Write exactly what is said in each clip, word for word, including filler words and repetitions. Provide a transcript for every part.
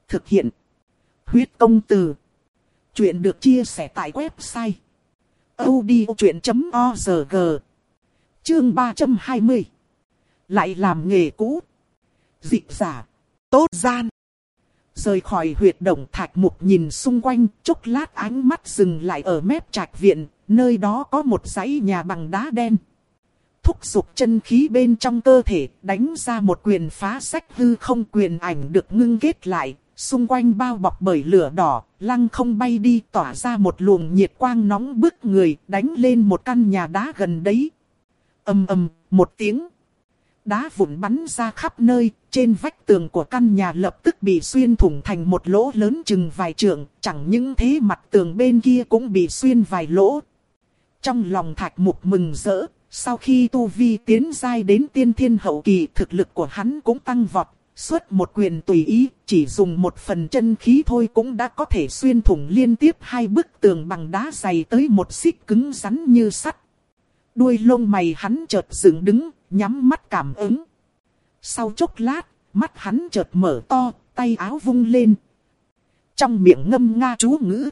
Thực hiện. Huyết công từ. Chuyện được chia sẻ tại website audiochuyện chấm org. Chương ba trăm hai mươi. Lại làm nghề cũ. Dị giả. Tốt gian. Rời khỏi huyệt động, Thạch Mục nhìn xung quanh, chốc lát ánh mắt dừng lại ở mép trạch viện, nơi đó có một dãy nhà bằng đá đen. Thúc giục chân khí bên trong cơ thể, đánh ra một quyền phá sách hư không, quyền ảnh được ngưng kết lại, xung quanh bao bọc bởi lửa đỏ, lăng không bay đi, tỏa ra một luồng nhiệt quang nóng bức người, đánh lên một căn nhà đá gần đấy. Ầm ầm, một tiếng. Đá vụn bắn ra khắp nơi, trên vách tường của căn nhà lập tức bị xuyên thủng thành một lỗ lớn chừng vài trượng, chẳng những thế mặt tường bên kia cũng bị xuyên vài lỗ. Trong lòng Thạch Mục mừng rỡ, sau khi tu vi tiến giai đến tiên thiên hậu kỳ, thực lực của hắn cũng tăng vọt, xuất một quyền tùy ý, chỉ dùng một phần chân khí thôi cũng đã có thể xuyên thủng liên tiếp hai bức tường bằng đá dày tới một xích cứng rắn như sắt. Đuôi lông mày hắn chợt dựng đứng, nhắm mắt cảm ứng. Sau chốc lát, mắt hắn chợt mở to, tay áo vung lên. Trong miệng ngâm nga chú ngữ.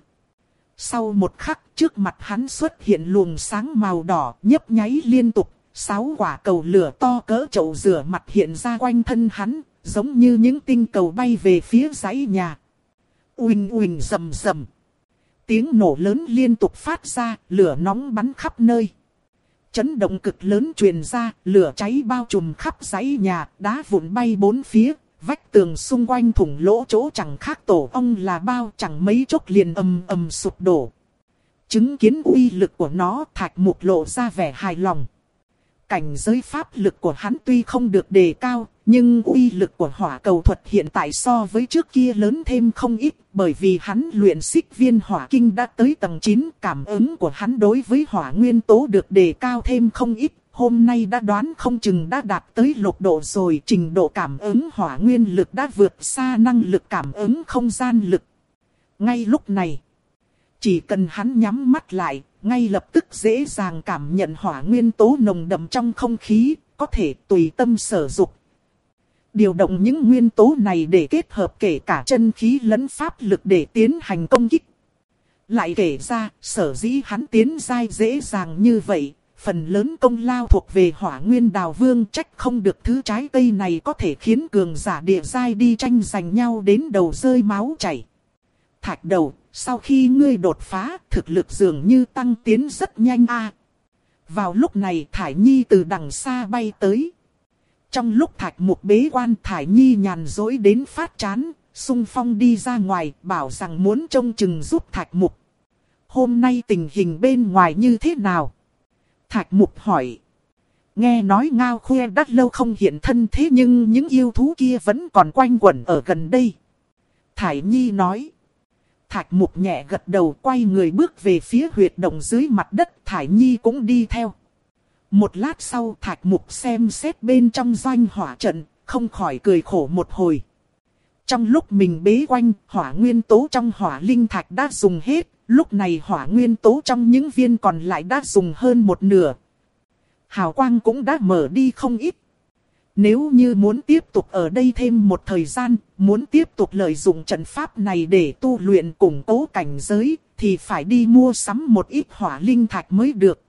Sau một khắc, trước mặt hắn xuất hiện luồng sáng màu đỏ, nhấp nháy liên tục. Sáu quả cầu lửa to cỡ chậu rửa mặt hiện ra quanh thân hắn, giống như những tinh cầu bay về phía dãy nhà. Uỳnh uỳnh rầm rầm. Tiếng nổ lớn liên tục phát ra, lửa nóng bắn khắp nơi. Chấn động cực lớn truyền ra, lửa cháy bao trùm khắp dãy nhà, đá vụn bay bốn phía, vách tường xung quanh thủng lỗ chỗ chẳng khác tổ ong là bao, chẳng mấy chốc liền ầm ầm sụp đổ. Chứng kiến uy lực của nó, Thạch Mục lộ ra vẻ hài lòng. Cảnh giới pháp lực của hắn tuy không được đề cao, nhưng uy lực của hỏa cầu thuật hiện tại so với trước kia lớn thêm không ít, bởi vì hắn luyện xích viên hỏa kinh đã tới tầng chín, cảm ứng của hắn đối với hỏa nguyên tố được đề cao thêm không ít, hôm nay đã đoán không chừng đã đạt tới lục độ rồi, trình độ cảm ứng hỏa nguyên lực đã vượt xa năng lực cảm ứng không gian lực. Ngay lúc này, chỉ cần hắn nhắm mắt lại, ngay lập tức dễ dàng cảm nhận hỏa nguyên tố nồng đậm trong không khí, có thể tùy tâm sở dục. Điều động những nguyên tố này để kết hợp kể cả chân khí lẫn pháp lực để tiến hành công kích. Lại kể ra, sở dĩ hắn tiến giai dễ dàng như vậy, phần lớn công lao thuộc về Hỏa Nguyên Đào Vương, trách không được thứ trái cây này có thể khiến cường giả địa giai đi tranh giành nhau đến đầu rơi máu chảy. Thạch Đầu, sau khi ngươi đột phá, thực lực dường như tăng tiến rất nhanh a. Vào lúc này Thải Nhi từ đằng xa bay tới. Trong lúc Thạch Mục bế quan, Thải Nhi nhàn rỗi đến phát chán, xung phong đi ra ngoài, bảo rằng muốn trông chừng giúp Thạch Mục. Hôm nay tình hình bên ngoài như thế nào? Thạch Mục hỏi. Nghe nói Ngao Khuê đã lâu không hiện thân, thế nhưng những yêu thú kia vẫn còn quanh quẩn ở gần đây. Thải Nhi nói. Thạch Mục nhẹ gật đầu, quay người bước về phía huyệt động dưới mặt đất, Thải Nhi cũng đi theo. Một lát sau, Thạch Mục xem xét bên trong doanh hỏa trận, không khỏi cười khổ một hồi. Trong lúc mình bế quanh, hỏa nguyên tố trong hỏa linh thạch đã dùng hết, lúc này hỏa nguyên tố trong những viên còn lại đã dùng hơn một nửa. Hào quang cũng đã mở đi không ít. Nếu như muốn tiếp tục ở đây thêm một thời gian, muốn tiếp tục lợi dụng trận pháp này để tu luyện củng cố cảnh giới, thì phải đi mua sắm một ít hỏa linh thạch mới được.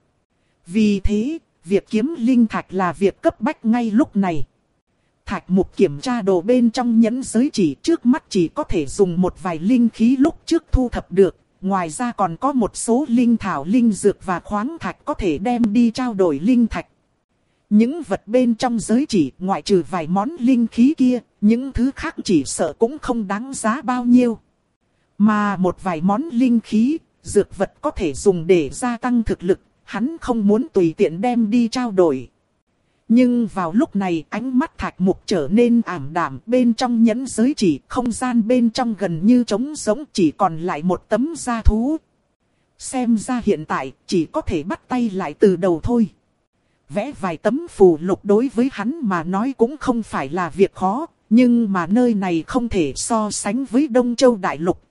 Vì thế, việc kiếm linh thạch là việc cấp bách ngay lúc này. Thạch Mục kiểm tra đồ bên trong nhẫn giới chỉ, trước mắt chỉ có thể dùng một vài linh khí lúc trước thu thập được. Ngoài ra còn có một số linh thảo, linh dược và khoáng thạch có thể đem đi trao đổi linh thạch. Những vật bên trong giới chỉ, ngoại trừ vài món linh khí kia, những thứ khác chỉ sợ cũng không đáng giá bao nhiêu. Mà một vài món linh khí, dược vật có thể dùng để gia tăng thực lực, hắn không muốn tùy tiện đem đi trao đổi. Nhưng vào lúc này ánh mắt Thạch Mục trở nên ảm đạm, bên trong nhẫn giới chỉ, không gian bên trong gần như trống rỗng, chỉ còn lại một tấm da thú. Xem ra hiện tại chỉ có thể bắt tay lại từ đầu thôi. Vẽ vài tấm phù lục đối với hắn mà nói cũng không phải là việc khó, nhưng mà nơi này không thể so sánh với Đông Châu Đại Lục.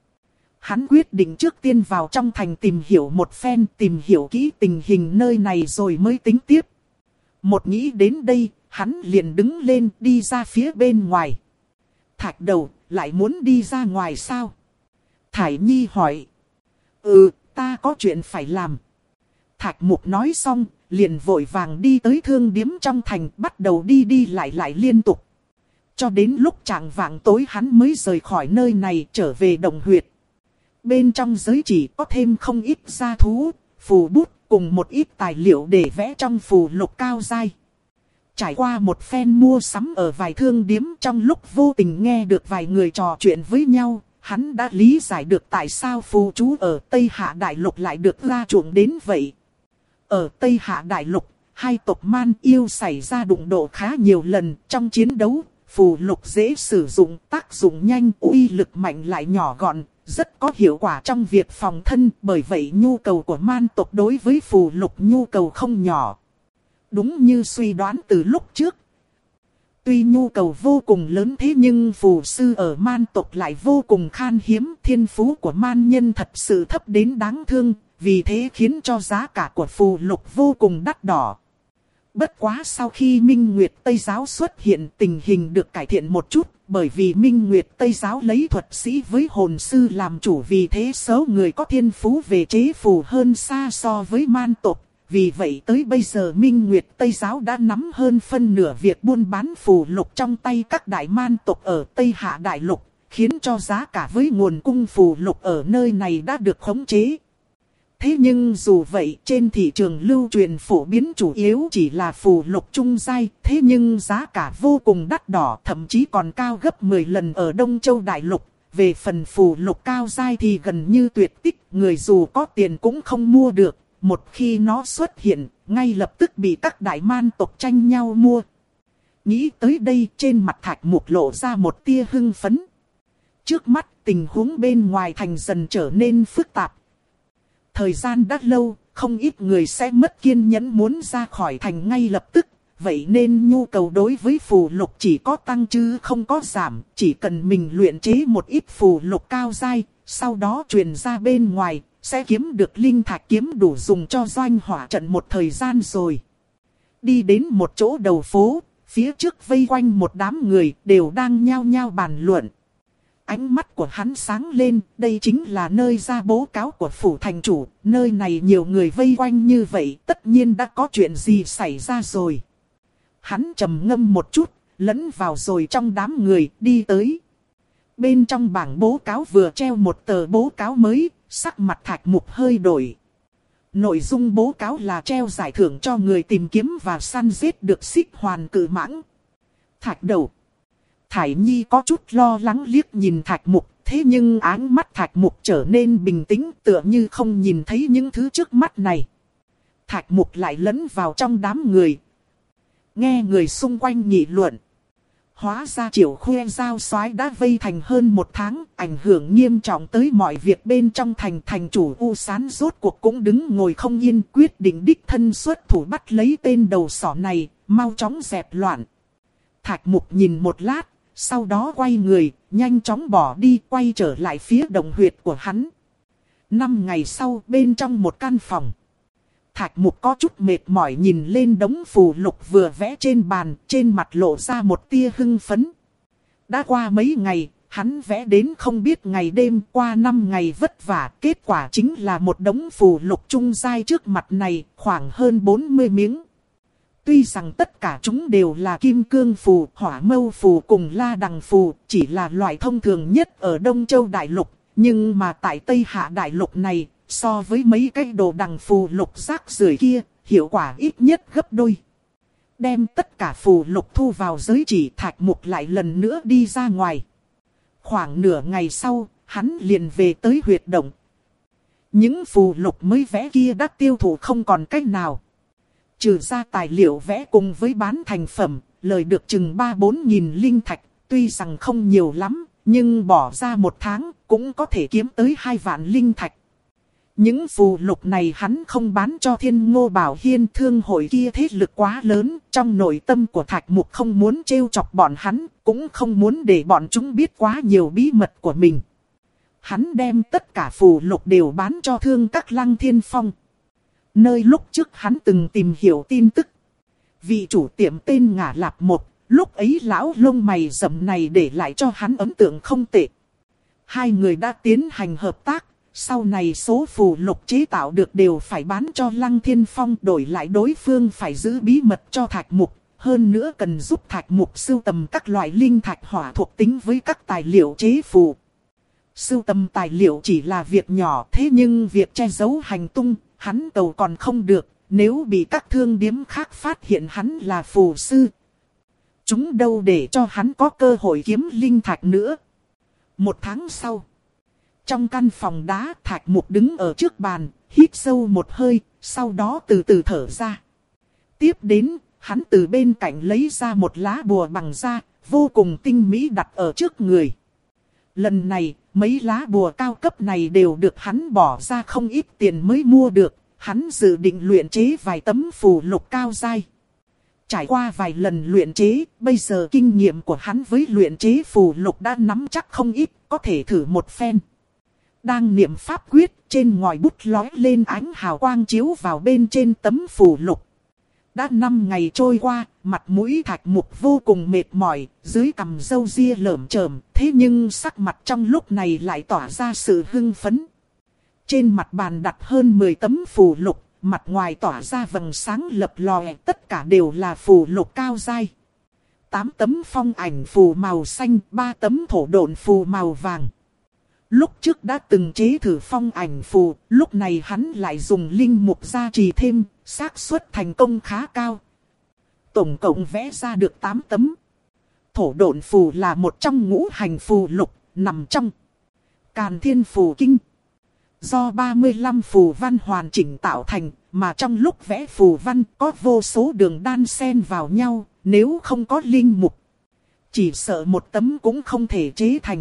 Hắn quyết định trước tiên vào trong thành tìm hiểu một phen, tìm hiểu kỹ tình hình nơi này rồi mới tính tiếp. Một nghĩ đến đây, hắn liền đứng lên đi ra phía bên ngoài. Thạch đầu, lại muốn đi ra ngoài sao? Thải Nhi hỏi. Ừ, ta có chuyện phải làm. Thạch Mục nói xong, liền vội vàng đi tới thương điếm trong thành, bắt đầu đi đi lại lại liên tục. Cho đến lúc chạng vạng tối hắn mới rời khỏi nơi này trở về Đồng Huyệt. Bên trong giới chỉ có thêm không ít gia thú, phù bút cùng một ít tài liệu để vẽ trong phù lục cao giai. Trải qua một phen mua sắm ở vài thương điếm, trong lúc vô tình nghe được vài người trò chuyện với nhau, hắn đã lý giải được tại sao phù chú ở Tây Hạ Đại Lục lại được ra chuộng đến vậy. Ở Tây Hạ Đại Lục, hai tộc Man Yêu xảy ra đụng độ khá nhiều lần trong chiến đấu. Phù lục dễ sử dụng, tác dụng nhanh, uy lực mạnh lại nhỏ gọn, rất có hiệu quả trong việc phòng thân. Bởi vậy nhu cầu của man tộc đối với phù lục nhu cầu không nhỏ. Đúng như suy đoán từ lúc trước. Tuy nhu cầu vô cùng lớn thế nhưng phù sư ở man tộc lại vô cùng khan hiếm. Thiên phú của man nhân thật sự thấp đến đáng thương, vì thế khiến cho giá cả của phù lục vô cùng đắt đỏ. Bất quá sau khi Minh Nguyệt Tây Giáo xuất hiện, tình hình được cải thiện một chút, bởi vì Minh Nguyệt Tây Giáo lấy thuật sĩ với hồn sư làm chủ, vì thế số người có thiên phú về chế phù hơn xa so với man tộc. Vì vậy tới bây giờ Minh Nguyệt Tây Giáo đã nắm hơn phân nửa việc buôn bán phù lục trong tay các đại man tộc ở Tây Hạ Đại Lục, khiến cho giá cả với nguồn cung phù lục ở nơi này đã được khống chế. Thế nhưng dù vậy, trên thị trường lưu truyền phổ biến chủ yếu chỉ là phù lục trung giai, thế nhưng giá cả vô cùng đắt đỏ, thậm chí còn cao gấp mười lần ở Đông Châu Đại Lục. Về phần phù lục cao giai thì gần như tuyệt tích, người dù có tiền cũng không mua được. Một khi nó xuất hiện, ngay lập tức bị các đại man tộc tranh nhau mua. Nghĩ tới đây, trên mặt Thạch Mục lộ ra một tia hưng phấn. Trước mắt, tình huống bên ngoài thành dần trở nên phức tạp. Thời gian đã lâu, không ít người sẽ mất kiên nhẫn muốn ra khỏi thành ngay lập tức. Vậy nên nhu cầu đối với phù lục chỉ có tăng chứ không có giảm. Chỉ cần mình luyện chế một ít phù lục cao giai, sau đó truyền ra bên ngoài, sẽ kiếm được linh thạch kiếm đủ dùng cho doanh hỏa trận một thời gian rồi. Đi đến một chỗ đầu phố, phía trước vây quanh một đám người đều đang nhao nhao bàn luận. Ánh mắt của hắn sáng lên, đây chính là nơi ra bố cáo của phủ thành chủ, nơi này nhiều người vây quanh như vậy, tất nhiên đã có chuyện gì xảy ra rồi. Hắn trầm ngâm một chút, lẫn vào rồi trong đám người, đi tới. Bên trong bảng bố cáo vừa treo một tờ bố cáo mới, sắc mặt Thạch Mục hơi đổi. Nội dung bố cáo là treo giải thưởng cho người tìm kiếm và săn giết được xích hoàn cự mãng. Thạch đầu. Thải Nhi có chút lo lắng liếc nhìn Thạch Mục, thế nhưng áng mắt Thạch Mục trở nên bình tĩnh, tựa như không nhìn thấy những thứ trước mắt này. Thạch Mục lại lẫn vào trong đám người. Nghe người xung quanh nghị luận. Hóa ra Triệu Khuê Giao Soái đã vây thành hơn một tháng, ảnh hưởng nghiêm trọng tới mọi việc bên trong thành. Thành chủ U Sán rốt cuộc cũng đứng ngồi không yên, quyết định đích thân xuất thủ bắt lấy tên đầu sỏ này, mau chóng dẹp loạn. Thạch Mục nhìn một lát, sau đó quay người, nhanh chóng bỏ đi, quay trở lại phía đồng huyệt của hắn. Năm ngày sau, bên trong một căn phòng, Thạch Mục có chút mệt mỏi nhìn lên đống phù lục vừa vẽ trên bàn, trên mặt lộ ra một tia hưng phấn. Đã qua mấy ngày, hắn vẽ đến không biết ngày đêm, qua năm ngày vất vả, kết quả chính là một đống phù lục trung giai trước mặt này, khoảng hơn bốn mươi miếng. Tuy rằng tất cả chúng đều là kim cương phù, hỏa mâu phù cùng la đằng phù, chỉ là loại thông thường nhất ở Đông Châu Đại Lục, nhưng mà tại Tây Hạ Đại Lục này, so với mấy cái đồ đằng phù lục rác rưởi kia, hiệu quả ít nhất gấp đôi. Đem tất cả phù lục thu vào giới chỉ, Thạch Mục lại lần nữa đi ra ngoài. Khoảng nửa ngày sau, hắn liền về tới huyệt động. Những phù lục mới vẽ kia đã tiêu thụ không còn cách nào. Trừ ra tài liệu vẽ cùng với bán thành phẩm, lời được chừng ba bốn nghìn linh thạch, tuy rằng không nhiều lắm, nhưng bỏ ra một tháng cũng có thể kiếm tới hai vạn linh thạch. Những phù lục này hắn không bán cho Thiên Ngô Bảo Hiên, thương hội kia thế lực quá lớn, trong nội tâm của Thạch Mục không muốn trêu chọc bọn hắn, cũng không muốn để bọn chúng biết quá nhiều bí mật của mình. Hắn đem tất cả phù lục đều bán cho Thương Các Lăng Thiên Phong, nơi lúc trước hắn từng tìm hiểu tin tức. Vị chủ tiệm tên Ngả Lạp Một, Lúc ấy lão lông mày rậm này để lại cho hắn ấn tượng không tệ. Hai người đã tiến hành hợp tác, sau này số phù lục chế tạo được đều phải bán cho Lăng Thiên Phong, đổi lại đối phương phải giữ bí mật cho Thạch Mục. Hơn nữa cần giúp Thạch Mục sưu tầm các loại linh thạch hỏa thuộc tính với các tài liệu chế phù. Sưu tầm tài liệu chỉ là việc nhỏ, thế nhưng việc che giấu hành tung, hắn cầu còn không được. Nếu bị các thương điếm khác phát hiện hắn là phù sư, chúng đâu để cho hắn có cơ hội kiếm linh thạch nữa. Một tháng sau, trong căn phòng đá, Thạch Mục đứng ở trước bàn, hít sâu một hơi, sau đó từ từ thở ra. Tiếp đến, hắn từ bên cạnh lấy ra một lá bùa bằng da, vô cùng tinh mỹ đặt ở trước người. Lần này, mấy lá bùa cao cấp này đều được hắn bỏ ra không ít tiền mới mua được. Hắn dự định luyện chế vài tấm phù lục cao giai. Trải qua vài lần luyện chế, bây giờ kinh nghiệm của hắn với luyện chế phù lục đã nắm chắc không ít, có thể thử một phen. Đang niệm pháp quyết, trên ngòi bút lói lên ánh hào quang chiếu vào bên trên tấm phù lục. Đã năm ngày trôi qua, mặt mũi Thạch Mục vô cùng mệt mỏi, dưới cằm râu ria lởm chởm, thế nhưng sắc mặt trong lúc này lại tỏa ra sự hưng phấn. Trên mặt bàn đặt hơn mười tấm phù lục, mặt ngoài tỏa ra vầng sáng lập lòe, tất cả đều là phù lục cao giai. tám tấm phong ảnh phù màu xanh, ba tấm thổ độn phù màu vàng. Lúc trước đã từng chế thử phong ảnh phù, lúc này hắn lại dùng linh mục gia trì thêm, xác suất thành công khá cao. Tổng cộng vẽ ra được tám tấm. Thổ độn phù là một trong ngũ hành phù lục, nằm trong Càn Thiên Phù Kinh. Do ba mươi lăm phù văn hoàn chỉnh tạo thành, mà trong lúc vẽ phù văn có vô số đường đan xen vào nhau, nếu không có linh mục, chỉ sợ một tấm cũng không thể chế thành.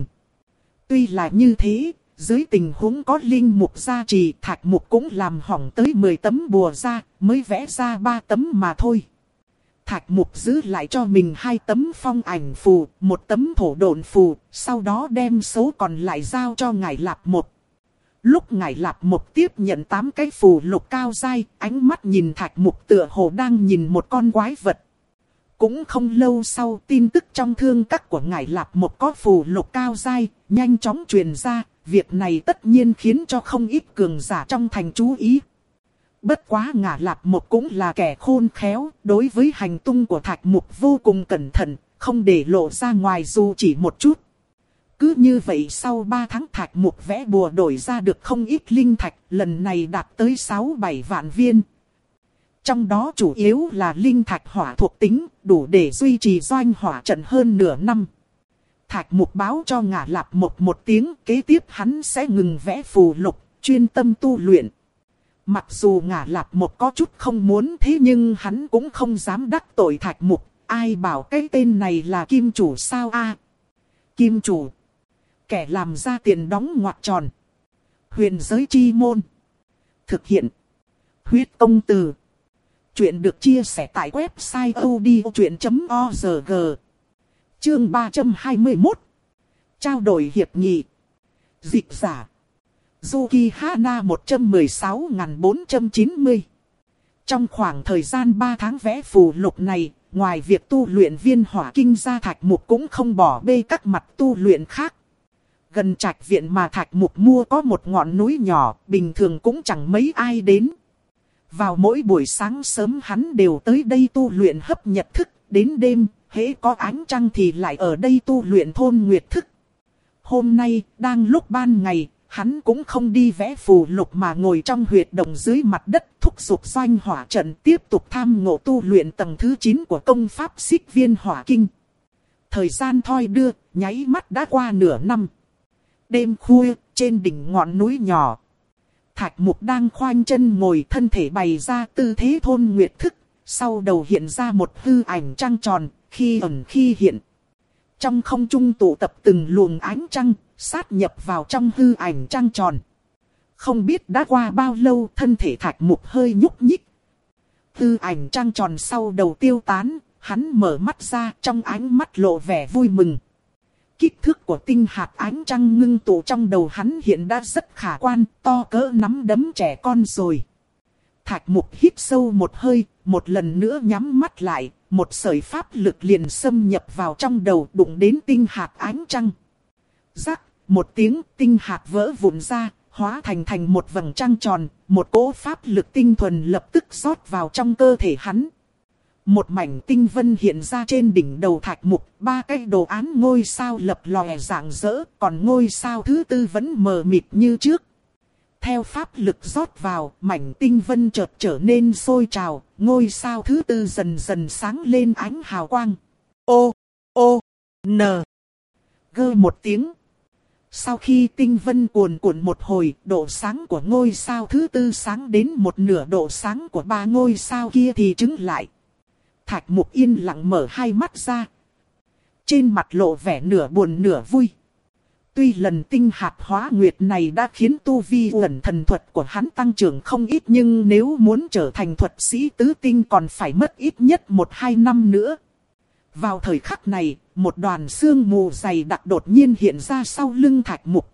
Tuy là như thế, dưới tình huống có linh mục gia trì, Thạch Mục cũng làm hỏng tới mười tấm bùa ra, mới vẽ ra ba tấm mà thôi. Thạch Mục giữ lại cho mình hai tấm phong ảnh phù, một tấm thổ độn phù, sau đó đem số còn lại giao cho Ngải Lạp Một. Lúc Ngải Lạp Một tiếp nhận tám cái phù lục cao giai, ánh mắt nhìn Thạch Mục tựa hồ đang nhìn một con quái vật. Cũng không lâu sau, tin tức trong thương các của Ngải Lạp Một có phù lục cao giai, nhanh chóng truyền ra, việc này tất nhiên khiến cho không ít cường giả trong thành chú ý. Bất quá Ngải Lạp Một cũng là kẻ khôn khéo, đối với hành tung của Thạch Mục vô cùng cẩn thận, không để lộ ra ngoài dù chỉ một chút. Cứ như vậy sau ba tháng Thạch Mục vẽ bùa đổi ra được không ít linh thạch, lần này đạt tới sáu bảy vạn viên. Trong đó chủ yếu là linh thạch hỏa thuộc tính, đủ để duy trì doanh hỏa trận hơn nửa năm. Thạch Mục báo cho Ngải Lạp Một một tiếng, kế tiếp hắn sẽ ngừng vẽ phù lục, chuyên tâm tu luyện. Mặc dù Ngải Lạp Một có chút không muốn, thế nhưng hắn cũng không dám đắc tội Thạch Mục. Ai bảo cái tên này là kim chủ sao a? À, kim chủ, kẻ làm ra tiền đóng ngoặc tròn. Huyền giới chi môn. Thực hiện. Huyết công từ. Chuyện được chia sẻ tại website odchuyện chấm org. Chương ba trăm hai mươi mốt. Trao đổi hiệp nghị. Dịch giả. Yuki Hana một trăm mười sáu nghìn bốn trăm chín mươi. Trong khoảng thời gian ba tháng vẽ phù lục này, ngoài việc tu luyện viên hỏa kinh ra, Thạch Mục cũng không bỏ bê các mặt tu luyện khác. Gần trạch viện mà Thạch Mục mua có một ngọn núi nhỏ, bình thường cũng chẳng mấy ai đến. Vào mỗi buổi sáng sớm hắn đều tới đây tu luyện hấp nhật thức, đến đêm, hễ có ánh trăng thì lại ở đây tu luyện thôn nguyệt thức. Hôm nay, đang lúc ban ngày, hắn cũng không đi vẽ phù lục mà ngồi trong huyệt động dưới mặt đất thúc giục doanh hỏa trận, tiếp tục tham ngộ tu luyện tầng thứ chín của công pháp xích viên hỏa kinh. Thời gian thoi đưa, nháy mắt đã qua nửa năm. Đêm khuya, trên đỉnh ngọn núi nhỏ, Thạch Mục đang khoanh chân ngồi, thân thể bày ra tư thế thôn nguyệt thức, sau đầu hiện ra một hư ảnh trăng tròn, khi ẩn khi hiện. Trong không trung tụ tập từng luồng ánh trăng, sát nhập vào trong hư ảnh trăng tròn. Không biết đã qua bao lâu, thân thể Thạch Mục hơi nhúc nhích. Hư ảnh trăng tròn sau đầu tiêu tán, hắn mở mắt ra, trong ánh mắt lộ vẻ vui mừng. Kích thước của tinh hạt ánh trăng ngưng tụ trong đầu hắn hiện đã rất khả quan, to cỡ nắm đấm trẻ con rồi. Thạch Mục hít sâu một hơi, một lần nữa nhắm mắt lại, một sợi pháp lực liền xâm nhập vào trong đầu đụng đến tinh hạt ánh trăng. Rắc, một tiếng tinh hạt vỡ vụn ra, hóa thành thành một vầng trăng tròn, một cỗ pháp lực tinh thuần lập tức rót vào trong cơ thể hắn. Một mảnh tinh vân hiện ra trên đỉnh đầu Thạch Mục, ba cái đồ án ngôi sao lập lòe rạng rỡ, còn ngôi sao thứ tư vẫn mờ mịt như trước. Theo pháp lực rót vào, mảnh tinh vân chợt trở nên sôi trào, ngôi sao thứ tư dần dần sáng lên ánh hào quang. Ô, ô, n, gơ một tiếng. Sau khi tinh vân cuồn cuộn một hồi, độ sáng của ngôi sao thứ tư sáng đến một nửa độ sáng của ba ngôi sao kia thì trứng lại. Thạch Mục yên lặng mở hai mắt ra. Trên mặt lộ vẻ nửa buồn nửa vui. Tuy lần tinh hạt hóa nguyệt này đã khiến tu vi ẩn thần thuật của hắn tăng trưởng không ít, nhưng nếu muốn trở thành thuật sĩ tứ tinh còn phải mất ít nhất một hai năm nữa. Vào thời khắc này, một đoàn sương mù dày đặc đột nhiên hiện ra sau lưng Thạch Mục.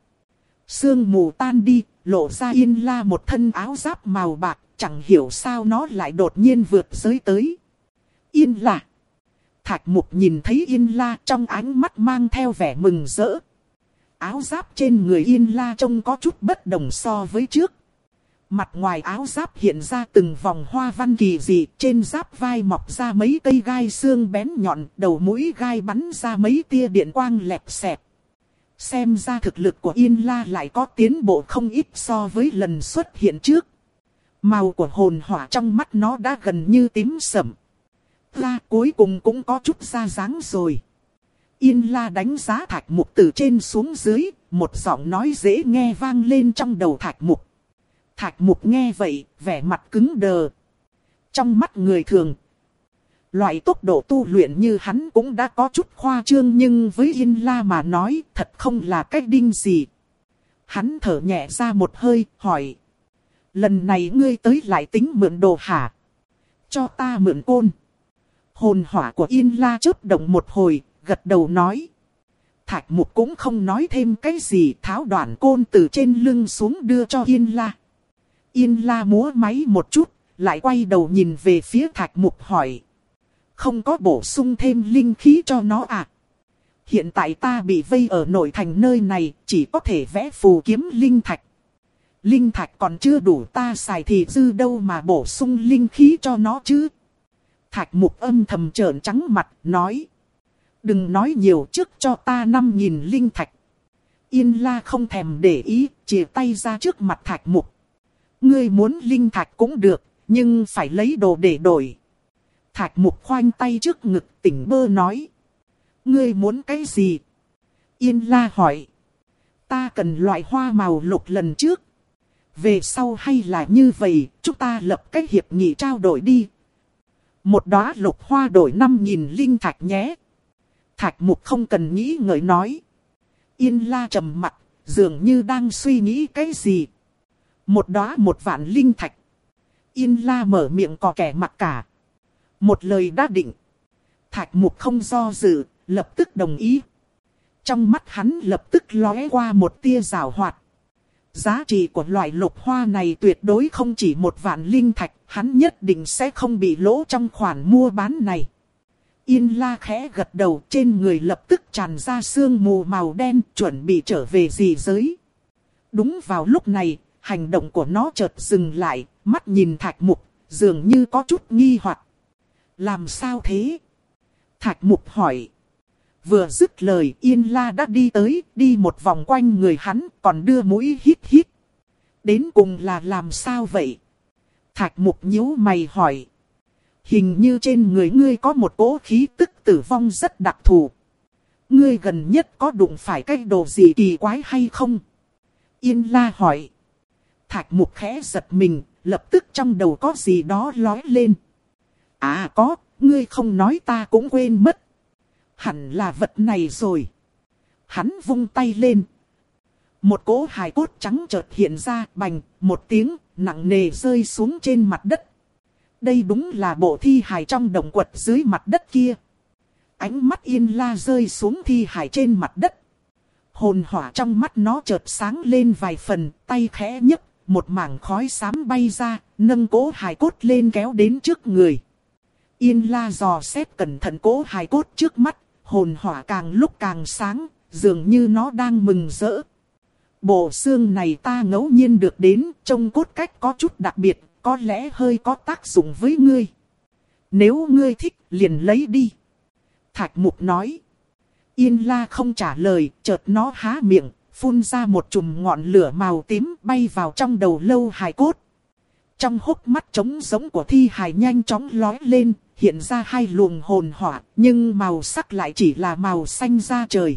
Sương mù tan đi, lộ ra Yên La một thân áo giáp màu bạc, chẳng hiểu sao nó lại đột nhiên vượt giới tới. Yên La. Thạch Mục nhìn thấy Yên La trong ánh mắt mang theo vẻ mừng rỡ. Áo giáp trên người Yên La trông có chút bất đồng so với trước. Mặt ngoài áo giáp hiện ra từng vòng hoa văn kỳ dị, trên giáp vai mọc ra mấy cây gai xương bén nhọn, đầu mũi gai bắn ra mấy tia điện quang lẹp xẹp. Xem ra thực lực của Yên La lại có tiến bộ không ít so với lần xuất hiện trước. Màu của hồn hỏa trong mắt nó đã gần như tím sẫm. La cuối cùng cũng có chút ra dáng rồi. Yên La đánh giá Thạch Mục từ trên xuống dưới, một giọng nói dễ nghe vang lên trong đầu Thạch Mục. Thạch Mục nghe vậy, vẻ mặt cứng đờ. Trong mắt người thường, loại tốc độ tu luyện như hắn cũng đã có chút khoa trương, nhưng với Yên La mà nói thật không là cách đinh gì. Hắn thở nhẹ ra một hơi, hỏi. Lần này ngươi tới lại tính mượn đồ hả? Cho ta mượn côn. Hồn hỏa của Yên La chớp động một hồi, gật đầu nói. Thạch Mục cũng không nói thêm cái gì, tháo đoạn côn từ trên lưng xuống đưa cho Yên La. Yên La múa máy một chút, lại quay đầu nhìn về phía Thạch Mục hỏi. Không có bổ sung thêm linh khí cho nó à? Hiện tại ta bị vây ở nội thành nơi này, chỉ có thể vẽ phù kiếm linh thạch. Linh thạch còn chưa đủ ta xài thì dư đâu mà bổ sung linh khí cho nó chứ? Thạch Mục âm thầm trợn trắng mặt, nói. Đừng nói nhiều, trước cho ta năm nghìn linh thạch. Yên La không thèm để ý, chìa tay ra trước mặt Thạch Mục. Ngươi muốn linh thạch cũng được, nhưng phải lấy đồ để đổi. Thạch Mục khoanh tay trước ngực tỉnh bơ nói. Ngươi muốn cái gì? Yên La hỏi. Ta cần loại hoa màu lục lần trước. Về sau hay là như vậy, chúng ta lập cái hiệp nghị trao đổi đi. Một đóa lục hoa đổi năm nghìn linh thạch nhé. Thạch Mục không cần nghĩ ngợi nói. Yên La trầm mặt, dường như đang suy nghĩ cái gì. Một đóa một vạn linh thạch. Yên La mở miệng cò kẻ mặc cả. Một lời đã định. Thạch Mục không do dự, lập tức đồng ý. Trong mắt hắn lập tức lóe qua một tia giảo hoạt. Giá trị của loại lục hoa này tuyệt đối không chỉ một vạn linh thạch, hắn nhất định sẽ không bị lỗ trong khoản mua bán này. Yên La khẽ gật đầu, trên người lập tức tràn ra sương mù màu đen, chuẩn bị trở về dị giới. Đúng vào lúc này, hành động của nó chợt dừng lại, mắt nhìn Thạch Mục, dường như có chút nghi hoặc. Làm sao thế? Thạch Mục hỏi. Vừa dứt lời, Yên La đã đi tới, đi một vòng quanh người hắn, còn đưa mũi hít hít. Đến cùng là làm sao vậy? Thạch Mục nhíu mày hỏi. Hình như trên người ngươi có một cỗ khí tức tử vong rất đặc thù. Ngươi gần nhất có đụng phải cái đồ gì kỳ quái hay không? Yên La hỏi. Thạch Mục khẽ giật mình, lập tức trong đầu có gì đó lói lên. À có, ngươi không nói ta cũng quên mất. Hẳn là vật này rồi. Hắn vung tay lên. Một cỗ hài cốt trắng chợt hiện ra, bành, một tiếng, nặng nề rơi xuống trên mặt đất. Đây đúng là bộ thi hài trong động quật dưới mặt đất kia. Ánh mắt Yên La rơi xuống thi hài trên mặt đất. Hồn hỏa trong mắt nó chợt sáng lên vài phần, tay khẽ nhấc, một mảng khói xám bay ra, nâng cỗ hài cốt lên kéo đến trước người. Yên La dò xét cẩn thận cỗ hài cốt trước mắt, hồn hỏa càng lúc càng sáng, dường như nó đang mừng rỡ. Bộ xương này ta ngẫu nhiên được đến, trông cốt cách có chút đặc biệt, có lẽ hơi có tác dụng với ngươi. Nếu ngươi thích, liền lấy đi. Thạch Mục nói. Yên La không trả lời, chợt nó há miệng, phun ra một chùm ngọn lửa màu tím bay vào trong đầu lâu hài cốt. Trong hốc mắt trống giống của thi hài nhanh chóng lóe lên, hiện ra hai luồng hồn hỏa, nhưng màu sắc lại chỉ là màu xanh da trời.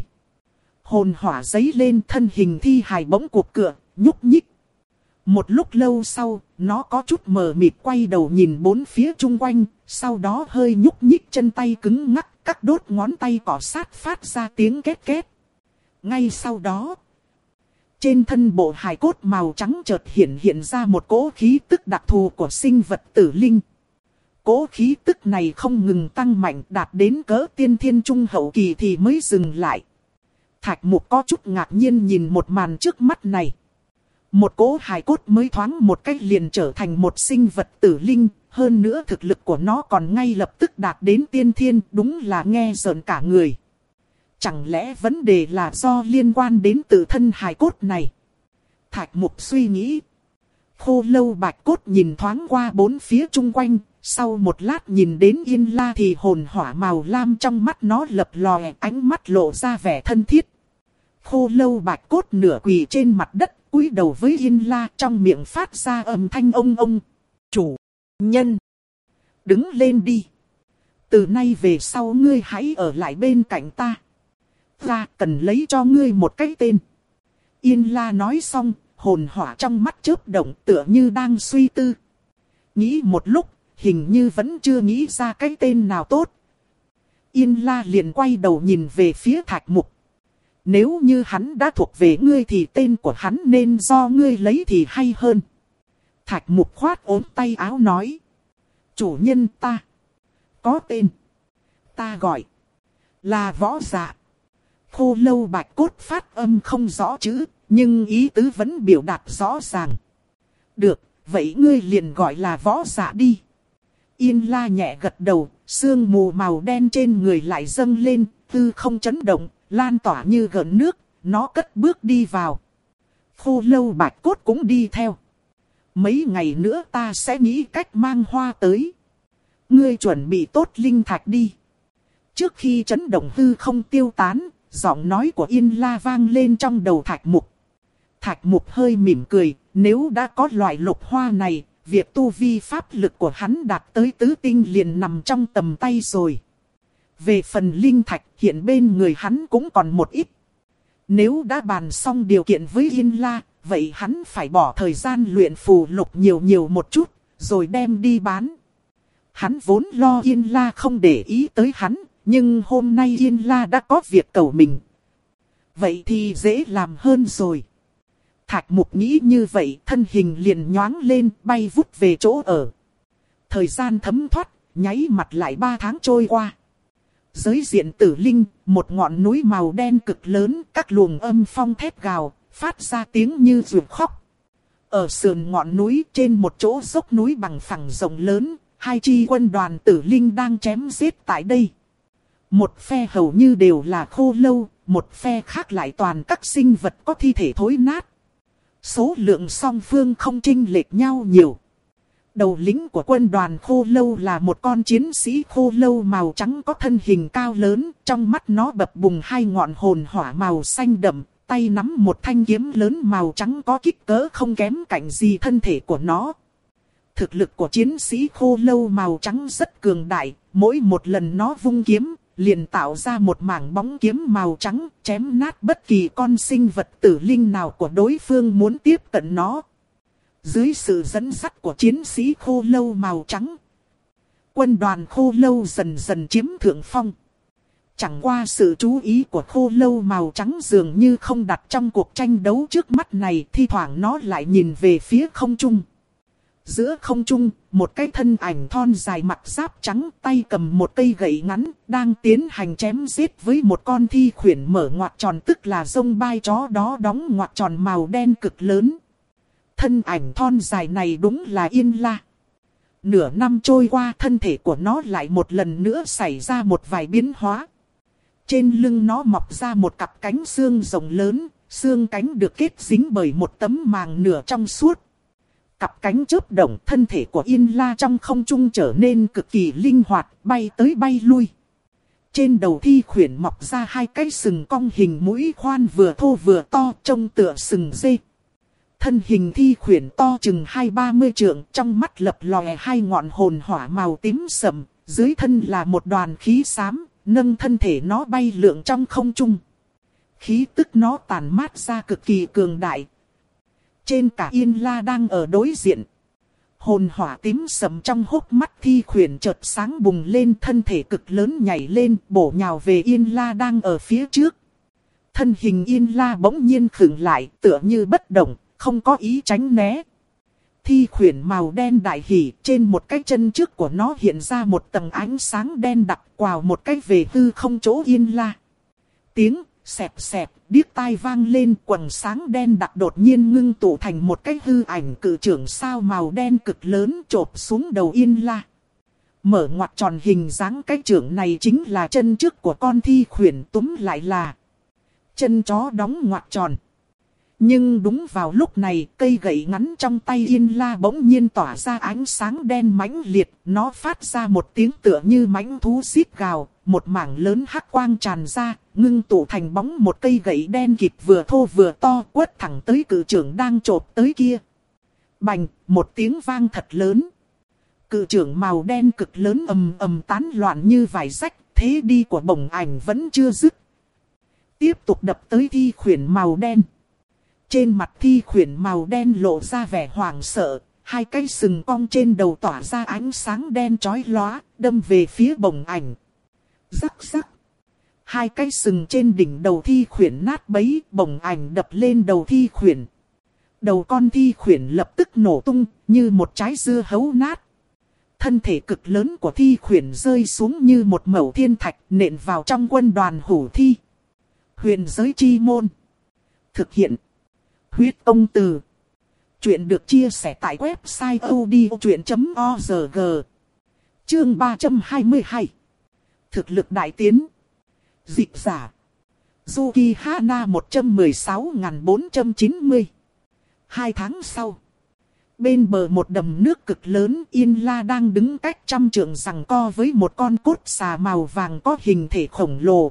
Hồn hỏa dấy lên, thân hình thi hài bỗng cuộc cựa, nhúc nhích. Một lúc lâu sau, nó có chút mờ mịt quay đầu nhìn bốn phía chung quanh, sau đó hơi nhúc nhích chân tay cứng ngắc, các đốt ngón tay cọ sát phát ra tiếng két két. Ngay sau đó, trên thân bộ hài cốt màu trắng chợt hiện hiện ra một cỗ khí tức đặc thù của sinh vật tử linh. Cỗ khí tức này không ngừng tăng mạnh, đạt đến cỡ tiên thiên trung hậu kỳ thì mới dừng lại. Thạch Mục có chút ngạc nhiên nhìn một màn trước mắt này. Một cỗ hài cốt mới thoáng một cách liền trở thành một sinh vật tử linh, hơn nữa thực lực của nó còn ngay lập tức đạt đến tiên thiên, đúng là nghe rợn cả người. Chẳng lẽ vấn đề là do liên quan đến tự thân hài cốt này? Thạch Mục suy nghĩ. Khô Lâu Bạch Cốt nhìn thoáng qua bốn phía chung quanh, sau một lát nhìn đến Yên La thì hồn hỏa màu lam trong mắt nó lập lòe, ánh mắt lộ ra vẻ thân thiết. Khô Lâu Bạch Cốt nửa quỳ trên mặt đất, cúi đầu với Yên La, trong miệng phát ra âm thanh ông ông. Chủ nhân, đứng lên đi. Từ nay về sau ngươi hãy ở lại bên cạnh ta. Ta cần lấy cho ngươi một cái tên. Yên La nói xong, hồn hỏa trong mắt chớp động tựa như đang suy tư. Nghĩ một lúc, hình như vẫn chưa nghĩ ra cái tên nào tốt. Yên La liền quay đầu nhìn về phía Thạch Mục. Nếu như hắn đã thuộc về ngươi thì tên của hắn nên do ngươi lấy thì hay hơn. Thạch Mục khoát ốm tay áo nói. Chủ nhân ta có tên. Ta gọi là Võ Dạ. Khô Lâu Bạch Cốt phát âm không rõ chữ, nhưng ý tứ vẫn biểu đạt rõ ràng. Được, vậy ngươi liền gọi là Võ Dạ đi. Yên La nhẹ gật đầu, sương mù màu đen trên người lại dâng lên, tư không chấn động, lan tỏa như gợn nước, nó cất bước đi vào. Khô Lâu Bạch Cốt cũng đi theo. Mấy ngày nữa ta sẽ nghĩ cách mang hoa tới. Ngươi chuẩn bị tốt linh thạch đi. Trước khi chấn động hư không tiêu tán, giọng nói của Yên La vang lên trong đầu Thạch Mục. Thạch Mục hơi mỉm cười, nếu đã có loại lục hoa này, việc tu vi pháp lực của hắn đạt tới tứ tinh liền nằm trong tầm tay rồi. Về phần linh thạch, hiện bên người hắn cũng còn một ít. Nếu đã bàn xong điều kiện với Yên La, vậy hắn phải bỏ thời gian luyện phù lục nhiều nhiều một chút, rồi đem đi bán. Hắn vốn lo Yên La không để ý tới hắn, nhưng hôm nay Yên La đã có việc cầu mình. Vậy thì dễ làm hơn rồi. Thạch Mục nghĩ như vậy, thân hình liền nhoáng lên, bay vút về chỗ ở. Thời gian thấm thoát, nháy mặt lại ba tháng trôi qua. Giới diện Tử Linh, một ngọn núi màu đen cực lớn, các luồng âm phong thét gào, phát ra tiếng như ruột khóc. Ở sườn ngọn núi, trên một chỗ dốc núi bằng phẳng rộng lớn, hai chi quân đoàn Tử Linh đang chém giết tại đây. Một phe hầu như đều là khô lâu, một phe khác lại toàn các sinh vật có thi thể thối nát. Số lượng song phương không chênh lệch nhau nhiều. Đầu lĩnh của quân đoàn khô lâu là một con chiến sĩ khô lâu màu trắng có thân hình cao lớn, trong mắt nó bập bùng hai ngọn hồn hỏa màu xanh đậm, tay nắm một thanh kiếm lớn màu trắng có kích cỡ không kém cạnh gì thân thể của nó. Thực lực của chiến sĩ khô lâu màu trắng rất cường đại, mỗi một lần nó vung kiếm, liền tạo ra một mảng bóng kiếm màu trắng, chém nát bất kỳ con sinh vật tử linh nào của đối phương muốn tiếp cận nó. Dưới sự dẫn dắt của chiến sĩ khô lâu màu trắng, quân đoàn khô lâu dần dần chiếm thượng phong. Chẳng qua sự chú ý của khô lâu màu trắng dường như không đặt trong cuộc tranh đấu trước mắt này, thi thoảng nó lại nhìn về phía không trung. Giữa không trung, một cái thân ảnh thon dài mặc giáp trắng, tay cầm một cây gậy ngắn, đang tiến hành chém giết với một con thi khuyển mở ngoặc tròn, tức là rông bai chó đó đóng ngoặc tròn màu đen cực lớn. Thân ảnh thon dài này đúng là Yên La. Nửa năm trôi qua, thân thể của nó lại một lần nữa xảy ra một vài biến hóa. Trên lưng nó mọc ra một cặp cánh xương rồng lớn, xương cánh được kết dính bởi một tấm màng nửa trong suốt. Cặp cánh chớp động, thân thể của Yên La trong không trung trở nên cực kỳ linh hoạt, bay tới bay lui. Trên đầu thi khuyển mọc ra hai cái sừng cong hình mũi khoan vừa thô vừa to, trông tựa sừng dê. Thân hình thi khuyển to chừng hai ba mươi trượng, trong mắt lập lòe hai ngọn hồn hỏa màu tím sẫm, dưới thân là một đoàn khí xám, nâng thân thể nó bay lượn trong không trung. Khí tức nó tàn mát ra cực kỳ cường đại. Trên cả Yên La đang ở đối diện. Hồn hỏa tím sẫm trong hốc mắt thi khuyển chợt sáng bùng lên, thân thể cực lớn nhảy lên, bổ nhào về Yên La đang ở phía trước. Thân hình Yên La bỗng nhiên khựng lại, tựa như bất động, không có ý tránh né. Thi khuyển màu đen đại hỉ, trên một cái chân trước của nó hiện ra một tầng ánh sáng đen đặc, quào một cái về hư không chỗ Yên La. Tiếng xẹp xẹp, điếc tai vang lên, quầng sáng đen đặc đột nhiên ngưng tụ thành một cái hư ảnh cự trưởng sao màu đen cực lớn chộp xuống đầu Yên La. Mở ngoặt tròn hình dáng cái trưởng này chính là chân trước của con thi khuyển, túm lại là chân chó đóng ngoặt tròn. Nhưng đúng vào lúc này, cây gậy ngắn trong tay Yên La bỗng nhiên tỏa ra ánh sáng đen mãnh liệt, nó phát ra một tiếng tựa như mãnh thú xít gào, một mảng lớn hắc quang tràn ra, ngưng tụ thành bóng một cây gậy đen kịt vừa thô vừa to, quất thẳng tới cự trưởng đang chộp tới kia. Bành, một tiếng vang thật lớn. Cự trưởng màu đen cực lớn ầm ầm tán loạn như vải rách, thế đi của bổng ảnh vẫn chưa dứt. Tiếp tục đập tới thi khuyển màu đen. Trên mặt thi khuyển màu đen lộ ra vẻ hoảng sợ, hai cái sừng cong trên đầu tỏa ra ánh sáng đen chói lóa, đâm về phía bổng ảnh. Rắc rắc. Hai cái sừng trên đỉnh đầu thi khuyển nát bấy, bổng ảnh đập lên đầu thi khuyển. Đầu con thi khuyển lập tức nổ tung, như một trái dưa hấu nát. Thân thể cực lớn của thi khuyển rơi xuống như một mẩu thiên thạch, nện vào trong quân đoàn hủ thi. Huyền giới chi môn. Thực hiện. Huyết Công Từ. Chuyện được chia sẻ tại website odchuyện chấm org. Chương ba trăm hai mươi hai. Thực lực đại tiến. Dịch giả. Yuki Hana một trăm mười sáu nghìn bốn trăm chín mươi. Hai tháng sau. Bên bờ một đầm nước cực lớn, Yên La đang đứng cách trăm trượng giằng co với một con cốt xà màu vàng có hình thể khổng lồ.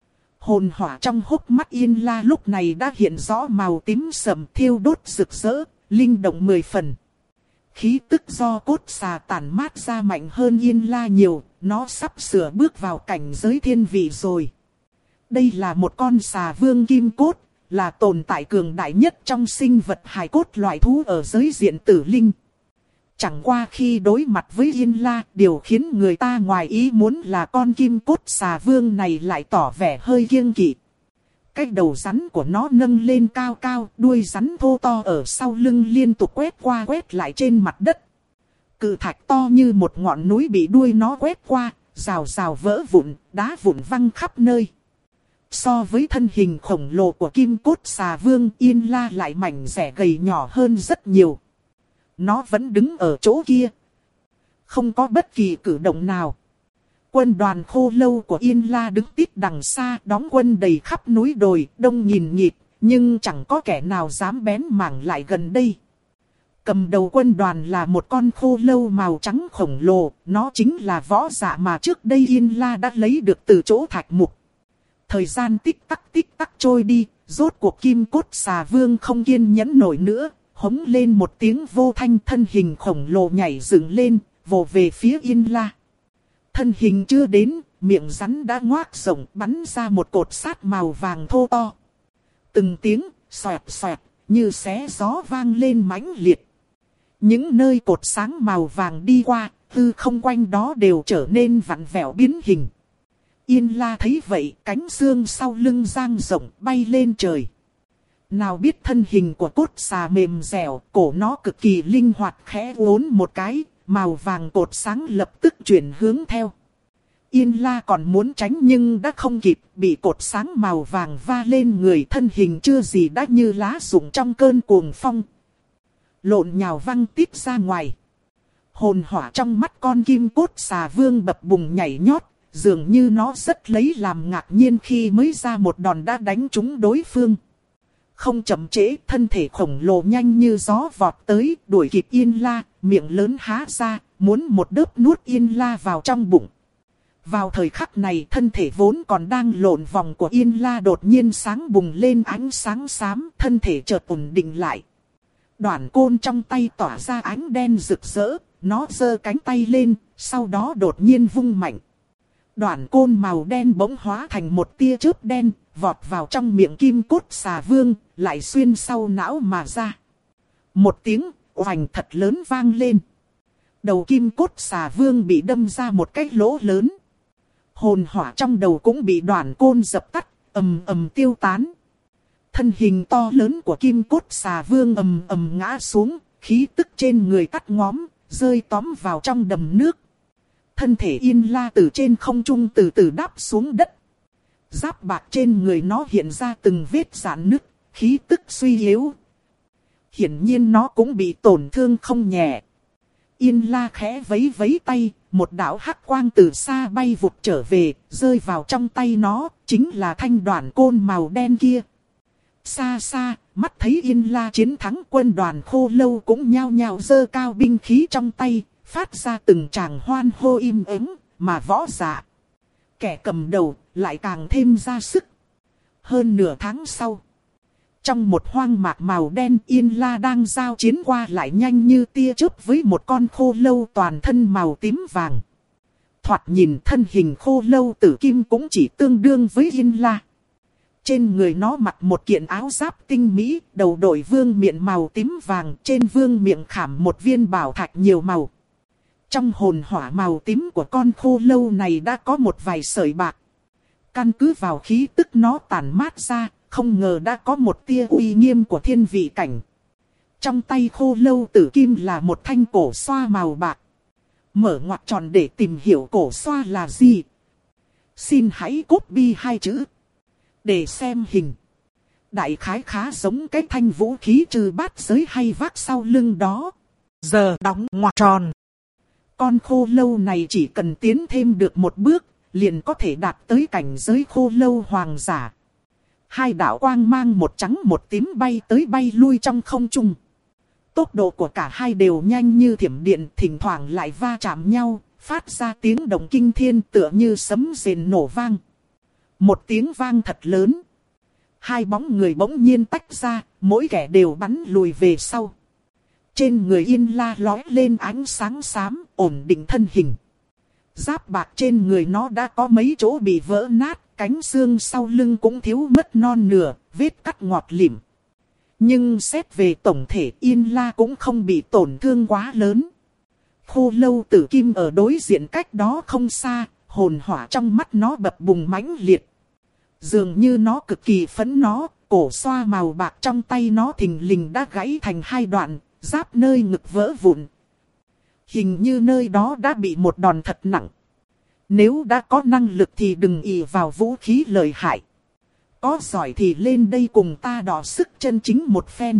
Hồn hỏa trong hốc mắt Yên La lúc này đã hiện rõ màu tím sẫm thiêu đốt rực rỡ, linh động mười phần. Khí tức do cốt xà tản mát ra mạnh hơn Yên La nhiều, nó sắp sửa bước vào cảnh giới thiên vị rồi. Đây là một con xà vương kim cốt, là tồn tại cường đại nhất trong sinh vật hài cốt loại thú ở giới diện tử linh. Chẳng qua khi đối mặt với Yên La, điều khiến người ta ngoài ý muốn là con kim cốt xà vương này lại tỏ vẻ hơi kiêng kỵ. Cái đầu rắn của nó nâng lên cao cao, đuôi rắn thô to ở sau lưng liên tục quét qua quét lại trên mặt đất. Cự thạch to như một ngọn núi bị đuôi nó quét qua, rào rào vỡ vụn, đá vụn văng khắp nơi. So với thân hình khổng lồ của kim cốt xà vương, Yên La lại mảnh rẻ gầy nhỏ hơn rất nhiều. Nó vẫn đứng ở chỗ kia, không có bất kỳ cử động nào. Quân đoàn khô lâu của Yên La đứng tít đằng xa, đóng quân đầy khắp núi đồi, đông nghìn nghịt, nhưng chẳng có kẻ nào dám bén mảng lại gần đây. Cầm đầu quân đoàn là một con khô lâu màu trắng khổng lồ, nó chính là võ giả mà trước đây Yên La đã lấy được từ chỗ thạch mục. Thời gian tích tắc tích tắc trôi đi, rốt cuộc kim cốt xà vương không kiên nhẫn nổi nữa, hống lên một tiếng vô thanh, thân hình khổng lồ nhảy dựng lên, vồ về phía Yên La. Thân hình chưa đến, miệng rắn đã ngoác rộng bắn ra một cột sát màu vàng thô to. Từng tiếng xoẹt xoẹt như xé gió vang lên mãnh liệt. Những nơi cột sáng màu vàng đi qua, hư không quanh đó đều trở nên vặn vẹo biến hình. Yên La thấy vậy, cánh xương sau lưng dang rộng bay lên trời. Nào biết thân hình của cốt xà mềm dẻo, cổ nó cực kỳ linh hoạt, khẽ uốn một cái, màu vàng cột sáng lập tức chuyển hướng theo. Yên La còn muốn tránh nhưng đã không kịp, bị cột sáng màu vàng va lên người, thân hình chưa gì đã như lá rụng trong cơn cuồng phong. Lộn nhào văng tít ra ngoài. Hồn hỏa trong mắt con kim cốt xà vương bập bùng nhảy nhót, dường như nó rất lấy làm ngạc nhiên khi mới ra một đòn đã đánh trúng đối phương. Không chậm trễ, thân thể khổng lồ nhanh như gió vọt tới, đuổi kịp Yên La, miệng lớn há ra, muốn một đớp nuốt Yên La vào trong bụng. Vào thời khắc này, thân thể vốn còn đang lộn vòng của Yên La đột nhiên sáng bùng lên ánh sáng xám, thân thể chợt ổn định lại. Đoạn côn trong tay tỏa ra ánh đen rực rỡ, nó giơ cánh tay lên, sau đó đột nhiên vung mạnh. Đoạn côn màu đen bỗng hóa thành một tia chớp đen, vọt vào trong miệng kim cốt xà vương, lại xuyên sau não mà ra. Một tiếng oành thật lớn vang lên. Đầu kim cốt xà vương bị đâm ra một cái lỗ lớn. Hồn hỏa trong đầu cũng bị đoạn côn dập tắt, ầm ầm tiêu tán. Thân hình to lớn của kim cốt xà vương ầm ầm ngã xuống, khí tức trên người cắt ngóm, rơi tóm vào trong đầm nước. Thân thể Yên La từ trên không trung từ từ đáp xuống đất. Giáp bạc trên người nó hiện ra từng vết rạn nứt, khí tức suy yếu. Hiển nhiên nó cũng bị tổn thương không nhẹ. Yên La khẽ vấy vấy tay, một đạo hắc quang từ xa bay vụt trở về, rơi vào trong tay nó, chính là thanh đoạn côn màu đen kia. Xa xa, mắt thấy Yên La chiến thắng, quân đoàn Khô Lâu cũng nhao nhao giơ cao binh khí trong tay, phát ra từng tràng hoan hô im ắng, mà võ giả, kẻ cầm đầu, lại càng thêm ra sức. Hơn nửa tháng sau, trong một hoang mạc màu đen, Yên La đang giao chiến qua lại nhanh như tia chớp với một con khô lâu toàn thân màu tím vàng. Thoạt nhìn thân hình khô lâu tử kim cũng chỉ tương đương với Yên La. Trên người nó mặc một kiện áo giáp tinh mỹ, đầu đội vương miện màu tím vàng, trên vương miệng khảm một viên bảo thạch nhiều màu. Trong hồn hỏa màu tím của con khô lâu này đã có một vài sợi bạc. Căn cứ vào khí tức nó tản mát ra, không ngờ đã có một tia uy nghiêm của thiên vị cảnh. Trong tay khô lâu tử kim là một thanh cổ xoa màu bạc. Mở ngoặc tròn để tìm hiểu cổ xoa là gì. Xin hãy copy hai chữ để xem hình. Đại khái khá giống cái thanh vũ khí trừ bát giới hay vác sau lưng đó. Giờ đóng ngoặc tròn. Con khô lâu này chỉ cần tiến thêm được một bước, liền có thể đạt tới cảnh giới khô lâu hoàng giả. Hai đạo quang mang một trắng một tím bay tới bay lui trong không trung. Tốc độ của cả hai đều nhanh như thiểm điện, thỉnh thoảng lại va chạm nhau, phát ra tiếng động kinh thiên tựa như sấm rền nổ vang. Một tiếng vang thật lớn. Hai bóng người bỗng nhiên tách ra, mỗi kẻ đều bắn lùi về sau. Trên người Yên La lói lên ánh sáng xám, ổn định thân hình. Giáp bạc trên người nó đã có mấy chỗ bị vỡ nát, cánh xương sau lưng cũng thiếu mất non nửa, vết cắt ngọt lịm. Nhưng xét về tổng thể, Yên La cũng không bị tổn thương quá lớn. Khô lâu tử kim ở đối diện cách đó không xa, hồn hỏa trong mắt nó bập bùng mãnh liệt. Dường như nó cực kỳ phẫn nó, cổ xoa màu bạc trong tay nó thình lình đã gãy thành hai đoạn, giáp nơi ngực vỡ vụn. Hình như nơi đó đã bị một đòn thật nặng. Nếu đã có năng lực thì đừng ỷ vào vũ khí lợi hại. Có giỏi thì lên đây cùng ta đọ sức chân chính một phen.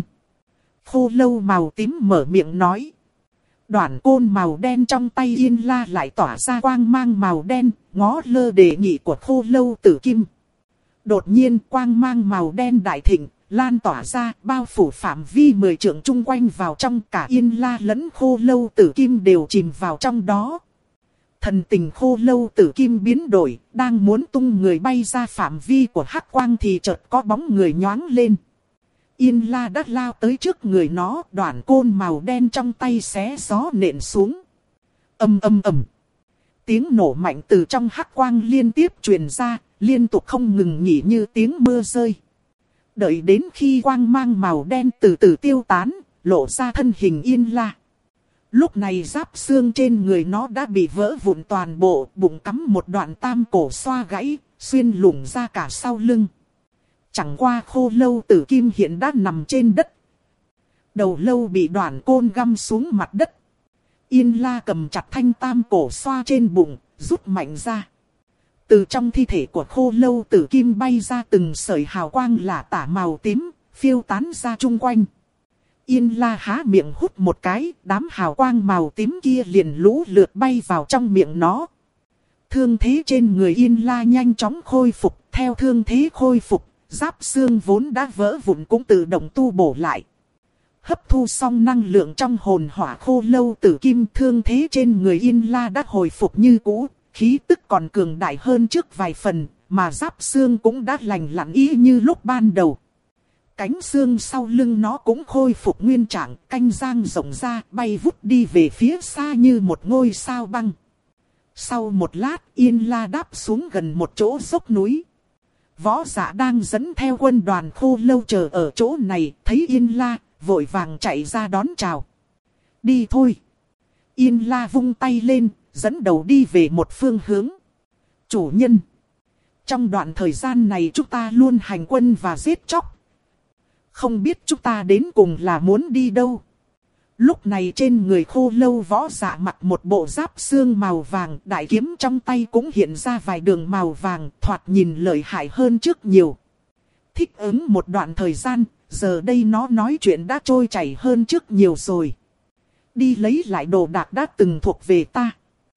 Khô lâu màu tím mở miệng nói. Đoạn côn màu đen trong tay Yên La lại tỏa ra quang mang màu đen, ngó lơ đề nghị của khô lâu tử kim. Đột nhiên quang mang màu đen đại thịnh, lan tỏa ra, bao phủ phạm vi mười trượng chung quanh vào trong, cả Yên La lẫn khô lâu tử kim đều chìm vào trong đó. Thần tình khô lâu tử kim biến đổi, đang muốn tung người bay ra phạm vi của hắc quang thì chợt có bóng người nhoáng lên. Yên La đã lao tới trước người nó, đoạn côn màu đen trong tay xé gió nện xuống. Ầm ầm ầm. Tiếng nổ mạnh từ trong hắc quang liên tiếp truyền ra, liên tục không ngừng nghỉ như tiếng mưa rơi. Đợi đến khi quang mang màu đen từ từ tiêu tán, lộ ra thân hình Yên La. Lúc này giáp xương trên người nó đã bị vỡ vụn toàn bộ, bụng cắm một đoạn tam cổ xoa gãy, xuyên lủng ra cả sau lưng. Chẳng qua khô lâu tử kim hiện đã nằm trên đất. Đầu lâu bị đoạn côn găm xuống mặt đất. Yên La cầm chặt thanh tam cổ xoa trên bụng, rút mạnh ra. Từ trong thi thể của khô lâu tử kim bay ra từng sợi hào quang lả tả màu tím, phiêu tán ra chung quanh. Yên La há miệng hút một cái, đám hào quang màu tím kia liền lũ lượt bay vào trong miệng nó. Thương thế trên người Yên La nhanh chóng khôi phục, theo thương thế khôi phục, giáp xương vốn đã vỡ vụn cũng tự động tu bổ lại. Hấp thu xong năng lượng trong hồn hỏa khô lâu tử kim, thương thế trên người Yên La đã hồi phục như cũ, khí tức còn cường đại hơn trước vài phần, mà giáp xương cũng đã lành lặn y như lúc ban đầu. Cánh xương sau lưng nó cũng khôi phục nguyên trạng, canh giang rộng ra, bay vút đi về phía xa như một ngôi sao băng. Sau một lát, Yên La đáp xuống gần một chỗ dốc núi. Võ giả đang dẫn theo quân đoàn khô lâu chờ ở chỗ này, thấy Yên La, vội vàng chạy ra đón chào. Đi thôi. Yên La vung tay lên, dẫn đầu đi về một phương hướng. Chủ nhân. Trong đoạn thời gian này chúng ta luôn hành quân và giết chóc. Không biết chúng ta đến cùng là muốn đi đâu. Lúc này trên người khô lâu võ giả mặc một bộ giáp xương màu vàng, đại kiếm trong tay cũng hiện ra vài đường màu vàng, thoạt nhìn lợi hại hơn trước nhiều. Thích ứng một đoạn thời gian, giờ đây nó nói chuyện đã trôi chảy hơn trước nhiều rồi. Đi lấy lại đồ đạc đã từng thuộc về ta.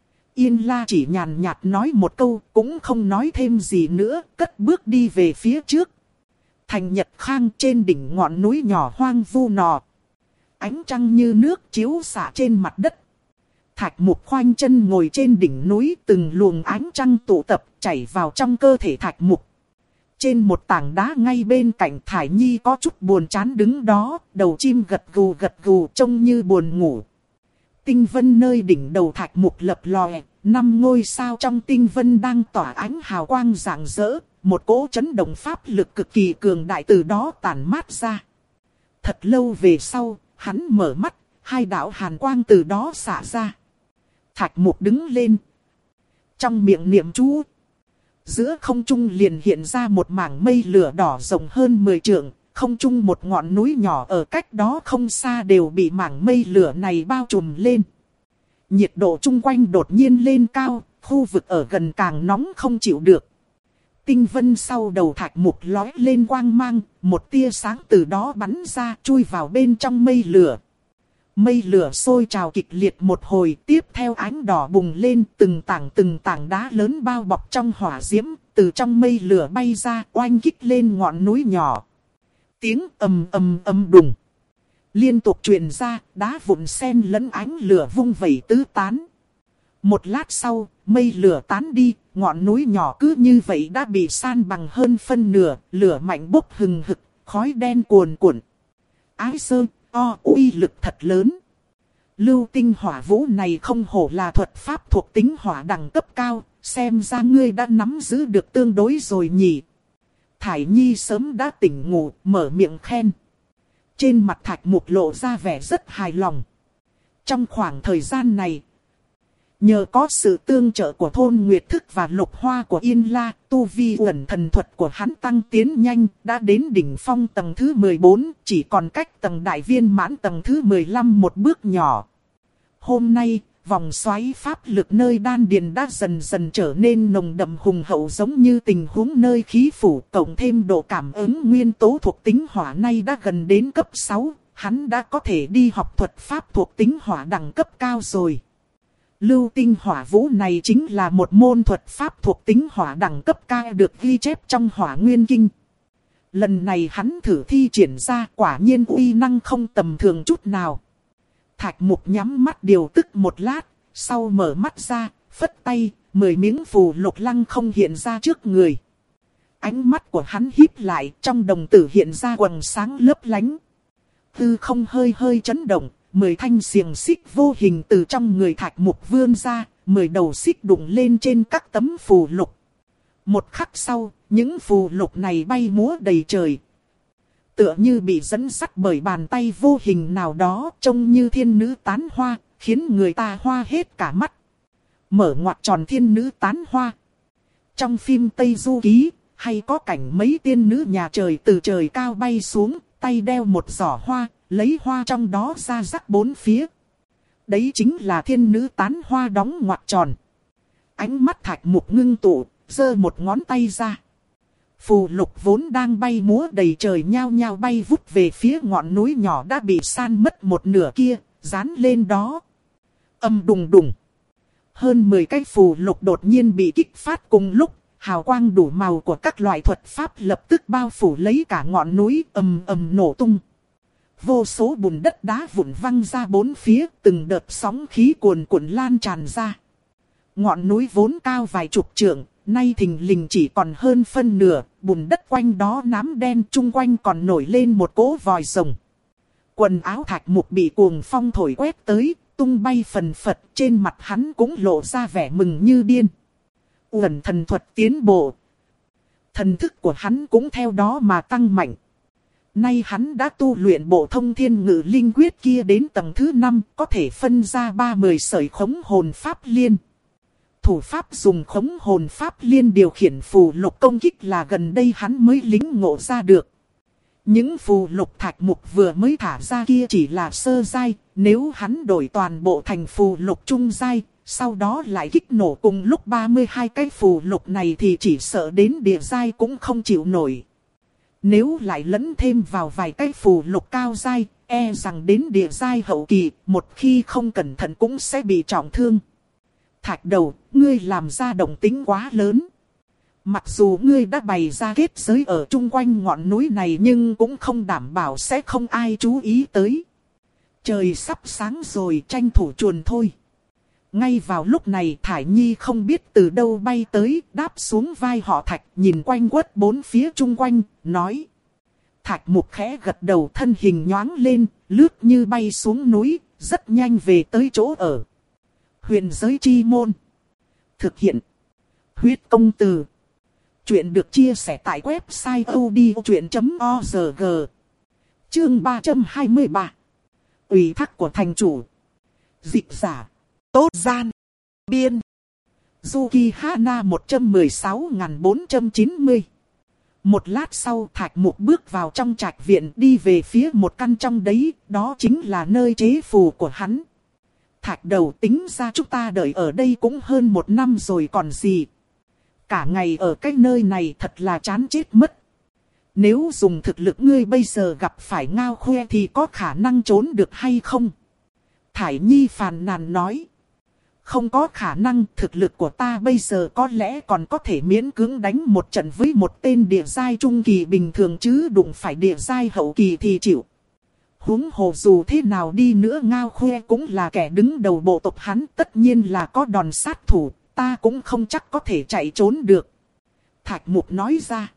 Yên La chỉ nhàn nhạt nói một câu, cũng không nói thêm gì nữa, cất bước đi về phía trước. Thành Nhật Khang trên đỉnh ngọn núi nhỏ hoang vu nọ. Ánh trăng như nước chiếu xạ trên mặt đất. Thạch Mục khoanh chân ngồi trên đỉnh núi, từng luồng ánh trăng tụ tập chảy vào trong cơ thể Thạch Mục. Trên một tảng đá ngay bên cạnh Thải Nhi có chút buồn chán đứng đó, đầu chim gật gù gật gù trông như buồn ngủ. Tinh vân nơi đỉnh đầu Thạch Mục lập lòe, năm ngôi sao trong tinh vân đang tỏa ánh hào quang rạng rỡ, một cỗ chấn động pháp lực cực kỳ cường đại từ đó tản mát ra. Thật lâu về sau, hắn mở mắt, hai đạo hàn quang từ đó xả ra. Thạch Mục đứng lên, trong miệng niệm chú. Giữa không trung liền hiện ra một mảng mây lửa đỏ rộng hơn mười trượng, không trung một ngọn núi nhỏ ở cách đó không xa đều bị mảng mây lửa này bao trùm lên. Nhiệt độ chung quanh đột nhiên lên cao, khu vực ở gần càng nóng không chịu được. Tinh vân sau đầu Thạch Mục lói lên quang mang, một tia sáng từ đó bắn ra chui vào bên trong mây lửa. Mây lửa sôi trào kịch liệt một hồi, tiếp theo ánh đỏ bùng lên, từng tảng từng tảng đá lớn bao bọc trong hỏa diễm, từ trong mây lửa bay ra, oanh kích lên ngọn núi nhỏ. Tiếng ầm ầm ầm đùng liên tục truyền ra, đá vụn xen lẫn ánh lửa vung vẩy tứ tán. Một lát sau, mây lửa tán đi, ngọn núi nhỏ cứ như vậy đã bị san bằng hơn phân nửa, lửa mạnh bốc hừng hực, khói đen cuồn cuộn. Ái Sơ, o uy lực thật lớn. Lưu tinh hỏa vũ này không hổ là thuật pháp thuộc tính hỏa đẳng cấp cao, xem ra ngươi đã nắm giữ được tương đối rồi nhỉ. Thải Nhi sớm đã tỉnh ngủ, mở miệng khen. Trên mặt Thạch Mục lộ ra vẻ rất hài lòng. Trong khoảng thời gian này, nhờ có sự tương trợ của Thôn Nguyệt Thức và Lục Hoa của Yên La, tu vi uẩn thần thuật của hắn tăng tiến nhanh, đã đến đỉnh phong tầng thứ mười bốn, chỉ còn cách tầng đại viên mãn tầng thứ mười lăm một bước nhỏ. Hôm nay, vòng xoáy pháp lực nơi đan điền đã dần dần trở nên nồng đậm hùng hậu giống như tình huống nơi khí phủ, cộng thêm độ cảm ứng nguyên tố thuộc tính hỏa nay đã gần đến cấp sáu, hắn đã có thể đi học thuật pháp thuộc tính hỏa đẳng cấp cao rồi. Lưu tinh hỏa vũ này chính là một môn thuật pháp thuộc tính hỏa đẳng cấp cao được ghi chép trong Hỏa Nguyên Kinh. Lần này hắn thử thi triển ra, quả nhiên uy năng không tầm thường chút nào. Thạch Mục nhắm mắt điều tức một lát, sau mở mắt ra, phất tay, mười miếng phù lục lăng không hiện ra trước người. Ánh mắt của hắn híp lại, trong đồng tử hiện ra quầng sáng lấp lánh. Tư không hơi hơi chấn động, mười thanh xiềng xích vô hình từ trong người Thạch Mục vươn ra, mười đầu xích đụng lên trên các tấm phù lục. Một khắc sau, những phù lục này bay múa đầy trời. Tựa như bị dẫn dắt bởi bàn tay vô hình nào đó, trông như thiên nữ tán hoa, khiến người ta hoa hết cả mắt. Mở ngoặc tròn thiên nữ tán hoa. Trong phim Tây Du Ký, hay có cảnh mấy tiên nữ nhà trời từ trời cao bay xuống, tay đeo một giỏ hoa, lấy hoa trong đó ra rắc bốn phía. Đấy chính là thiên nữ tán hoa đóng ngoặc tròn. Ánh mắt Thạch Mục ngưng tụ, giơ một ngón tay ra. Phù lục vốn đang bay múa đầy trời nhao nhao bay vút về phía ngọn núi nhỏ đã bị san mất một nửa kia, dán lên đó. Âm đùng đùng. Hơn mười cái phù lục đột nhiên bị kích phát cùng lúc, hào quang đủ màu của các loại thuật pháp lập tức bao phủ lấy cả ngọn núi, ầm ầm nổ tung. Vô số bùn đất đá vụn văng ra bốn phía, từng đợt sóng khí cuồn cuộn lan tràn ra. Ngọn núi vốn cao vài chục trượng, nay thình lình chỉ còn hơn phân nửa, bùn đất quanh đó nám đen, chung quanh còn nổi lên một cỗ vòi rồng. Quần áo Thạch Mục bị cuồng phong thổi quét tới, tung bay phần phật, trên mặt hắn cũng lộ ra vẻ mừng như điên. Uẩn thần thuật tiến bộ. Thần thức của hắn cũng theo đó mà tăng mạnh. Nay hắn đã tu luyện bộ thông thiên ngự linh quyết kia đến tầng thứ năm, có thể phân ra ba mươi sợi khống hồn pháp liên. Thủ pháp dùng khống hồn pháp liên điều khiển phù lục công kích là gần đây hắn mới lĩnh ngộ ra được. Những phù lục Thạch Mục vừa mới thả ra kia chỉ là sơ giai, nếu hắn đổi toàn bộ thành phù lục trung giai, sau đó lại kích nổ cùng lúc ba mươi hai cái phù lục này thì chỉ sợ đến địa giai cũng không chịu nổi. Nếu lại lẫn thêm vào vài cái phù lục cao giai, e rằng đến địa giai hậu kỳ, một khi không cẩn thận cũng sẽ bị trọng thương. Thạch Đầu, ngươi làm ra động tính quá lớn. Mặc dù ngươi đã bày ra kết giới ở chung quanh ngọn núi này nhưng cũng không đảm bảo sẽ không ai chú ý tới. Trời sắp sáng rồi, tranh thủ chuồn thôi. Ngay vào lúc này Thải Nhi không biết từ đâu bay tới, đáp xuống vai họ Thạch, nhìn quanh quất bốn phía chung quanh, nói. Thạch Mục khẽ gật đầu, thân hình nhoáng lên, lướt như bay xuống núi, rất nhanh về tới chỗ ở. Huyền giới chi môn. Thực hiện. Huyết công từ. Chuyện được chia sẻ tại website o d o chuyện chấm org. Chương ba trăm hai mươi ba. Ủy thác của thành chủ. Dịch giả. Tốt gian. Biên. Yuki Hana một trăm mười sáu nghìn bốn trăm chín mươi. Một lát sau Thạch Mục bước vào trong trạch viện, đi về phía một căn trong đấy, đó chính là nơi chế phù của hắn. Thạch Đầu, tính ra chúng ta đợi ở đây cũng hơn một năm rồi còn gì. Cả ngày ở cái nơi này thật là chán chết mất. Nếu dùng thực lực ngươi bây giờ gặp phải Ngao Khoe thì có khả năng trốn được hay không? Thải Nhi phàn nàn nói. Không có khả năng, thực lực của ta bây giờ có lẽ còn có thể miễn cưỡng đánh một trận với một tên địa giai trung kỳ bình thường chứ đụng phải địa giai hậu kỳ thì chịu. Huống hồ dù thế nào đi nữa Ngao Khoe cũng là kẻ đứng đầu bộ tộc hắn, tất nhiên là có đòn sát thủ, ta cũng không chắc có thể chạy trốn được. Thạch Mục nói ra.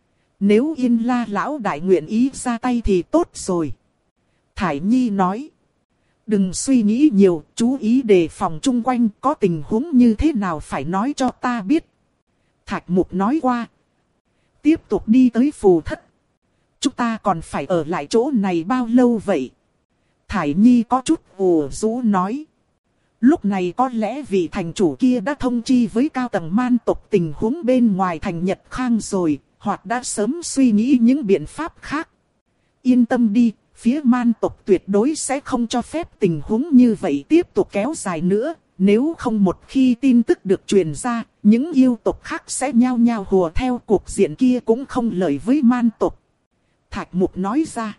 Nếu Yên La lão đại nguyện ý ra tay thì tốt rồi. Thải Nhi nói. Đừng suy nghĩ nhiều, chú ý đề phòng chung quanh, có tình huống như thế nào phải nói cho ta biết. Thạch Mục nói qua. Tiếp tục đi tới phù thất. Chúng ta còn phải ở lại chỗ này bao lâu vậy? Thải Nhi có chút ủ rũ nói. Lúc này có lẽ vị thành chủ kia đã thông chi với cao tầng man tộc tình huống bên ngoài thành Nhật Khang rồi, hoặc đã sớm suy nghĩ những biện pháp khác. Yên tâm đi, phía man tộc tuyệt đối sẽ không cho phép tình huống như vậy tiếp tục kéo dài nữa. Nếu không một khi tin tức được truyền ra, những yêu tộc khác sẽ nhao nhao hùa theo, cuộc diện kia cũng không lợi với man tộc. Thạch Mục nói ra.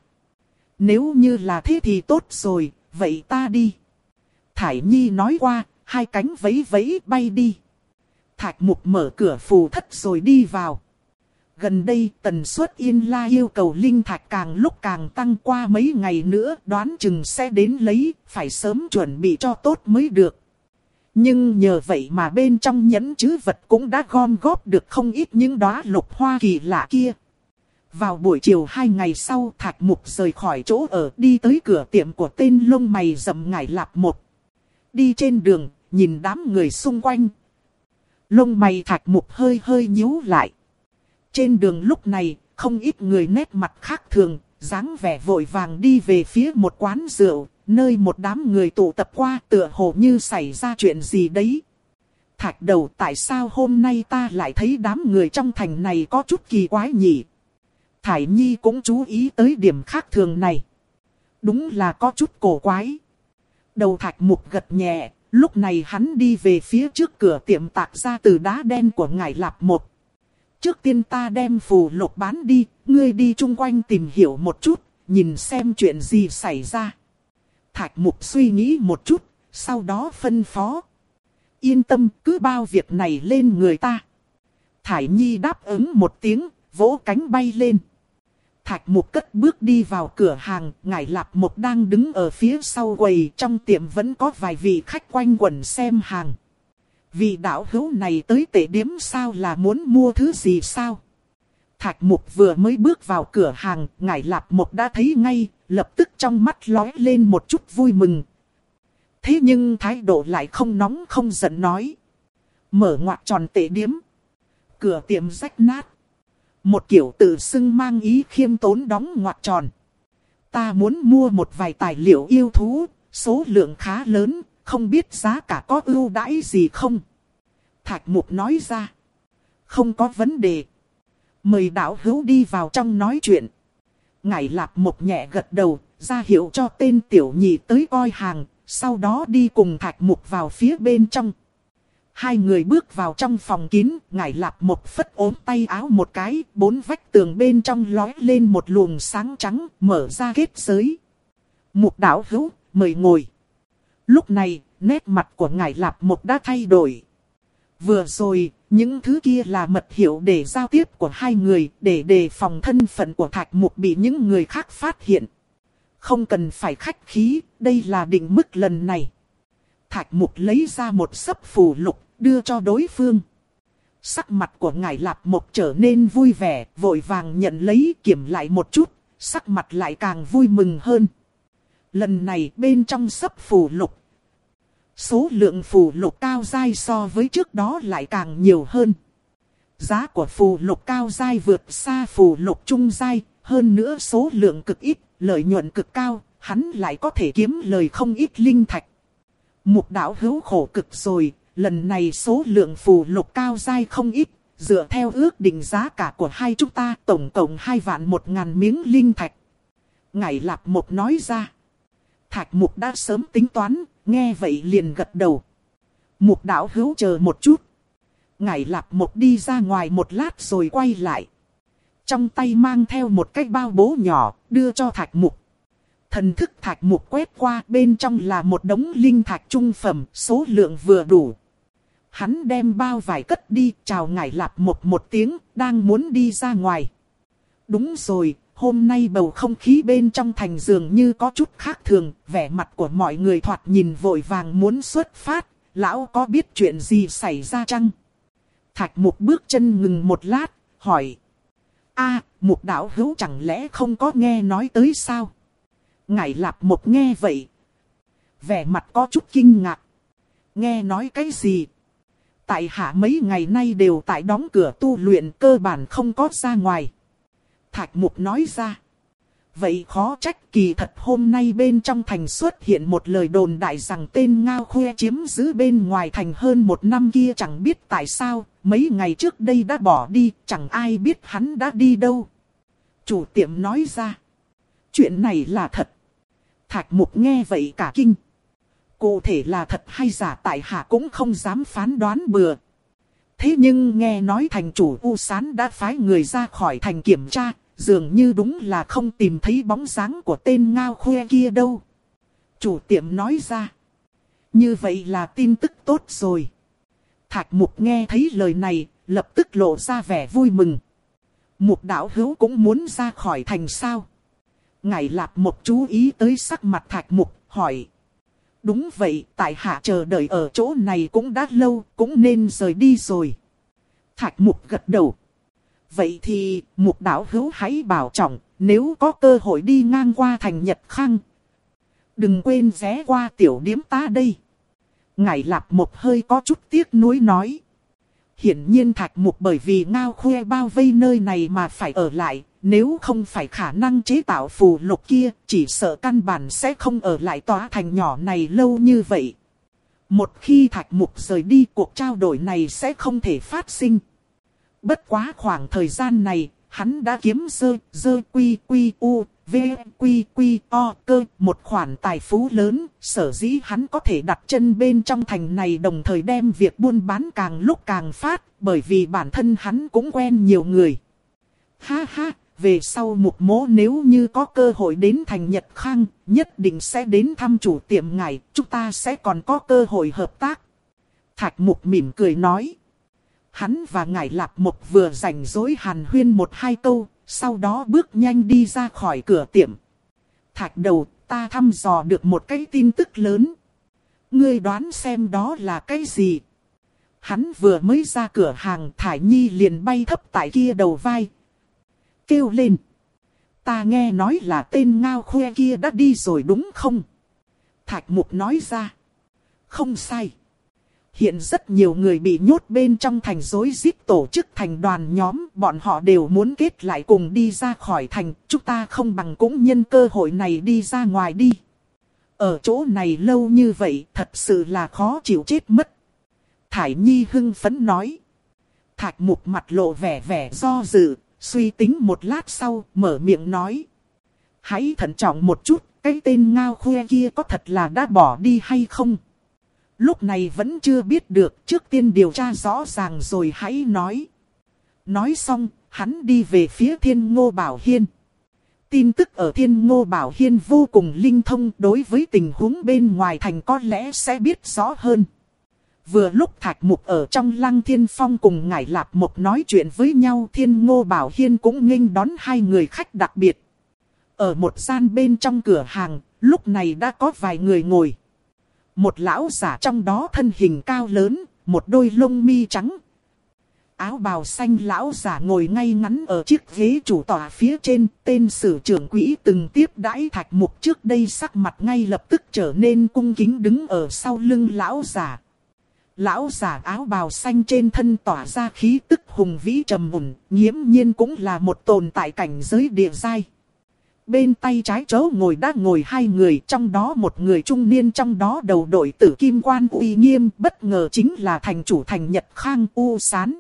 Nếu như là thế thì tốt rồi, vậy ta đi. Thải Nhi nói qua, hai cánh vẫy vẫy bay đi. Thạch Mục mở cửa phù thất rồi đi vào. Gần đây tần suất Yên La yêu cầu linh thạch càng lúc càng tăng, qua mấy ngày nữa đoán chừng sẽ đến lấy, phải sớm chuẩn bị cho tốt mới được. Nhưng nhờ vậy mà bên trong nhẫn trữ vật cũng đã gom góp được không ít những đóa lục hoa kỳ lạ kia. Vào buổi chiều hai ngày sau Thạch Mục rời khỏi chỗ ở, đi tới cửa tiệm của tên lông mày rậm Ngải Lạp một. Đi trên đường, nhìn đám người xung quanh. Lông mày Thạch Mục hơi hơi nhíu lại. Trên đường lúc này, không ít người nét mặt khác thường, dáng vẻ vội vàng đi về phía một quán rượu, nơi một đám người tụ tập qua, tựa hồ như xảy ra chuyện gì đấy. Thạch Đầu, tại sao hôm nay ta lại thấy đám người trong thành này có chút kỳ quái nhỉ? Thải Nhi cũng chú ý tới điểm khác thường này. Đúng là có chút cổ quái. Đầu Thạch Mục gật nhẹ, lúc này hắn đi về phía trước cửa tiệm tạc ra từ đá đen của Ngải Lạp một. trước tiên ta đem phù lục bán đi, ngươi đi chung quanh tìm hiểu một chút, nhìn xem chuyện gì xảy ra. Thạch Mục suy nghĩ một chút, sau đó phân phó. Yên tâm, cứ bao việc này lên người ta. Thải Nhi đáp ứng một tiếng, vỗ cánh bay lên. Thạch Mục cất bước đi vào cửa hàng, Ngải Lạp Mộc đang đứng ở phía sau quầy, trong tiệm vẫn có vài vị khách quanh quẩn xem hàng. Vị đạo hữu này tới tệ điếm sao, là muốn mua thứ gì sao? Thạch Mục vừa mới bước vào cửa hàng, Ngải Lạp Mộc đã thấy ngay, lập tức trong mắt lóe lên một chút vui mừng. Thế nhưng thái độ lại không nóng không giận nói. Mở ngoặc tròn tệ điếm. Cửa tiệm rách nát. Một kiểu tự xưng mang ý khiêm tốn đóng ngoặc tròn. Ta muốn mua một vài tài liệu yêu thú, số lượng khá lớn, không biết giá cả có ưu đãi gì không? Thạch Mục nói ra. Không có vấn đề. Mời đạo hữu đi vào trong nói chuyện. Ngải Lạp Mộc nhẹ gật đầu, ra hiệu cho tên tiểu nhị tới coi hàng, sau đó đi cùng Thạch Mục vào phía bên trong. Hai người bước vào trong phòng kín, Ngải Lạp Mộc phất ốm tay áo một cái, bốn vách tường bên trong lóe lên một luồng sáng trắng, mở ra kết giới. Mục đạo hữu, mời ngồi. Lúc này, nét mặt của Ngải Lạp Mộc đã thay đổi. Vừa rồi, những thứ kia là mật hiệu để giao tiếp của hai người, để đề phòng thân phận của Thạch Mục bị những người khác phát hiện. Không cần phải khách khí, đây là định mức lần này. Thạch Mục lấy ra một xấp phù lục, đưa cho đối phương. Sắc mặt của Ngải Lạp Mộc trở nên vui vẻ, vội vàng nhận lấy, kiểm lại một chút, sắc mặt lại càng vui mừng hơn. Lần này bên trong xấp phù lục, số lượng phù lục cao giai so với trước đó lại càng nhiều hơn. Giá của phù lục cao giai vượt xa phù lục trung giai, hơn nữa số lượng cực ít, lợi nhuận cực cao, hắn lại có thể kiếm lời không ít linh thạch. Mục đạo hữu khổ cực rồi, lần này số lượng phù lục cao giai không ít, dựa theo ước định giá cả của hai chúng ta tổng cộng hai vạn một ngàn miếng linh thạch. Ngải Lạp Mộc nói ra. Thạch Mục đã sớm tính toán, nghe vậy liền gật đầu. Mục đạo hữu chờ một chút. Ngải Lạp Mộc đi ra ngoài một lát rồi quay lại. Trong tay mang theo một cái bao bố nhỏ, đưa cho Thạch Mục. Thần thức Thạch Mục quét qua, bên trong là một đống linh thạch trung phẩm, số lượng vừa đủ. Hắn đem bao vải cất đi, chào Ngải Lạp Mộc một tiếng, đang muốn đi ra ngoài. Đúng rồi, hôm nay bầu không khí bên trong thành dường như có chút khác thường, vẻ mặt của mọi người thoạt nhìn vội vàng muốn xuất phát, lão có biết chuyện gì xảy ra chăng? Thạch Mục bước chân ngừng một lát, hỏi. A, Mục đạo hữu chẳng lẽ không có nghe nói tới sao? Ngải Lạp Mộc nghe vậy, vẻ mặt có chút kinh ngạc. Nghe nói cái gì? Tại hạ mấy ngày nay đều tại đóng cửa tu luyện, cơ bản không có ra ngoài. Thạch Mục nói ra. Vậy khó trách, kỳ thật hôm nay bên trong thành xuất hiện một lời đồn đại rằng tên Ngao Khuê chiếm giữ bên ngoài thành hơn một năm kia, chẳng biết tại sao, mấy ngày trước đây đã bỏ đi, chẳng ai biết hắn đã đi đâu. Chủ tiệm nói ra. Chuyện này là thật. Thạch Mục nghe vậy cả kinh. Cụ thể là thật hay giả tại hạ cũng không dám phán đoán bừa. Thế nhưng nghe nói thành chủ U Sán đã phái người ra khỏi thành kiểm tra, dường như đúng là không tìm thấy bóng dáng của tên Ngao Khuê kia đâu. Chủ tiệm nói ra. Như vậy là tin tức tốt rồi. Thạch Mục nghe thấy lời này, lập tức lộ ra vẻ vui mừng. Mục đạo hữu cũng muốn ra khỏi thành sao? Ngải Lạp Mộc chú ý tới sắc mặt Thạch Mục, hỏi. Đúng vậy, tại hạ chờ đợi ở chỗ này cũng đã lâu, cũng nên rời đi rồi. Thạch Mục gật đầu. Vậy thì, Mục đạo hữu hãy bảo trọng, nếu có cơ hội đi ngang qua thành Nhật Khang, đừng quên ghé qua tiểu điếm ta đây. Ngải Lạp Mộc hơi có chút tiếc nuối nói. Hiển nhiên Thạch Mục bởi vì Ngao Khuê bao vây nơi này mà phải ở lại, nếu không phải khả năng chế tạo phù lục kia, chỉ sợ căn bản sẽ không ở lại tòa thành nhỏ này lâu như vậy. Một khi Thạch Mục rời đi, cuộc trao đổi này sẽ không thể phát sinh. Bất quá khoảng thời gian này, hắn đã kiếm dơ, dơ quy quy u, V, Quy, Quy, O, Cơ, một khoản tài phú lớn, sở dĩ hắn có thể đặt chân bên trong thành này đồng thời đem việc buôn bán càng lúc càng phát, bởi vì bản thân hắn cũng quen nhiều người. Ha ha, về sau Mục Mỗ nếu như có cơ hội đến thành Nhật Khang, nhất định sẽ đến thăm chủ tiệm ngài, chúng ta sẽ còn có cơ hội hợp tác. Thạch Mục mỉm cười nói. Hắn và ngài Lạp Mục vừa rảnh rỗi hàn huyên một hai câu, sau đó bước nhanh đi ra khỏi cửa tiệm. Thạch đầu, ta thăm dò được một cái tin tức lớn. Ngươi đoán xem đó là cái gì? Hắn vừa mới ra cửa hàng, Thải Nhi liền bay thấp tại kia đầu vai. Kêu lên. Ta nghe nói là tên ngao khoe kia đã đi rồi đúng không? Thạch Mục nói ra. Không sai. Hiện rất nhiều người bị nhốt bên trong thành rối rít tổ chức thành đoàn nhóm, bọn họ đều muốn kết lại cùng đi ra khỏi thành, chúng ta không bằng cũng nhân cơ hội này đi ra ngoài đi. Ở chỗ này lâu như vậy, thật sự là khó chịu chết mất. Thải Nhi hưng phấn nói. Thạch Mục mặt lộ vẻ vẻ do dự, suy tính một lát sau, mở miệng nói. Hãy thận trọng một chút, cái tên ngao khoe kia có thật là đã bỏ đi hay không? Lúc này vẫn chưa biết được, trước tiên điều tra rõ ràng rồi hãy nói. Nói xong, hắn đi về phía Thiên Ngô Bảo Hiên. Tin tức ở Thiên Ngô Bảo Hiên vô cùng linh thông, đối với tình huống bên ngoài thành có lẽ sẽ biết rõ hơn. Vừa lúc Thạch Mục ở trong Lăng Thiên Phong cùng ngải Lạp Mục nói chuyện với nhau, Thiên Ngô Bảo Hiên cũng nghênh đón hai người khách đặc biệt. Ở một gian bên trong cửa hàng, lúc này đã có vài người ngồi. Một lão giả trong đó thân hình cao lớn, một đôi lông mi trắng. Áo bào xanh lão giả ngồi ngay ngắn ở chiếc ghế chủ tọa phía trên. Tên sử trưởng quỹ từng tiếp đãi Thạch Mục trước đây, sắc mặt ngay lập tức trở nên cung kính đứng ở sau lưng lão giả. Lão giả áo bào xanh trên thân tỏa ra khí tức hùng vĩ trầm mùn, nghiễm nhiên cũng là một tồn tại cảnh giới địa giai. Bên tay trái chỗ ngồi đã ngồi hai người, trong đó một người trung niên, trong đó đầu đội tử kim quan uy nghiêm, bất ngờ chính là thành chủ thành Nhật Khang U Sán.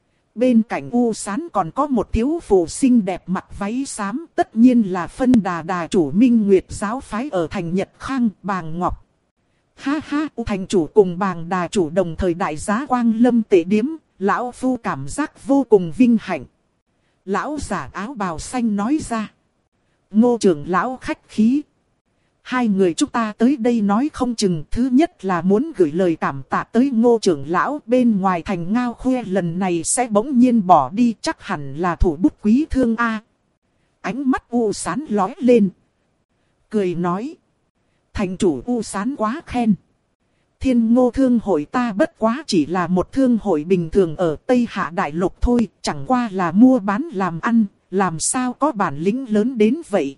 Bên cạnh U Sán còn có một thiếu phụ xinh đẹp mặc váy xám, tất nhiên là phân đà đà chủ Minh Nguyệt giáo phái ở thành Nhật Khang, Bàng Ngọc. Ha ha, thành chủ cùng Bàng đà chủ đồng thời đại giá Quang Lâm Tệ Điếm, lão phu cảm giác vô cùng vinh hạnh. Lão giả áo bào xanh nói ra. Ngô trưởng lão khách khí. Hai người chúng ta tới đây nói không chừng, thứ nhất là muốn gửi lời cảm tạ tới Ngô trưởng lão, bên ngoài thành ngao khoe lần này sẽ bỗng nhiên bỏ đi, chắc hẳn là thủ bút quý thương a. Ánh mắt U Sán lóe lên, cười nói. Thành chủ U Sán quá khen. Thiên Ngô thương hội ta bất quá chỉ là một thương hội bình thường ở Tây Hạ Đại Lục thôi, chẳng qua là mua bán làm ăn, làm sao có bản lĩnh lớn đến vậy.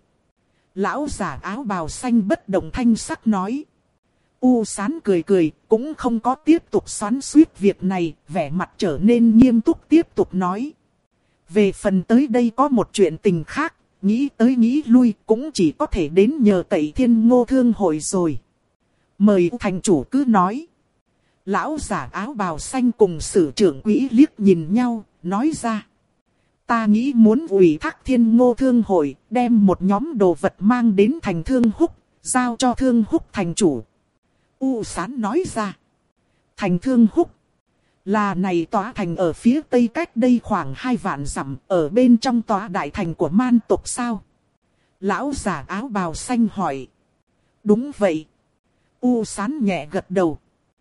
Lão giả áo bào xanh bất động thanh sắc nói. U Sán cười cười, cũng không có tiếp tục xoắn xuýt việc này, vẻ mặt trở nên nghiêm túc tiếp tục nói. Về phần tới đây có một chuyện tình khác, nghĩ tới nghĩ lui cũng chỉ có thể đến nhờ cậy Thiên Ngô thương hội rồi. Mời thành chủ cứ nói. Lão giả áo bào xanh cùng sử trưởng quỹ liếc nhìn nhau, nói ra. Ta nghĩ muốn ủy thác Thiên Ngô thương hội, đem một nhóm đồ vật mang đến thành Thương Húc, giao cho Thương Húc thành chủ. U Sán nói ra. Thành Thương Húc là này tòa thành ở phía tây cách đây khoảng hai vạn dặm, ở bên trong tòa đại thành của man tộc sao? Lão giả áo bào xanh hỏi. Đúng vậy. U Sán nhẹ gật đầu.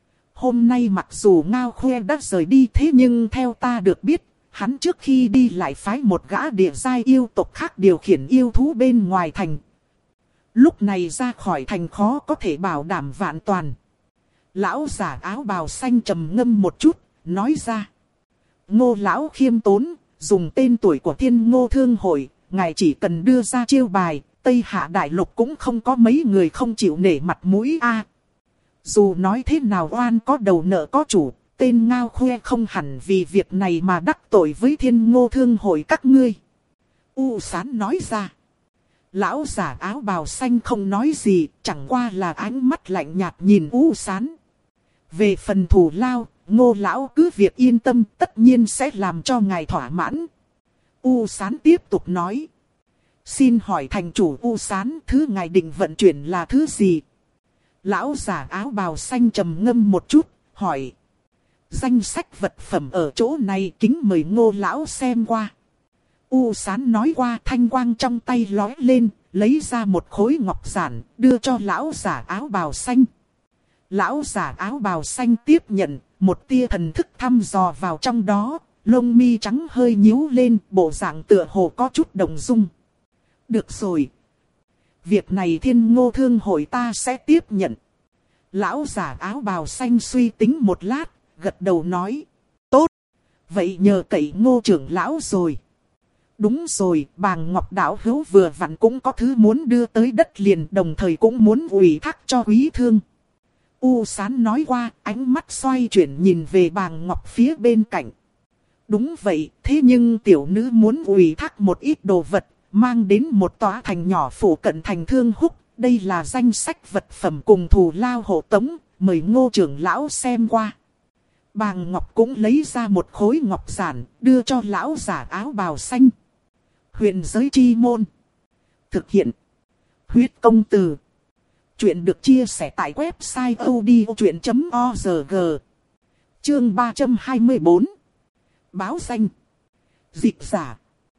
Hôm nay mặc dù ngao khoe đã rời đi, thế nhưng theo ta được biết, hắn trước khi đi lại phái một gã địa giai yêu tộc khác điều khiển yêu thú bên ngoài thành. Lúc này ra khỏi thành khó có thể bảo đảm vạn toàn. Lão giả áo bào xanh trầm ngâm một chút, nói ra. Ngô lão khiêm tốn, dùng tên tuổi của Thiên Ngô thương hội, ngài chỉ cần đưa ra chiêu bài, Tây Hạ Đại Lục cũng không có mấy người không chịu nể mặt mũi a. Dù nói thế nào oan có đầu nợ có chủ, tên ngao khoe không hẳn vì việc này mà đắc tội với Thiên Ngô thương hội các ngươi. U Sán nói ra. Lão giả áo bào xanh không nói gì, chẳng qua là ánh mắt lạnh nhạt nhìn U Sán. Về phần thù lao, Ngô lão cứ việc yên tâm, tất nhiên sẽ làm cho ngài thỏa mãn. U Sán tiếp tục nói. Xin hỏi thành chủ U Sán, thứ ngài định vận chuyển là thứ gì? Lão giả áo bào xanh trầm ngâm một chút, hỏi. Danh sách vật phẩm ở chỗ này, kính mời Ngô lão xem qua. U Sán nói qua, thanh quang trong tay lói lên, lấy ra một khối ngọc giản, đưa cho lão giả áo bào xanh. Lão giả áo bào xanh tiếp nhận, một tia thần thức thăm dò vào trong đó, lông mi trắng hơi nhíu lên, bộ dạng tựa hồ có chút động dung. Được rồi. Việc này Thiên Ngô Thương hội ta sẽ tiếp nhận. Lão giả áo bào xanh suy tính một lát, gật đầu nói. Tốt. Vậy nhờ cậy Ngô trưởng lão rồi. Đúng rồi, Bàng Ngọc đạo hữu vừa vặn cũng có thứ muốn đưa tới đất liền, đồng thời cũng muốn ủy thác cho Quý Thương. U Sán nói qua, ánh mắt xoay chuyển nhìn về Bàng Ngọc phía bên cạnh. Đúng vậy, thế nhưng tiểu nữ muốn ủy thác một ít đồ vật, mang đến một tòa thành nhỏ phủ cận thành Thương Húc. Đây là danh sách vật phẩm cùng thù lao hộ tống, mời Ngô trưởng lão xem qua. Bàng Ngọc cũng lấy ra một khối ngọc giản, đưa cho lão giả áo bào xanh. Huyền giới chi môn. Thực hiện. Huyết công từ. Chuyện được chia sẻ tại website odchuyện chấm org. Chương ba trăm hai mươi bốn. Báo danh. Dịch giả.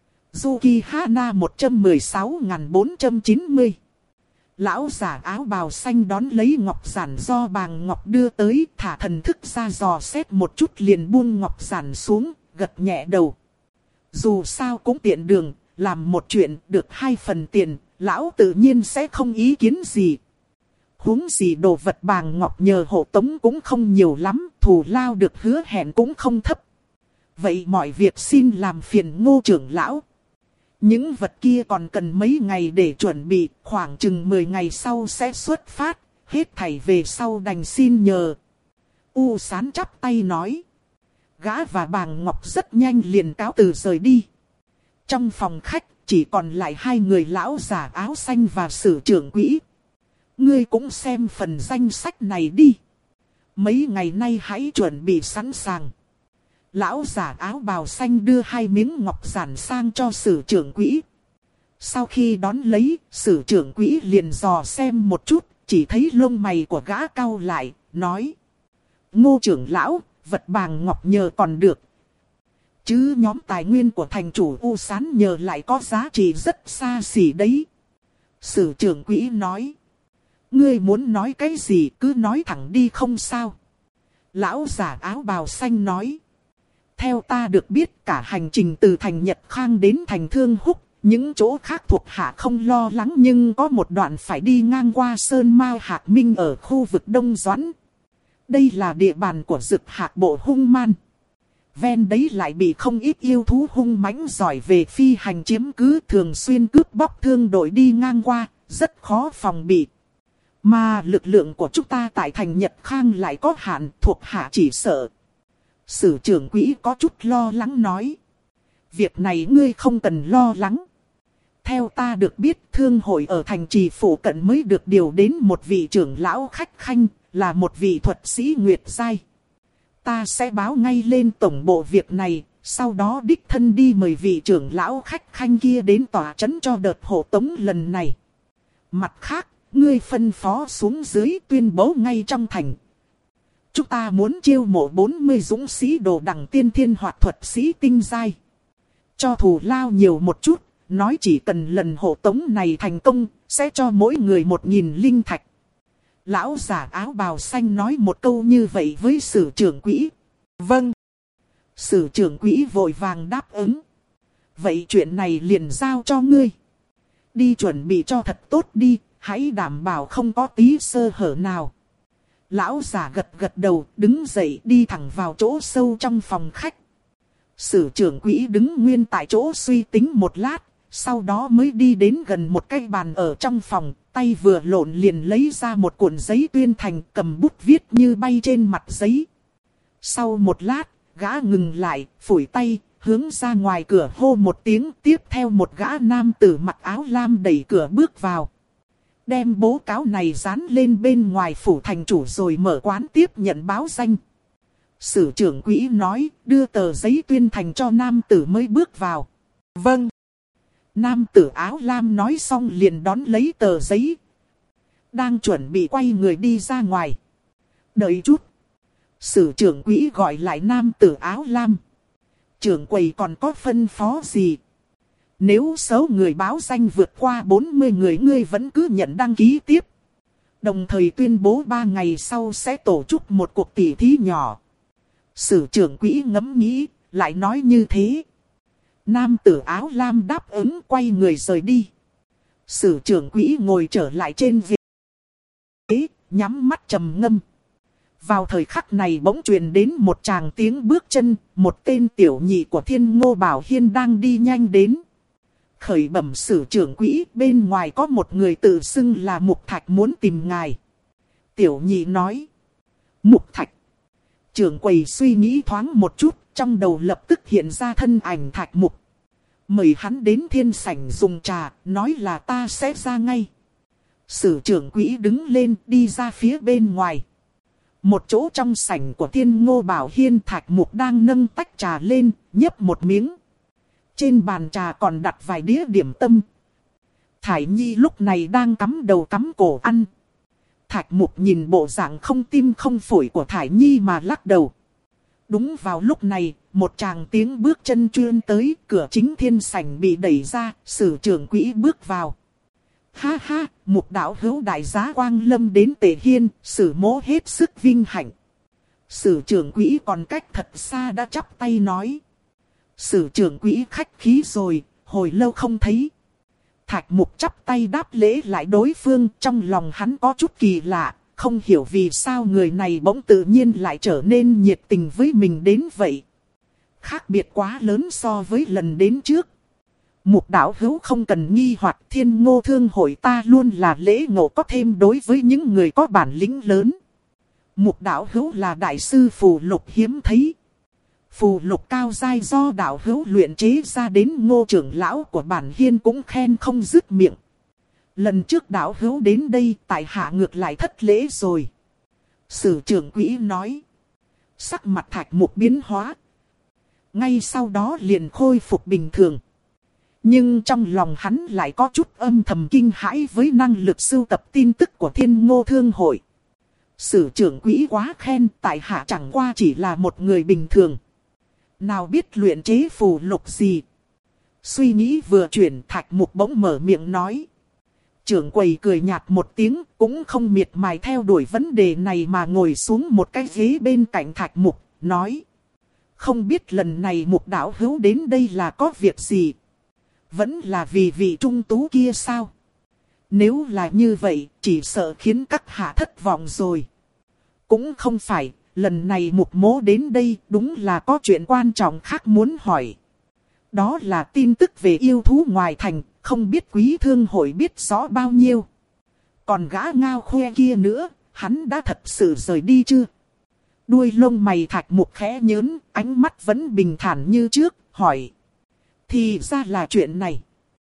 Yukihana một trăm mười sáu nghìn bốn trăm chín mươi. Lão giả áo bào xanh đón lấy ngọc giản do Bàng Ngọc đưa tới, thả thần thức ra dò xét một chút liền buông ngọc giản xuống, gật nhẹ đầu. Dù sao cũng tiện đường, làm một chuyện được hai phần tiền, lão tự nhiên sẽ không ý kiến gì. Huống gì đồ vật Bàng Ngọc nhờ hộ tống cũng không nhiều lắm, thù lao được hứa hẹn cũng không thấp. Vậy mọi việc xin làm phiền Ngô trưởng lão. Những vật kia còn cần mấy ngày để chuẩn bị, khoảng chừng mười ngày sau sẽ xuất phát, hết thảy về sau đành xin nhờ. U Sán chắp tay nói. Gã và Bàng Ngọc rất nhanh liền cáo từ rời đi. Trong phòng khách chỉ còn lại hai người lão giả áo xanh và sử trưởng quỹ. Ngươi cũng xem phần danh sách này đi. Mấy ngày nay hãy chuẩn bị sẵn sàng. Lão giả áo bào xanh đưa hai miếng ngọc giản sang cho sử trưởng quỹ. Sau khi đón lấy, sử trưởng quỹ liền dò xem một chút, chỉ thấy lông mày của gã cau lại, nói. Ngô trưởng lão, vật Bàng Ngọc nhờ còn được. Chứ nhóm tài nguyên của thành chủ U Sán nhờ lại có giá trị rất xa xỉ đấy. Sử trưởng quỹ nói. Ngươi muốn nói cái gì cứ nói thẳng đi không sao. Lão giả áo bào xanh nói. Theo ta được biết cả hành trình từ thành Nhật Khang đến thành Thương Húc, những chỗ khác thuộc hạ không lo lắng nhưng có một đoạn phải đi ngang qua Sơn Mao Hạc Minh ở khu vực Đông Doãn. Đây là địa bàn của Dực Hạc bộ hung man. Ven đấy lại bị không ít yêu thú hung mãnh giỏi về phi hành chiếm cứ, thường xuyên cướp bóc thương đội đi ngang qua, rất khó phòng bị. Mà lực lượng của chúng ta tại thành Nhật Khang lại có hạn, thuộc hạ chỉ sợ. Sử trưởng quỹ có chút lo lắng nói. Việc này ngươi không cần lo lắng. Theo ta được biết thương hội ở thành trì phủ cận mới được điều đến một vị trưởng lão khách khanh, là một vị thuật sĩ Nguyệt Giai. Ta sẽ báo ngay lên tổng bộ việc này, sau đó đích thân đi mời vị trưởng lão khách khanh kia đến tòa trấn cho đợt hộ tống lần này. Mặt khác, ngươi phân phó xuống dưới tuyên bố ngay trong thành. Chúng ta muốn chiêu mộ bốn mươi dũng sĩ đồ đẳng tiên thiên hoạt thuật sĩ tinh giai. Cho thù lao nhiều một chút, nói chỉ cần lần hộ tống này thành công, sẽ cho mỗi người một nghìn linh thạch. Lão giả áo bào xanh nói một câu như vậy với sử trưởng quỹ. Vâng. Sử trưởng quỹ vội vàng đáp ứng. Vậy chuyện này liền giao cho ngươi. Đi chuẩn bị cho thật tốt đi, hãy đảm bảo không có tí sơ hở nào. Lão giả gật gật đầu, đứng dậy đi thẳng vào chỗ sâu trong phòng khách. Sử trưởng quỹ đứng nguyên tại chỗ suy tính một lát, sau đó mới đi đến gần một cái bàn ở trong phòng, tay vừa lộn liền lấy ra một cuộn giấy tuyên thành, cầm bút viết như bay trên mặt giấy. Sau một lát, gã ngừng lại, phủi tay, hướng ra ngoài cửa hô một tiếng, tiếp theo một gã nam tử mặc áo lam đẩy cửa bước vào. Đem bố cáo này dán lên bên ngoài phủ thành chủ rồi mở quán tiếp nhận báo danh. Sử trưởng quỹ nói, đưa tờ giấy tuyên thành cho nam tử mới bước vào. Vâng. Nam tử áo lam nói xong liền đón lấy tờ giấy. Đang chuẩn bị quay người đi ra ngoài. Đợi chút. Sử trưởng quỹ gọi lại nam tử áo lam. Trưởng quầy còn có phân phó gì? Nếu số người báo danh vượt qua bốn mươi người ngươi vẫn cứ nhận đăng ký tiếp. Đồng thời tuyên bố ba ngày sau sẽ tổ chức một cuộc tỉ thí nhỏ. Sử trưởng quỹ ngẫm nghĩ, lại nói như thế. Nam tử áo lam đáp ứng quay người rời đi. Sử trưởng quỹ ngồi trở lại trên ghế, nhắm mắt trầm ngâm. Vào thời khắc này bỗng truyền đến một tràng tiếng bước chân, một tên tiểu nhị của Thiên Ngô Bảo Hiên đang đi nhanh đến. Khởi bẩm sử trưởng quỹ, bên ngoài có một người tự xưng là Mục Thạch muốn tìm ngài. Tiểu nhị nói. Mục Thạch. Trưởng quầy suy nghĩ thoáng một chút, trong đầu lập tức hiện ra thân ảnh Thạch Mục. Mời hắn đến thiên sảnh dùng trà, nói là ta sẽ ra ngay. Sử trưởng quỹ đứng lên đi ra phía bên ngoài. Một chỗ trong sảnh của Thiên Ngô Bảo Hiên, Thạch Mục đang nâng tách trà lên, nhấp một miếng. Trên bàn trà còn đặt vài đĩa điểm tâm. Thải Nhi lúc này đang cắm đầu cắm cổ ăn. Thạch Mục nhìn bộ dạng không tim không phổi của Thải Nhi mà lắc đầu. Đúng vào lúc này, một tràng tiếng bước chân truyền tới, cửa chính thiên sảnh bị đẩy ra, sử trưởng quỹ bước vào. Ha ha, Mục đạo hữu đại giá Quang Lâm đến Tề Hiên, sử mỗ hết sức vinh hạnh. Sử trưởng quỹ còn cách thật xa đã chắp tay nói. Sử trưởng quỹ khách khí rồi, hồi lâu không thấy. Thạch Mục chắp tay đáp lễ lại đối phương, trong lòng hắn có chút kỳ lạ, không hiểu vì sao người này bỗng tự nhiên lại trở nên nhiệt tình với mình đến vậy. Khác biệt quá lớn so với lần đến trước. Mục đạo hữu không cần nghi hoặc, Thiên Ngô Thương hội ta luôn là lễ ngộ có thêm đối với những người có bản lĩnh lớn. Mục đạo hữu là đại sư phù lục hiếm thấy. Phù lục cao giai do đạo hữu luyện chế ra đến Ngô trưởng lão của bản hiên cũng khen không dứt miệng. Lần trước đạo hữu đến đây tại hạ ngược lại thất lễ rồi. Sử trưởng quỹ nói. Sắc mặt Thạch Mục biến hóa. Ngay sau đó liền khôi phục bình thường. Nhưng trong lòng hắn lại có chút âm thầm kinh hãi với năng lực sưu tập tin tức của Thiên Ngô Thương hội. Sử trưởng quỹ quá khen, tại hạ chẳng qua chỉ là một người bình thường. Nào biết luyện chế phù lục gì. Suy nghĩ vừa chuyển, Thạch Mục bỗng mở miệng nói. Trưởng quầy cười nhạt một tiếng, cũng không miệt mài theo đuổi vấn đề này mà ngồi xuống một cái ghế bên cạnh Thạch Mục, nói. Không biết lần này Mục đạo hữu đến đây là có việc gì? Vẫn là vì vị trung tú kia sao? Nếu là như vậy, chỉ sợ khiến các hạ thất vọng rồi. Cũng không phải, lần này Mục mỗ đến đây đúng là có chuyện quan trọng khác muốn hỏi. Đó là tin tức về yêu thú ngoài thành, không biết quý thương hội biết rõ bao nhiêu. Còn gã Ngao Khoe kia nữa, hắn đã thật sự rời đi chưa? Đuôi lông mày Thạch Mục khẽ nhớn, ánh mắt vẫn bình thản như trước, hỏi. Thì ra là chuyện này.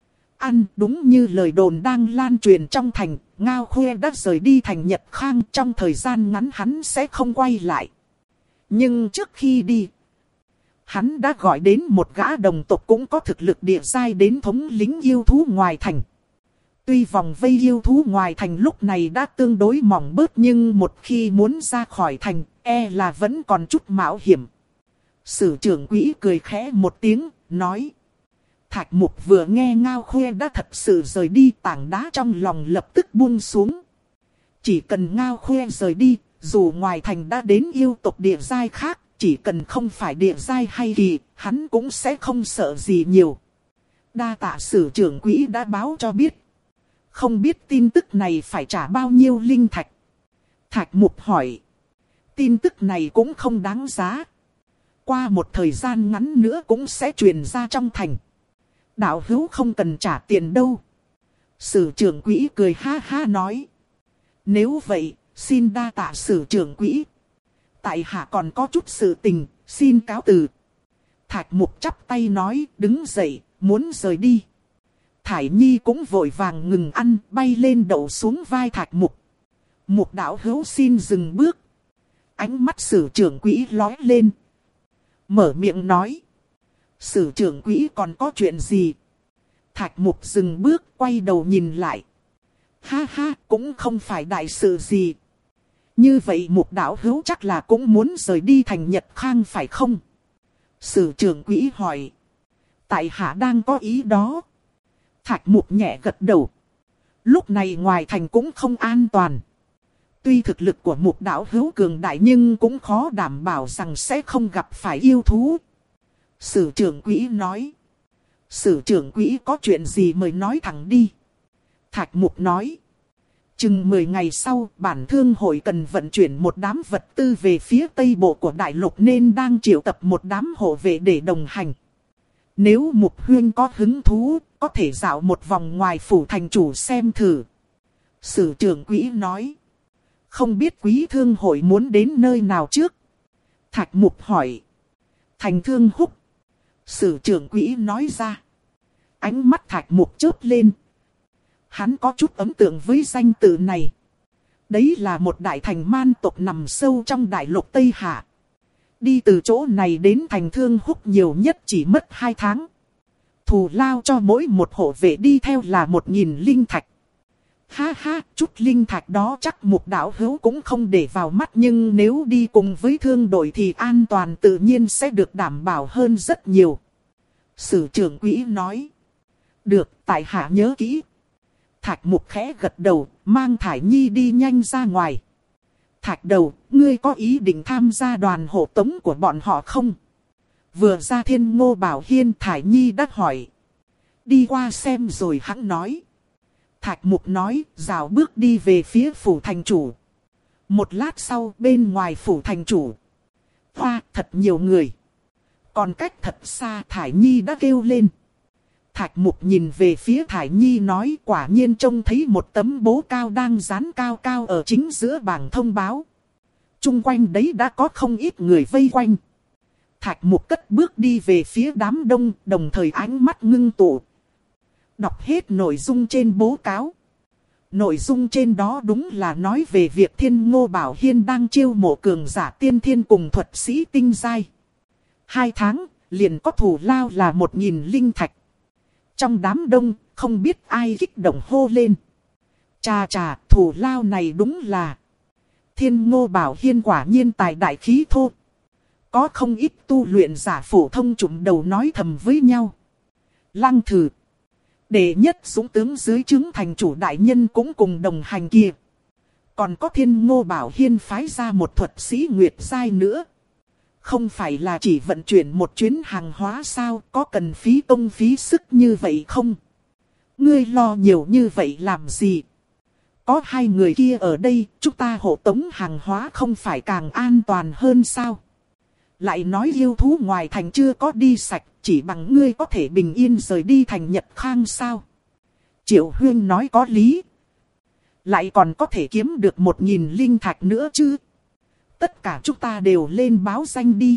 Ăn đúng như lời đồn đang lan truyền trong thành, Ngao Khoe đã rời đi thành Nhật Khang, trong thời gian ngắn hắn sẽ không quay lại. Nhưng trước khi đi, hắn đã gọi đến một gã đồng tộc cũng có thực lực địa giai đến thống lĩnh yêu thú ngoài thành. Tuy vòng vây yêu thú ngoài thành lúc này đã tương đối mỏng bớt, nhưng một khi muốn ra khỏi thành, e là vẫn còn chút mạo hiểm. Sử trưởng quỹ cười khẽ một tiếng, nói. Thạch Mục vừa nghe Ngao Khoe đã thật sự rời đi, tảng đá trong lòng lập tức buông xuống. Chỉ cần Ngao Khoe rời đi, dù ngoài thành đã đến yêu tộc địa giai khác, chỉ cần không phải địa giai hay kỳ, hắn cũng sẽ không sợ gì nhiều. Đa tạ sử trưởng quỹ đã báo cho biết. Không biết tin tức này phải trả bao nhiêu linh thạch? Thạch Mục hỏi. Tin tức này cũng không đáng giá. Qua một thời gian ngắn nữa cũng sẽ truyền ra trong thành. Đạo hữu không cần trả tiền đâu. Sử trưởng quỹ cười ha ha nói. Nếu vậy, xin đa tạ sử trưởng quỹ. Tại hạ còn có chút sự tình, xin cáo từ. Thạch Mục chắp tay nói, đứng dậy, muốn rời đi. Thải Nhi cũng vội vàng ngừng ăn, bay lên đậu xuống vai Thạch Mục. Mục đạo hữu xin dừng bước. Ánh mắt sử trưởng quỹ lóe lên. Mở miệng nói. Sử trưởng quỹ còn có chuyện gì? Thạch Mục dừng bước quay đầu nhìn lại. Ha ha, cũng không phải đại sự gì. Như vậy Mục đạo hữu chắc là cũng muốn rời đi thành Nhật Khang phải không? Sử trưởng quỹ hỏi. Tại hạ đang có ý đó. Thạch Mục nhẹ gật đầu. Lúc này ngoài thành cũng không an toàn. Tuy thực lực của Mục đạo hữu cường đại nhưng cũng khó đảm bảo rằng sẽ không gặp phải yêu thú. Sử trưởng quỹ nói. Sử trưởng quỹ có chuyện gì mời nói thẳng đi. Thạch Mục nói. Chừng mười ngày sau, bản thương hội cần vận chuyển một đám vật tư về phía tây bộ của đại lục nên đang triệu tập một đám hộ vệ để đồng hành. Nếu Mục huynh có hứng thú, có thể dạo một vòng ngoài phủ thành chủ xem thử. Sử trưởng quỹ nói. Không biết quý thương hội muốn đến nơi nào trước? Thạch Mục hỏi. Thành Thương Húc. Sử trưởng quỹ nói ra. Ánh mắt Thạch Mục chớp lên. Hắn có chút ấn tượng với danh tự này. Đấy là một đại thành man tộc nằm sâu trong đại lục Tây Hạ. Đi từ chỗ này đến thành Thương Húc nhiều nhất chỉ mất hai tháng. Thù lao cho mỗi một hộ vệ đi theo là một nghìn linh thạch. Ha ha, chút linh thạch đó chắc Mục đạo hữu cũng không để vào mắt, nhưng nếu đi cùng với thương đội thì an toàn tự nhiên sẽ được đảm bảo hơn rất nhiều. Sử trưởng quỹ nói. Được, tại hạ nhớ kỹ. Thạch Mục khẽ gật đầu, mang Thải Nhi đi nhanh ra ngoài. Thạch đầu, ngươi có ý định tham gia đoàn hộ tống của bọn họ không? Vừa ra Thiên Ngô Bảo Hiên, Thải Nhi đã hỏi. Đi qua xem rồi hắn nói. Thạch Mục nói, rào bước đi về phía phủ thành chủ. Một lát sau, bên ngoài phủ thành chủ. Hoa, thật nhiều người. Còn cách thật xa, Thải Nhi đã kêu lên. Thạch Mục nhìn về phía Thải Nhi nói, quả nhiên trông thấy một tấm bố cao đang dán cao cao ở chính giữa bảng thông báo. Trung quanh đấy đã có không ít người vây quanh. Thạch Mục cất bước đi về phía đám đông, đồng thời ánh mắt ngưng tụ. Đọc hết nội dung trên bố cáo. Nội dung trên đó đúng là nói về việc Thiên Ngô Bảo Hiên đang chiêu mộ cường giả tiên thiên cùng thuật sĩ tinh giai. Hai tháng, liền có thù lao là một nghìn linh thạch. Trong đám đông, không biết ai kích động hô lên. Chà chà, thù lao này đúng là. Thiên Ngô Bảo Hiên quả nhiên tài đại khí thô. Có không ít tu luyện giả phổ thông trụm đầu nói thầm với nhau. Lăng Thử. Đệ nhất dũng tướng dưới trướng thành chủ đại nhân cũng cùng đồng hành kia. Còn có Thiên Ngô Bảo Hiên phái ra một thuật sĩ Nguyệt giai nữa. Không phải là chỉ vận chuyển một chuyến hàng hóa sao, có cần phí công phí sức như vậy không? Ngươi lo nhiều như vậy làm gì? Có hai người kia ở đây, chúng ta hộ tống hàng hóa không phải càng an toàn hơn sao? Lại nói yêu thú ngoài thành chưa có đi sạch, chỉ bằng ngươi có thể bình yên rời đi thành Nhật Khang sao? Triệu Huyên nói có lý. Lại còn có thể kiếm được một nghìn linh thạch nữa chứ? Tất cả chúng ta đều lên báo danh đi.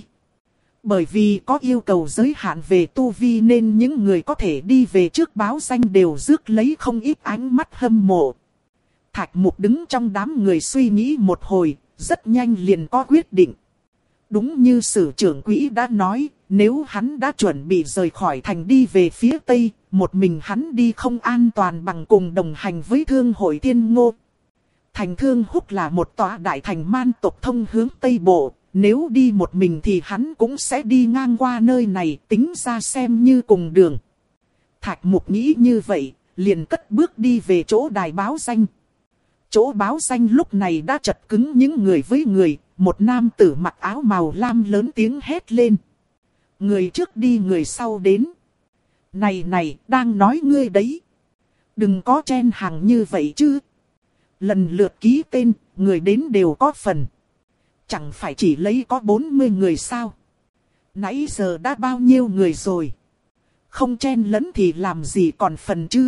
Bởi vì có yêu cầu giới hạn về tu vi nên những người có thể đi về trước báo danh đều rước lấy không ít ánh mắt hâm mộ. Thạch Mục đứng trong đám người suy nghĩ một hồi, rất nhanh liền có quyết định. Đúng như sử trưởng quỹ đã nói, nếu hắn đã chuẩn bị rời khỏi thành đi về phía Tây, một mình hắn đi không an toàn bằng cùng đồng hành với thương hội Thiên Ngô. Thành Thương Húc là một tòa đại thành man tộc thông hướng Tây Bộ, nếu đi một mình thì hắn cũng sẽ đi ngang qua nơi này, tính ra xem như cùng đường. Thạch Mục nghĩ như vậy, liền cất bước đi về chỗ đài báo danh. Chỗ báo danh lúc này đã chật cứng những người với người, một nam tử mặc áo màu lam lớn tiếng hét lên. Người trước đi người sau đến. Này này, đang nói ngươi đấy. Đừng có chen hàng như vậy chứ. Lần lượt ký tên, người đến đều có phần. Chẳng phải chỉ lấy có bốn mươi người sao? Nãy giờ đã bao nhiêu người rồi? Không chen lẫn thì làm gì còn phần chứ?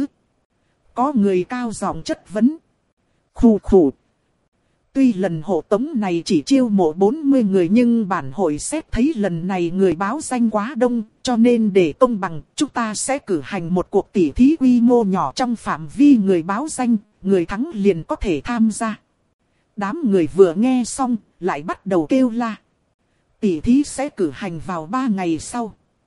Có người cao giọng chất vấn. Khù khù. Tuy lần hộ tống này chỉ chiêu mộ bốn mươi người nhưng bản hội xét thấy lần này người báo danh quá đông, cho nên để công bằng, chúng ta sẽ cử hành một cuộc tỉ thí quy mô nhỏ trong phạm vi người báo danh, người thắng liền có thể tham gia. Đám người vừa nghe xong, lại bắt đầu kêu la. Tỉ thí sẽ cử hành vào ba ngày sau.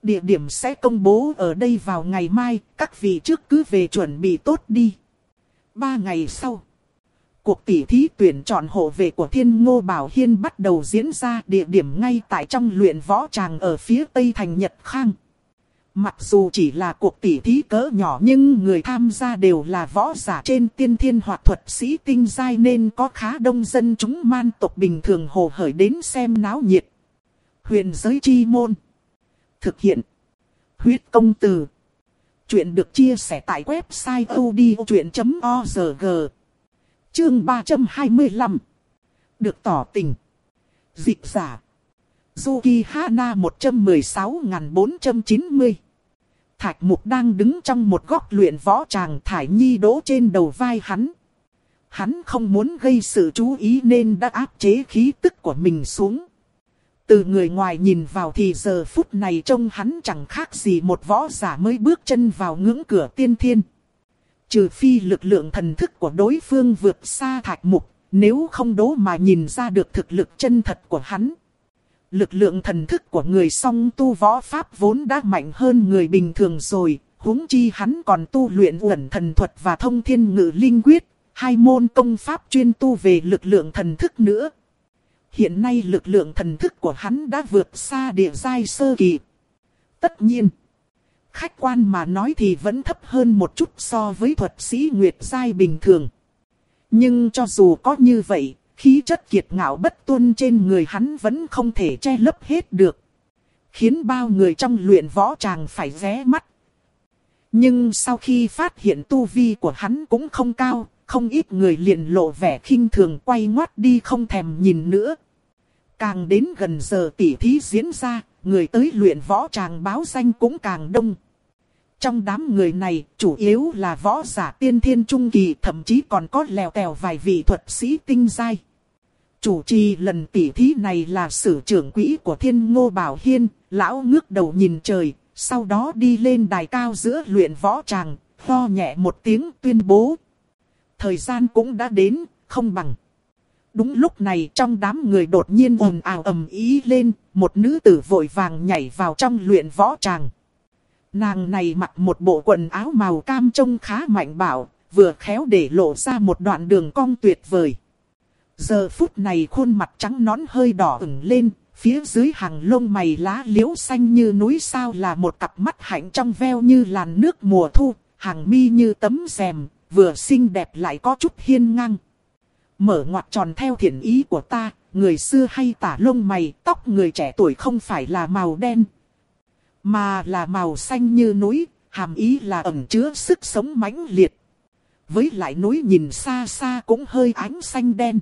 Địa điểm sẽ công bố ở đây vào ngày mai, các vị trước cứ về chuẩn bị tốt đi. Ba ngày sau, cuộc tỉ thí tuyển chọn hộ vệ của Thiên Ngô Bảo Hiên bắt đầu diễn ra, địa điểm ngay tại trong luyện võ tràng ở phía tây thành Nhật Khang. Mặc dù chỉ là cuộc tỉ thí cỡ nhỏ nhưng người tham gia đều là võ giả trên tiên thiên hoặc thuật sĩ tinh giai nên có khá đông dân chúng man tộc bình thường hồ hởi đến xem náo nhiệt. Huyền giới chi môn. Thực hiện. Huyết công từ. Chuyện được chia sẻ tại website odchuyện chấm org. Chương ba trăm hai mươi lăm. Được tỏ tình. Dịch giả. Yuki Hana một trăm mười sáu nghìn bốn trăm chín mươi. Thạch Mục đang đứng trong một góc luyện võ tràng, Thải Nhi đỗ trên đầu vai hắn. Hắn không muốn gây sự chú ý nên đã áp chế khí tức của mình xuống. Từ người ngoài nhìn vào thì giờ phút này trông hắn chẳng khác gì một võ giả mới bước chân vào ngưỡng cửa tiên thiên. Trừ phi lực lượng thần thức của đối phương vượt xa Thạch Mục, nếu không đố mà nhìn ra được thực lực chân thật của hắn. Lực lượng thần thức của người song tu võ pháp vốn đã mạnh hơn người bình thường rồi, huống chi hắn còn tu luyện uẩn thần thuật và thông thiên ngự linh quyết, hai môn công pháp chuyên tu về lực lượng thần thức nữa. Hiện nay lực lượng thần thức của hắn đã vượt xa địa giai sơ kỳ. Tất nhiên, khách quan mà nói thì vẫn thấp hơn một chút so với thuật sĩ nguyệt giai bình thường. Nhưng cho dù có như vậy, khí chất kiệt ngạo bất tuân trên người hắn vẫn không thể che lấp hết được, khiến bao người trong luyện võ tràng phải ghé mắt. Nhưng sau khi phát hiện tu vi của hắn cũng không cao, không ít người liền lộ vẻ khinh thường quay ngoắt đi không thèm nhìn nữa. Càng đến gần giờ tỉ thí diễn ra, người tới luyện võ tràng báo danh cũng càng đông. Trong đám người này, chủ yếu là võ giả tiên thiên trung kỳ, thậm chí còn có lèo tèo vài vị thuật sĩ tinh giai. Chủ trì lần tỉ thí này là sử trưởng quỹ của Thiên Ngô Bảo Hiên, lão ngước đầu nhìn trời, sau đó đi lên đài cao giữa luyện võ tràng, ho nhẹ một tiếng tuyên bố. Thời gian cũng đã đến, không bằng. Đúng lúc này trong đám người đột nhiên ồn ào ầm ý lên, một nữ tử vội vàng nhảy vào trong luyện võ tràng. Nàng này mặc một bộ quần áo màu cam trông khá mạnh bạo, vừa khéo để lộ ra một đoạn đường cong tuyệt vời. Giờ phút này khuôn mặt trắng nõn hơi đỏ ửng lên, phía dưới hàng lông mày lá liễu xanh như núi sao là một cặp mắt hạnh trong veo như làn nước mùa thu, hàng mi như tấm rèm, vừa xinh đẹp lại có chút hiên ngang. Mở ngoặt tròn theo thiện ý của ta, người xưa hay tả lông mày, tóc người trẻ tuổi không phải là màu đen, mà là màu xanh như núi, hàm ý là ẩn chứa sức sống mãnh liệt. Với lại núi nhìn xa xa cũng hơi ánh xanh đen.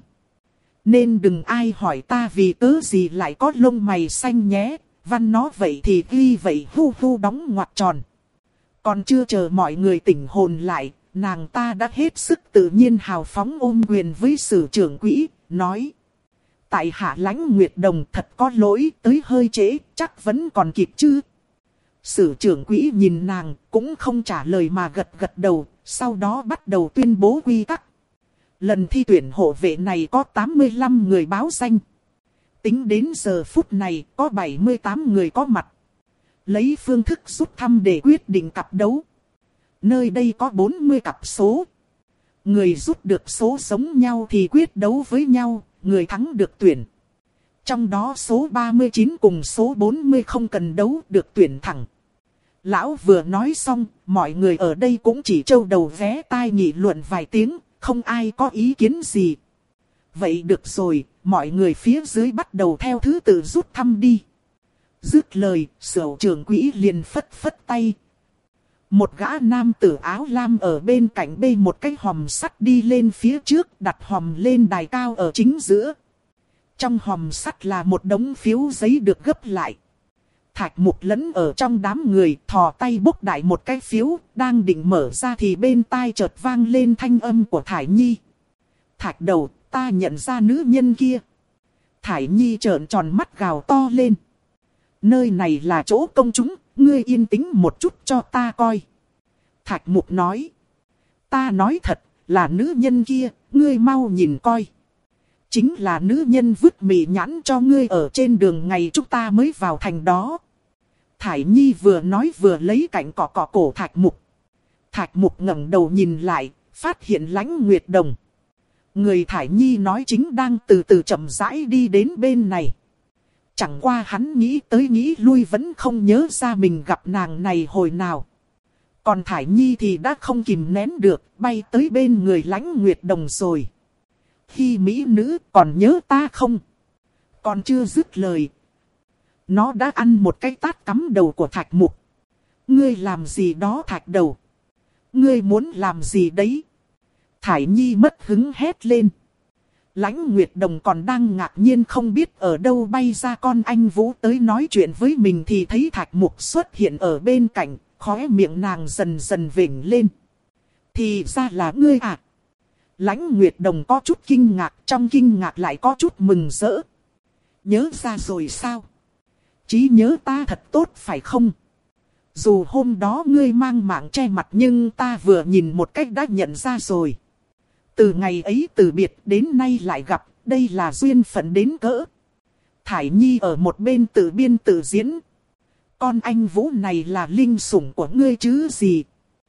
Nên đừng ai hỏi ta vì cớ gì lại có lông mày xanh nhé, văn nó vậy thì ghi vậy hu hu đóng ngoặt tròn. Còn chưa chờ mọi người tỉnh hồn lại, nàng ta đã hết sức tự nhiên hào phóng ôm quyền với sử trưởng quỹ, nói. Tại hạ Lãnh Nguyệt Đồng thật có lỗi, tới hơi trễ, chắc vẫn còn kịp chứ. Sử trưởng quỹ nhìn nàng, cũng không trả lời mà gật gật đầu, sau đó bắt đầu tuyên bố quy tắc. Lần thi tuyển hộ vệ này có tám mươi lăm người báo danh. Tính đến giờ phút này có bảy mươi tám người có mặt. Lấy phương thức rút thăm để quyết định cặp đấu. Nơi đây có bốn mươi cặp số. Người rút được số giống nhau thì quyết đấu với nhau, người thắng được tuyển. Trong đó số ba mươi chín cùng số bốn mươi không cần đấu, được tuyển thẳng. Lão vừa nói xong, mọi người ở đây cũng chỉ trâu đầu vé tai nghị luận vài tiếng, không ai có ý kiến gì. Vậy được rồi, mọi người phía dưới bắt đầu theo thứ tự rút thăm đi. Dứt lời, sử trưởng quỹ liền phất phất tay. Một gã nam tử áo lam ở bên cạnh bê một cái hòm sắt đi lên phía trước, đặt hòm lên đài cao ở chính giữa. Trong hòm sắt là một đống phiếu giấy được gấp lại. Thạch Mục lẫn ở trong đám người, thò tay bốc đại một cái phiếu, đang định mở ra thì bên tai chợt vang lên thanh âm của Thải Nhi. Thạch đầu, ta nhận ra nữ nhân kia. Thải Nhi trợn tròn mắt gào to lên. Nơi này là chỗ công chúng, ngươi yên tĩnh một chút cho ta coi. Thạch Mục nói. Ta nói thật, là nữ nhân kia, ngươi mau nhìn coi. Chính là nữ nhân vứt mì nhãn cho ngươi ở trên đường ngày chúng ta mới vào thành đó. Thải Nhi vừa nói vừa lấy cạnh cỏ cỏ cổ Thạch Mục. Thạch Mục ngẩng đầu nhìn lại, phát hiện Lãnh Nguyệt Đồng. Người Thải Nhi nói chính đang từ từ chậm rãi đi đến bên này. Chẳng qua hắn nghĩ tới nghĩ lui vẫn không nhớ ra mình gặp nàng này hồi nào. Còn Thải Nhi thì đã không kìm nén được, bay tới bên người Lãnh Nguyệt Đồng rồi. Khi mỹ nữ còn nhớ ta không? Còn chưa dứt lời. Nó đã ăn một cái tát cắm đầu của Thạch Mục. Ngươi làm gì đó Thạch đầu? Ngươi muốn làm gì đấy? Thải Nhi mất hứng hét lên. Lãnh Nguyệt Đồng còn đang ngạc nhiên không biết ở đâu bay ra con anh Vũ tới nói chuyện với mình thì thấy Thạch Mục xuất hiện ở bên cạnh, khóe miệng nàng dần dần vểnh lên. Thì ra là ngươi à? Lãnh Nguyệt Đồng có chút kinh ngạc, trong kinh ngạc lại có chút mừng rỡ. Nhớ ra rồi sao? Trí nhớ ta thật tốt phải không? Dù hôm đó ngươi mang mạng che mặt nhưng ta vừa nhìn một cách đã nhận ra rồi. Từ ngày ấy từ biệt đến nay lại gặp, đây là duyên phận đến cỡ. Thải Nhi ở một bên tự biên tự diễn. Con anh Vũ này là linh sủng của ngươi chứ gì?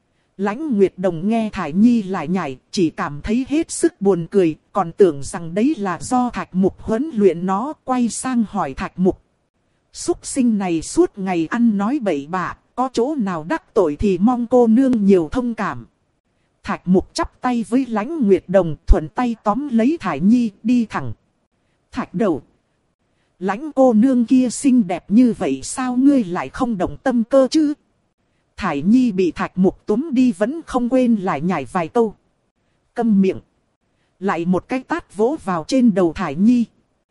Lãnh Nguyệt Đồng nghe Thải Nhi lại nhảy, chỉ cảm thấy hết sức buồn cười, còn tưởng rằng đấy là do Thạch Mục huấn luyện nó, quay sang hỏi Thạch Mục. Súc sinh này suốt ngày ăn nói bậy bạ, có chỗ nào đắc tội thì mong cô nương nhiều thông cảm. Thạch Mục chắp tay với Lãnh Nguyệt Đồng, thuận tay tóm lấy Thải Nhi, đi thẳng. Thạch đầu. Lãnh cô nương kia xinh đẹp như vậy sao ngươi lại không động tâm cơ chứ? Thải Nhi bị Thạch Mục túm đi vẫn không quên lại nhảy vài câu. Câm miệng. Lại một cái tát vỗ vào trên đầu Thải Nhi.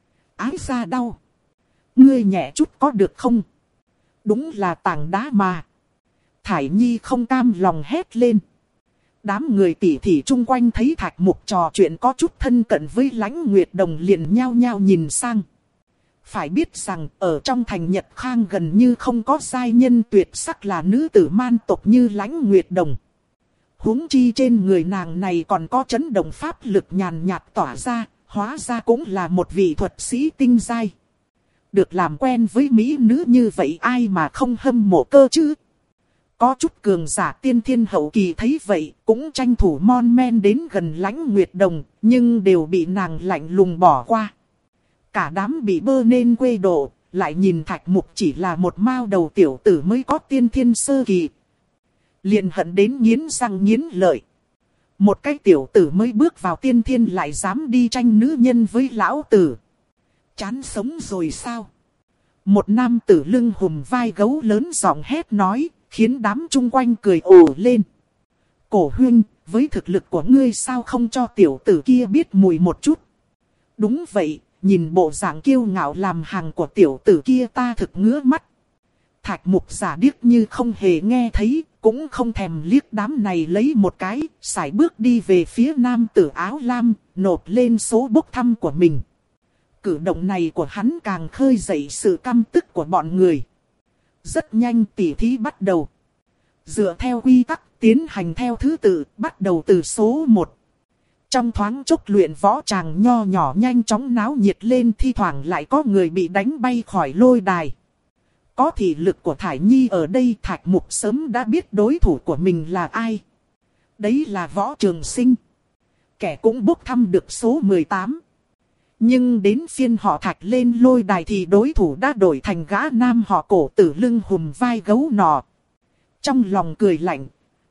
Ái ra đau. Ngươi nhẹ chút có được không? Đúng là tảng đá mà. Thải Nhi không cam lòng hét lên. Đám người tỉ thỉ chung quanh thấy Thạch Mục trò chuyện có chút thân cận với Lãnh Nguyệt Đồng liền nhao nhao nhìn sang. Phải biết rằng ở trong thành Nhật Khang gần như không có giai nhân tuyệt sắc là nữ tử man tộc như Lãnh Nguyệt Đồng. Huống chi trên người nàng này còn có chấn động pháp lực nhàn nhạt tỏa ra, hóa ra cũng là một vị thuật sĩ tinh giai. Được làm quen với mỹ nữ như vậy ai mà không hâm mộ cơ chứ? Có chút cường giả tiên thiên hậu kỳ thấy vậy cũng tranh thủ mon men đến gần Lãnh Nguyệt Đồng, nhưng đều bị nàng lạnh lùng bỏ qua. Cả đám bị bơ nên quê độ, lại nhìn Thạch Mục chỉ là một mao đầu tiểu tử mới có tiên thiên sơ kỳ. Liền hận đến nghiến răng nghiến lợi. Một cái tiểu tử mới bước vào tiên thiên lại dám đi tranh nữ nhân với lão tử. Chán sống rồi sao? Một nam tử lưng hùm vai gấu lớn giọng hét nói, khiến đám chung quanh cười ồ lên. Cổ huynh, với thực lực của ngươi sao không cho tiểu tử kia biết mùi một chút? Đúng vậy, nhìn bộ dạng kiêu ngạo làm hàng của tiểu tử kia ta thực ngứa mắt. Thạch Mục giả điếc như không hề nghe thấy, cũng không thèm liếc đám này lấy một cái, sải bước đi về phía nam tử áo lam, nộp lên số bốc thăm của mình. Cử động này của hắn càng khơi dậy sự căm tức của bọn người. Rất nhanh tỉ thí bắt đầu. Dựa theo quy tắc tiến hành theo thứ tự, bắt đầu từ số một. Trong thoáng chốc luyện võ tràng nho nhỏ nhanh chóng náo nhiệt lên, thi thoảng lại có người bị đánh bay khỏi lôi đài. Có thị lực của Thải Nhi ở đây, Thạch Mục sớm đã biết đối thủ của mình là ai. Đấy là Võ Trường Sinh. Kẻ cũng bốc thăm được số mười tám. Nhưng đến phiên họ Thạch lên lôi đài thì đối thủ đã đổi thành gã nam họ Cổ tử lưng hùm vai gấu nọ. Trong lòng cười lạnh.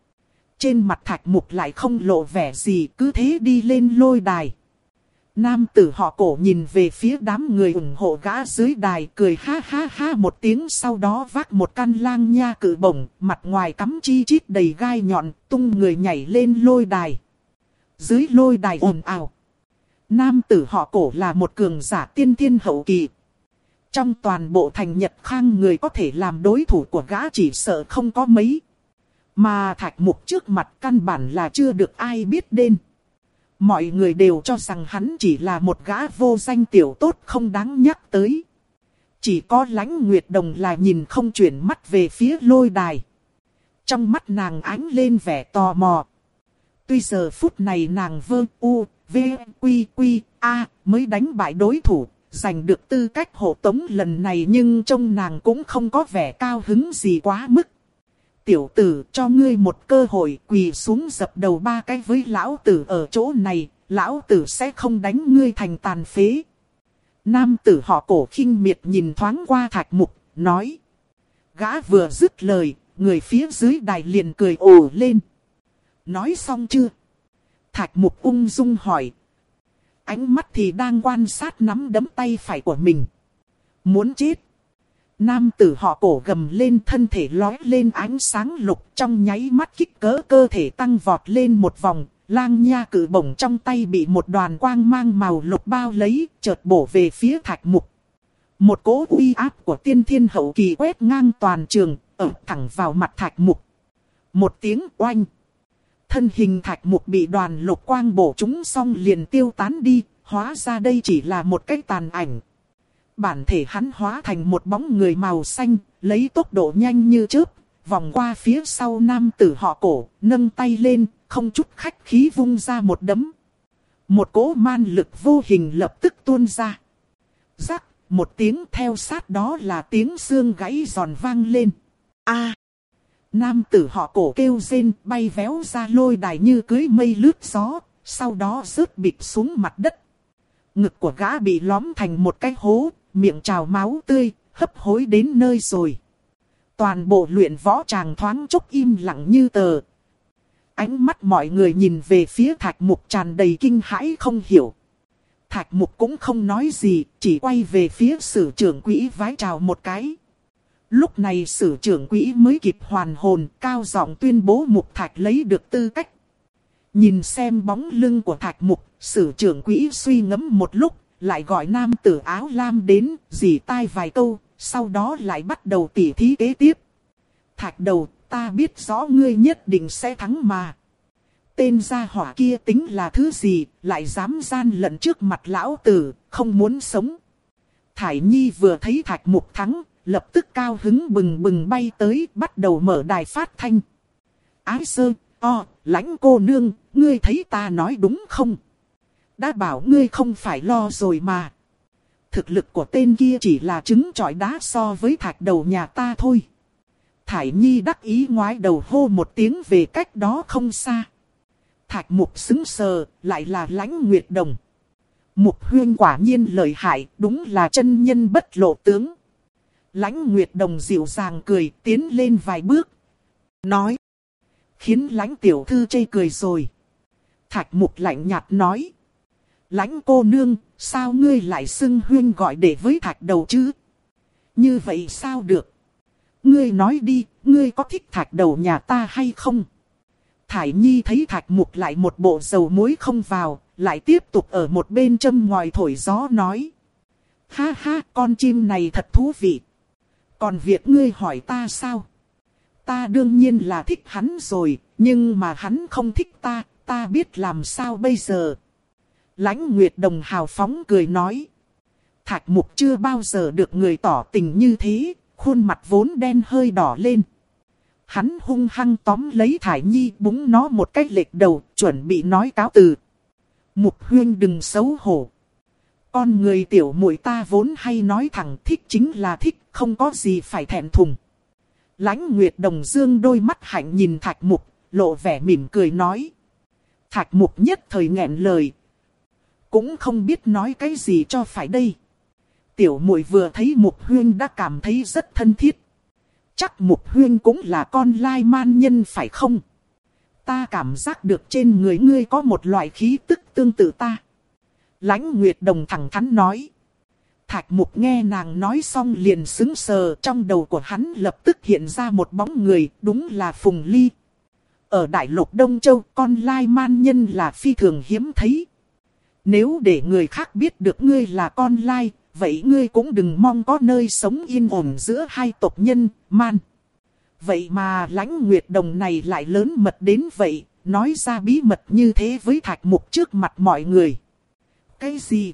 Trên mặt Thạch Mục lại không lộ vẻ gì, cứ thế đi lên lôi đài. Nam tử họ Cổ nhìn về phía đám người ủng hộ gã dưới đài, cười ha ha ha một tiếng, sau đó vác một căn lang nha cự bổng, mặt ngoài cắm chi chít đầy gai nhọn, tung người nhảy lên lôi đài. Dưới lôi đài ồn ào. Nam tử họ Cổ là một cường giả tiên thiên hậu kỳ. Trong toàn bộ thành Nhật Khang người có thể làm đối thủ của gã chỉ sợ không có mấy. Mà Thạch Mục trước mặt căn bản là chưa được ai biết đến. Mọi người đều cho rằng hắn chỉ là một gã vô danh tiểu tốt không đáng nhắc tới. Chỉ có Lãnh Nguyệt Đồng là nhìn không chuyển mắt về phía lôi đài. Trong mắt nàng ánh lên vẻ tò mò. Tuy giờ phút này nàng vơ u, v, quy, quy, a mới đánh bại đối thủ. giành được tư cách hộ tống lần này nhưng trông nàng cũng không có vẻ cao hứng gì quá mức. Tiểu tử, cho ngươi một cơ hội, quỳ xuống dập đầu ba cái với lão tử ở chỗ này, lão tử sẽ không đánh ngươi thành tàn phế. Nam tử họ Cổ khinh miệt nhìn thoáng qua Thạch Mục, nói. Gã vừa dứt lời, người phía dưới đài liền cười ồ lên. Nói xong chưa? Thạch Mục ung dung hỏi. Ánh mắt thì đang quan sát nắm đấm tay phải của mình. Muốn chết. Nam tử họ Cổ gầm lên, thân thể lói lên ánh sáng lục, trong nháy mắt kích cỡ cơ thể tăng vọt lên một vòng. Lang nha cử bổng trong tay bị một đoàn quang mang màu lục bao lấy, chợt bổ về phía Thạch Mục. Một cỗ uy áp của tiên thiên hậu kỳ quét ngang toàn trường, ập thẳng vào mặt Thạch Mục. Một tiếng oanh. Thân hình Thạch Mục bị đoàn lục quang bổ trúng xong liền tiêu tán đi, hóa ra đây chỉ là một cái tàn ảnh. Bản thể hắn hóa thành một bóng người màu xanh, lấy tốc độ nhanh như chớp, vòng qua phía sau nam tử họ Cổ, nâng tay lên, không chút khách khí vung ra một đấm. Một cỗ man lực vô hình lập tức tuôn ra. Rắc, một tiếng theo sát đó là tiếng xương gãy giòn vang lên. A! Nam tử họ Cổ kêu rên, bay véo ra lôi đài như cưới mây lướt gió, sau đó rớt bịch xuống mặt đất. Ngực của gã bị lõm thành một cái hố, miệng trào máu tươi, hấp hối đến nơi rồi. Toàn bộ luyện võ tràng thoáng chốc im lặng như tờ. Ánh mắt mọi người nhìn về phía Thạch Mục tràn đầy kinh hãi không hiểu. Thạch Mục cũng không nói gì, chỉ quay về phía sử trưởng quỹ vái chào một cái. Lúc này sử trưởng quỹ mới kịp hoàn hồn, cao giọng tuyên bố Mục Thạch lấy được tư cách. Nhìn xem bóng lưng của Thạch Mục, sử trưởng quỹ suy ngẫm một lúc, lại gọi nam tử áo lam đến, rỉ tai vài câu, sau đó lại bắt đầu tỉ thí kế tiếp. Thạch đầu, ta biết rõ ngươi nhất định sẽ thắng mà. Tên gia hỏa kia tính là thứ gì, lại dám gian lận trước mặt lão tử, không muốn sống. Thải Nhi vừa thấy Thạch Mục thắng, lập tức cao hứng bừng bừng bay tới, bắt đầu mở đài phát thanh. Ái sơ, o, lãnh cô nương, ngươi thấy ta nói đúng không? Đã bảo ngươi không phải lo rồi mà. Thực lực của tên kia chỉ là trứng trọi đá so với Thạch đầu nhà ta thôi. Thải Nhi đắc ý ngoái đầu hô một tiếng về cách đó không xa. Thạch Mục sững sờ, lại là Lãnh Nguyệt Đồng. Mục huyên quả nhiên lợi hại, đúng là chân nhân bất lộ tướng. Lãnh Nguyệt Đồng dịu dàng cười, tiến lên vài bước. Nói. Khiến Lãnh tiểu thư chê cười rồi. Thạch Mục lạnh nhạt nói. Lãnh cô nương, sao ngươi lại xưng huyên gọi để với Thạch đầu chứ? Như vậy sao được? Ngươi nói đi, ngươi có thích Thạch đầu nhà ta hay không? Thải Nhi thấy Thạch Mục lại một bộ dầu muối không vào, lại tiếp tục ở một bên châm ngòi thổi gió nói. Ha ha, con chim này thật thú vị. Còn việc ngươi hỏi ta sao? Ta đương nhiên là thích hắn rồi, nhưng mà hắn không thích ta, ta biết làm sao bây giờ? Lãnh Nguyệt Đồng hào phóng cười nói. Thạch Mục chưa bao giờ được người tỏ tình như thế, khuôn mặt vốn đen hơi đỏ lên. Hắn hung hăng tóm lấy Thải Nhi búng nó một cái lệch đầu, chuẩn bị nói cáo từ. Mục huyên đừng xấu hổ. Con người tiểu muội ta vốn hay nói thẳng thích chính là thích, không có gì phải thẹn thùng. Lãnh Nguyệt Đồng dương đôi mắt hạnh nhìn Thạch Mục, lộ vẻ mỉm cười nói. Thạch Mục nhất thời nghẹn lời. Cũng không biết nói cái gì cho phải đây. Tiểu muội vừa thấy Mục huyên đã cảm thấy rất thân thiết. Chắc Mục huyên cũng là con lai man nhân phải không? Ta cảm giác được trên người ngươi có một loại khí tức tương tự ta. Lãnh Nguyệt Đồng thẳng thắn nói. Thạch Mục nghe nàng nói xong liền sững sờ, trong đầu của hắn lập tức hiện ra một bóng người, đúng là Phùng Ly. Ở Đại Lục Đông Châu, con lai man nhân là phi thường hiếm thấy. Nếu để người khác biết được ngươi là con lai, vậy ngươi cũng đừng mong có nơi sống yên ổn giữa hai tộc nhân, man. Vậy mà Lãnh Nguyệt Đồng này lại lớn mật đến vậy, nói ra bí mật như thế với Thạch Mục trước mặt mọi người. Cái gì?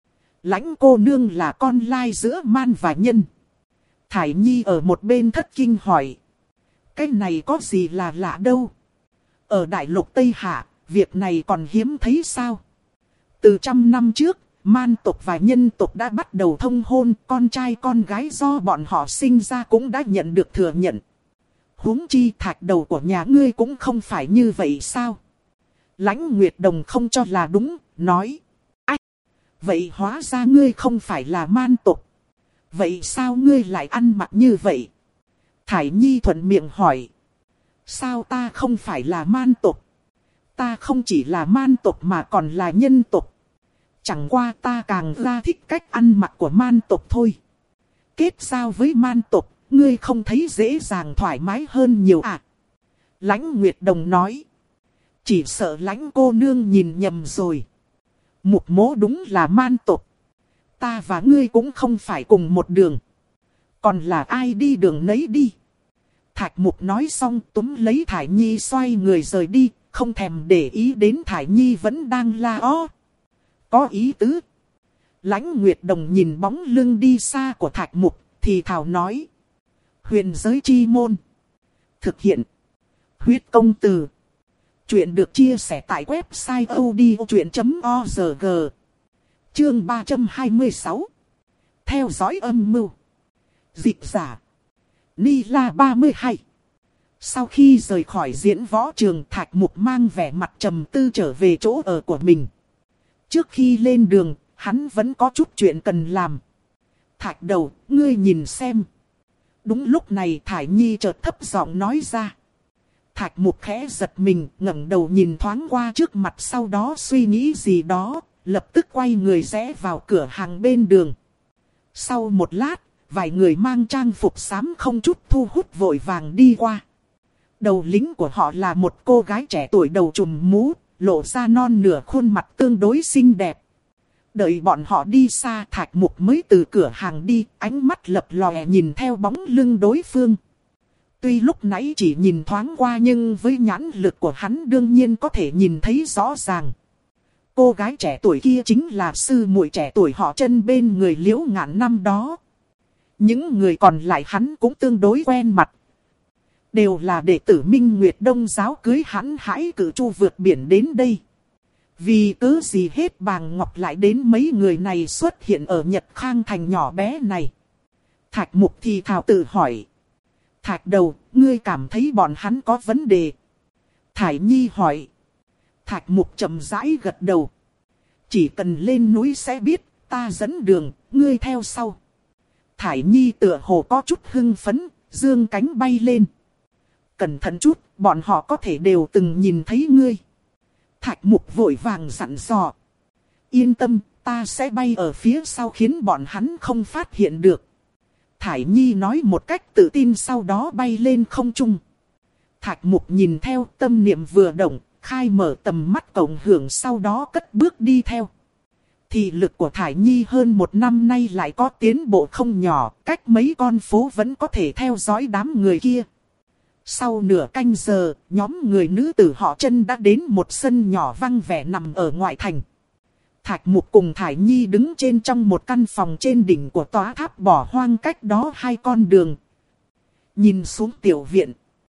Lãnh cô nương là con lai giữa man và nhân. Thải Nhi ở một bên thất kinh hỏi. Cái này có gì là lạ đâu? Ở Đại Lục Tây Hạ, việc này còn hiếm thấy sao? Từ trăm năm trước, man tộc và nhân tộc đã bắt đầu thông hôn, con trai con gái do bọn họ sinh ra cũng đã nhận được thừa nhận. Huống chi thạch đầu của nhà ngươi cũng không phải như vậy sao? Lãnh Nguyệt Đồng không cho là đúng, nói. Ách! Vậy hóa ra ngươi không phải là man tộc. Vậy sao ngươi lại ăn mặc như vậy? Thải Nhi thuận miệng hỏi. Sao ta không phải là man tộc? Ta không chỉ là man tộc mà còn là nhân tộc. Chẳng qua ta càng ra thích cách ăn mặc của man tộc thôi. Kết giao với man tộc, ngươi không thấy dễ dàng thoải mái hơn nhiều à? Lãnh Nguyệt Đồng nói. Chỉ sợ lãnh cô nương nhìn nhầm rồi. Mục Mỗ đúng là man tộc. Ta và ngươi cũng không phải cùng một đường. Còn là ai đi đường nấy đi. Thạch Mục nói xong túm lấy Thải Nhi xoay người rời đi. Không thèm để ý đến Thải Nhi vẫn đang la ó. Có ý tứ. Lãnh Nguyệt Đồng nhìn bóng lưng đi xa của Thạch Mục thì thào nói. Huyền giới chi môn. Thực hiện. Huyết công từ. Chuyện được chia sẻ tại website odchuyện chấm org. Chương ba trăm hai mươi sáu. Theo dõi âm mưu. Dịch giả. Ni La ba mươi hai. Sau khi rời khỏi diễn võ trường, Thạch Mục mang vẻ mặt trầm tư trở về chỗ ở của mình. Trước khi lên đường, hắn vẫn có chút chuyện cần làm. Thạch đầu, ngươi nhìn xem. Đúng lúc này Thải Nhi chợt thấp giọng nói ra. Thạch Mục khẽ giật mình, ngẩng đầu nhìn thoáng qua trước mặt, sau đó suy nghĩ gì đó, lập tức quay người rẽ vào cửa hàng bên đường. Sau một lát, vài người mang trang phục xám không chút thu hút vội vàng đi qua. Đầu lính của họ là một cô gái trẻ tuổi đầu trùm mũ, lộ ra non nửa khuôn mặt tương đối xinh đẹp. Đợi bọn họ đi xa, Thạch Mục mới từ cửa hàng đi, ánh mắt lập lòe nhìn theo bóng lưng đối phương. Tuy lúc nãy chỉ nhìn thoáng qua nhưng với nhãn lực của hắn đương nhiên có thể nhìn thấy rõ ràng. Cô gái trẻ tuổi kia chính là sư muội trẻ tuổi họ Chân bên người Liễu Ngạn năm đó. Những người còn lại hắn cũng tương đối quen mặt. Đều là đệ tử Minh Nguyệt Đông giáo cưới hắn hãi cử chu vượt biển đến đây. Vì cớ gì hết Bàng Ngọc lại đến mấy người này xuất hiện ở Nhật Khang thành nhỏ bé này. Thạch Mục thì thào tự hỏi. Thạch đầu, ngươi cảm thấy bọn hắn có vấn đề? Thải Nhi hỏi. Thạch Mục chậm rãi gật đầu. Chỉ cần lên núi sẽ biết, ta dẫn đường, ngươi theo sau. Thải Nhi tựa hồ có chút hưng phấn, dương cánh bay lên. Cẩn thận chút, bọn họ có thể đều từng nhìn thấy ngươi. Thạch Mục vội vàng dặn dò. Yên tâm, ta sẽ bay ở phía sau khiến bọn hắn không phát hiện được. Thải Nhi nói một cách tự tin, sau đó bay lên không trung. Thạch Mục nhìn theo, tâm niệm vừa động, khai mở tầm mắt cộng hưởng, sau đó cất bước đi theo. Thị lực của Thải Nhi hơn một năm nay lại có tiến bộ không nhỏ, cách mấy con phố vẫn có thể theo dõi đám người kia. Sau nửa canh giờ, nhóm người nữ tử họ Chân đã đến một sân nhỏ vắng vẻ nằm ở ngoại thành. Thạch Mục cùng Thải Nhi đứng trên trong một căn phòng trên đỉnh của tòa tháp bỏ hoang, cách đó hai con đường. Nhìn xuống tiểu viện.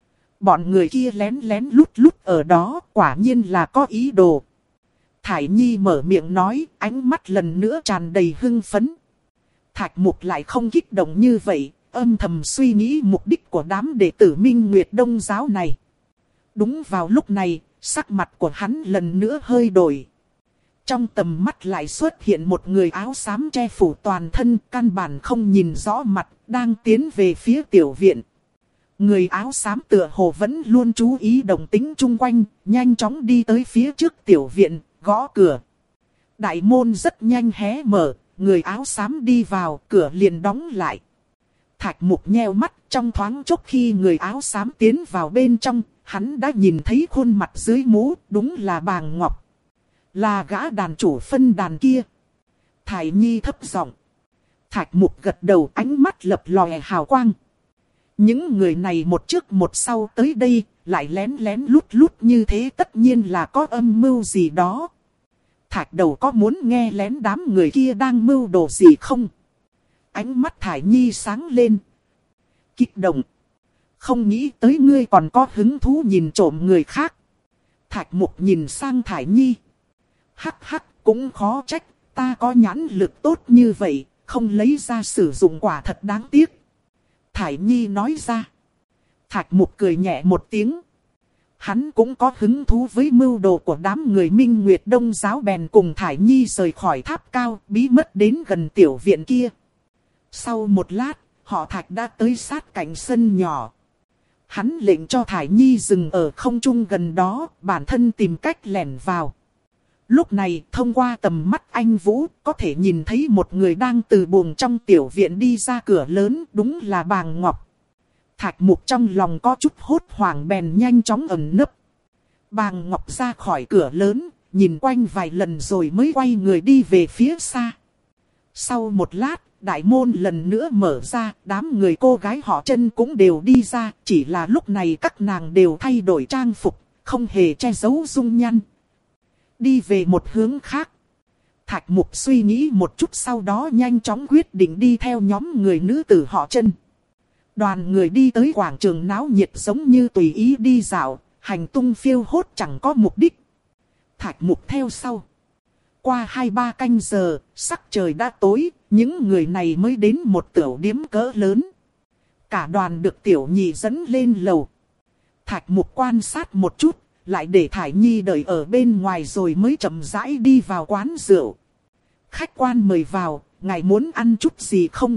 Bọn người kia lén lén lút lút ở đó, quả nhiên là có ý đồ. Thải Nhi mở miệng nói, ánh mắt lần nữa tràn đầy hưng phấn. Thạch Mục lại không kích động như vậy, âm thầm suy nghĩ mục đích của đám đệ tử Minh Nguyệt Đông giáo này. Đúng vào lúc này, sắc mặt của hắn lần nữa hơi đổi. Trong tầm mắt lại xuất hiện một người áo xám che phủ toàn thân, căn bản không nhìn rõ mặt, đang tiến về phía tiểu viện. Người áo xám tựa hồ vẫn luôn chú ý động tĩnh chung quanh, nhanh chóng đi tới phía trước tiểu viện, gõ cửa. Đại môn rất nhanh hé mở, người áo xám đi vào, cửa liền đóng lại. Thạch Mục nheo mắt, trong thoáng chốc khi người áo xám tiến vào bên trong, hắn đã nhìn thấy khuôn mặt dưới mũ, đúng là Bàng Ngọc. Là gã đàn chủ phân đàn kia. Thải Nhi thấp giọng. Thạch Mục gật đầu, ánh mắt lập lòe hào quang. Những người này một trước một sau tới đây, lại lén lén lút lút như thế, tất nhiên là có âm mưu gì đó. Thạch đầu có muốn nghe lén đám người kia đang mưu đồ gì không? Ánh mắt Thải Nhi sáng lên. Kích động. Không nghĩ tới ngươi còn có hứng thú nhìn trộm người khác. Thạch Mục nhìn sang Thải Nhi. Hắc hắc, cũng khó trách, Ta có nhãn lực tốt như vậy, không lấy ra sử dụng quả thật đáng tiếc. Thải Nhi nói ra. Thạch Mục cười nhẹ một tiếng. Hắn cũng có hứng thú với mưu đồ của đám người Minh Nguyệt Đông giáo, bèn cùng Thải Nhi rời khỏi tháp cao, bí mật đến gần tiểu viện kia. Sau một lát, họ Thạch đã tới sát cạnh sân nhỏ. Hắn lệnh cho Thải Nhi dừng ở không trung gần đó, bản thân tìm cách lẻn vào. Lúc này, thông qua tầm mắt anh Vũ, có thể nhìn thấy một người đang từ buồng trong tiểu viện đi ra cửa lớn, đúng là Bàng Ngọc. Thạch Mục trong lòng có chút hốt hoảng, bèn nhanh chóng ẩn nấp. Bàng Ngọc ra khỏi cửa lớn, nhìn quanh vài lần rồi mới quay người đi về phía xa. Sau một lát, đại môn lần nữa mở ra, đám người cô gái họ Chân cũng đều đi ra, chỉ là lúc này các nàng đều thay đổi trang phục, không hề che giấu dung nhan. Đi về một hướng khác. Thạch Mục suy nghĩ một chút, sau đó nhanh chóng quyết định đi theo nhóm người nữ tử họ Chân. Đoàn người đi tới quảng trường náo nhiệt giống như tùy ý đi dạo, hành tung phiêu hốt chẳng có mục đích. Thạch Mục theo sau. Qua hai ba canh giờ, sắc trời đã tối, những người này mới đến một tiểu điếm cỡ lớn. Cả đoàn được Tiểu Nhị dẫn lên lầu. Thạch Mục quan sát một chút, lại để Thải Nhi đợi ở bên ngoài rồi mới chậm rãi đi vào quán rượu. Khách quan mời vào, ngài muốn ăn chút gì không?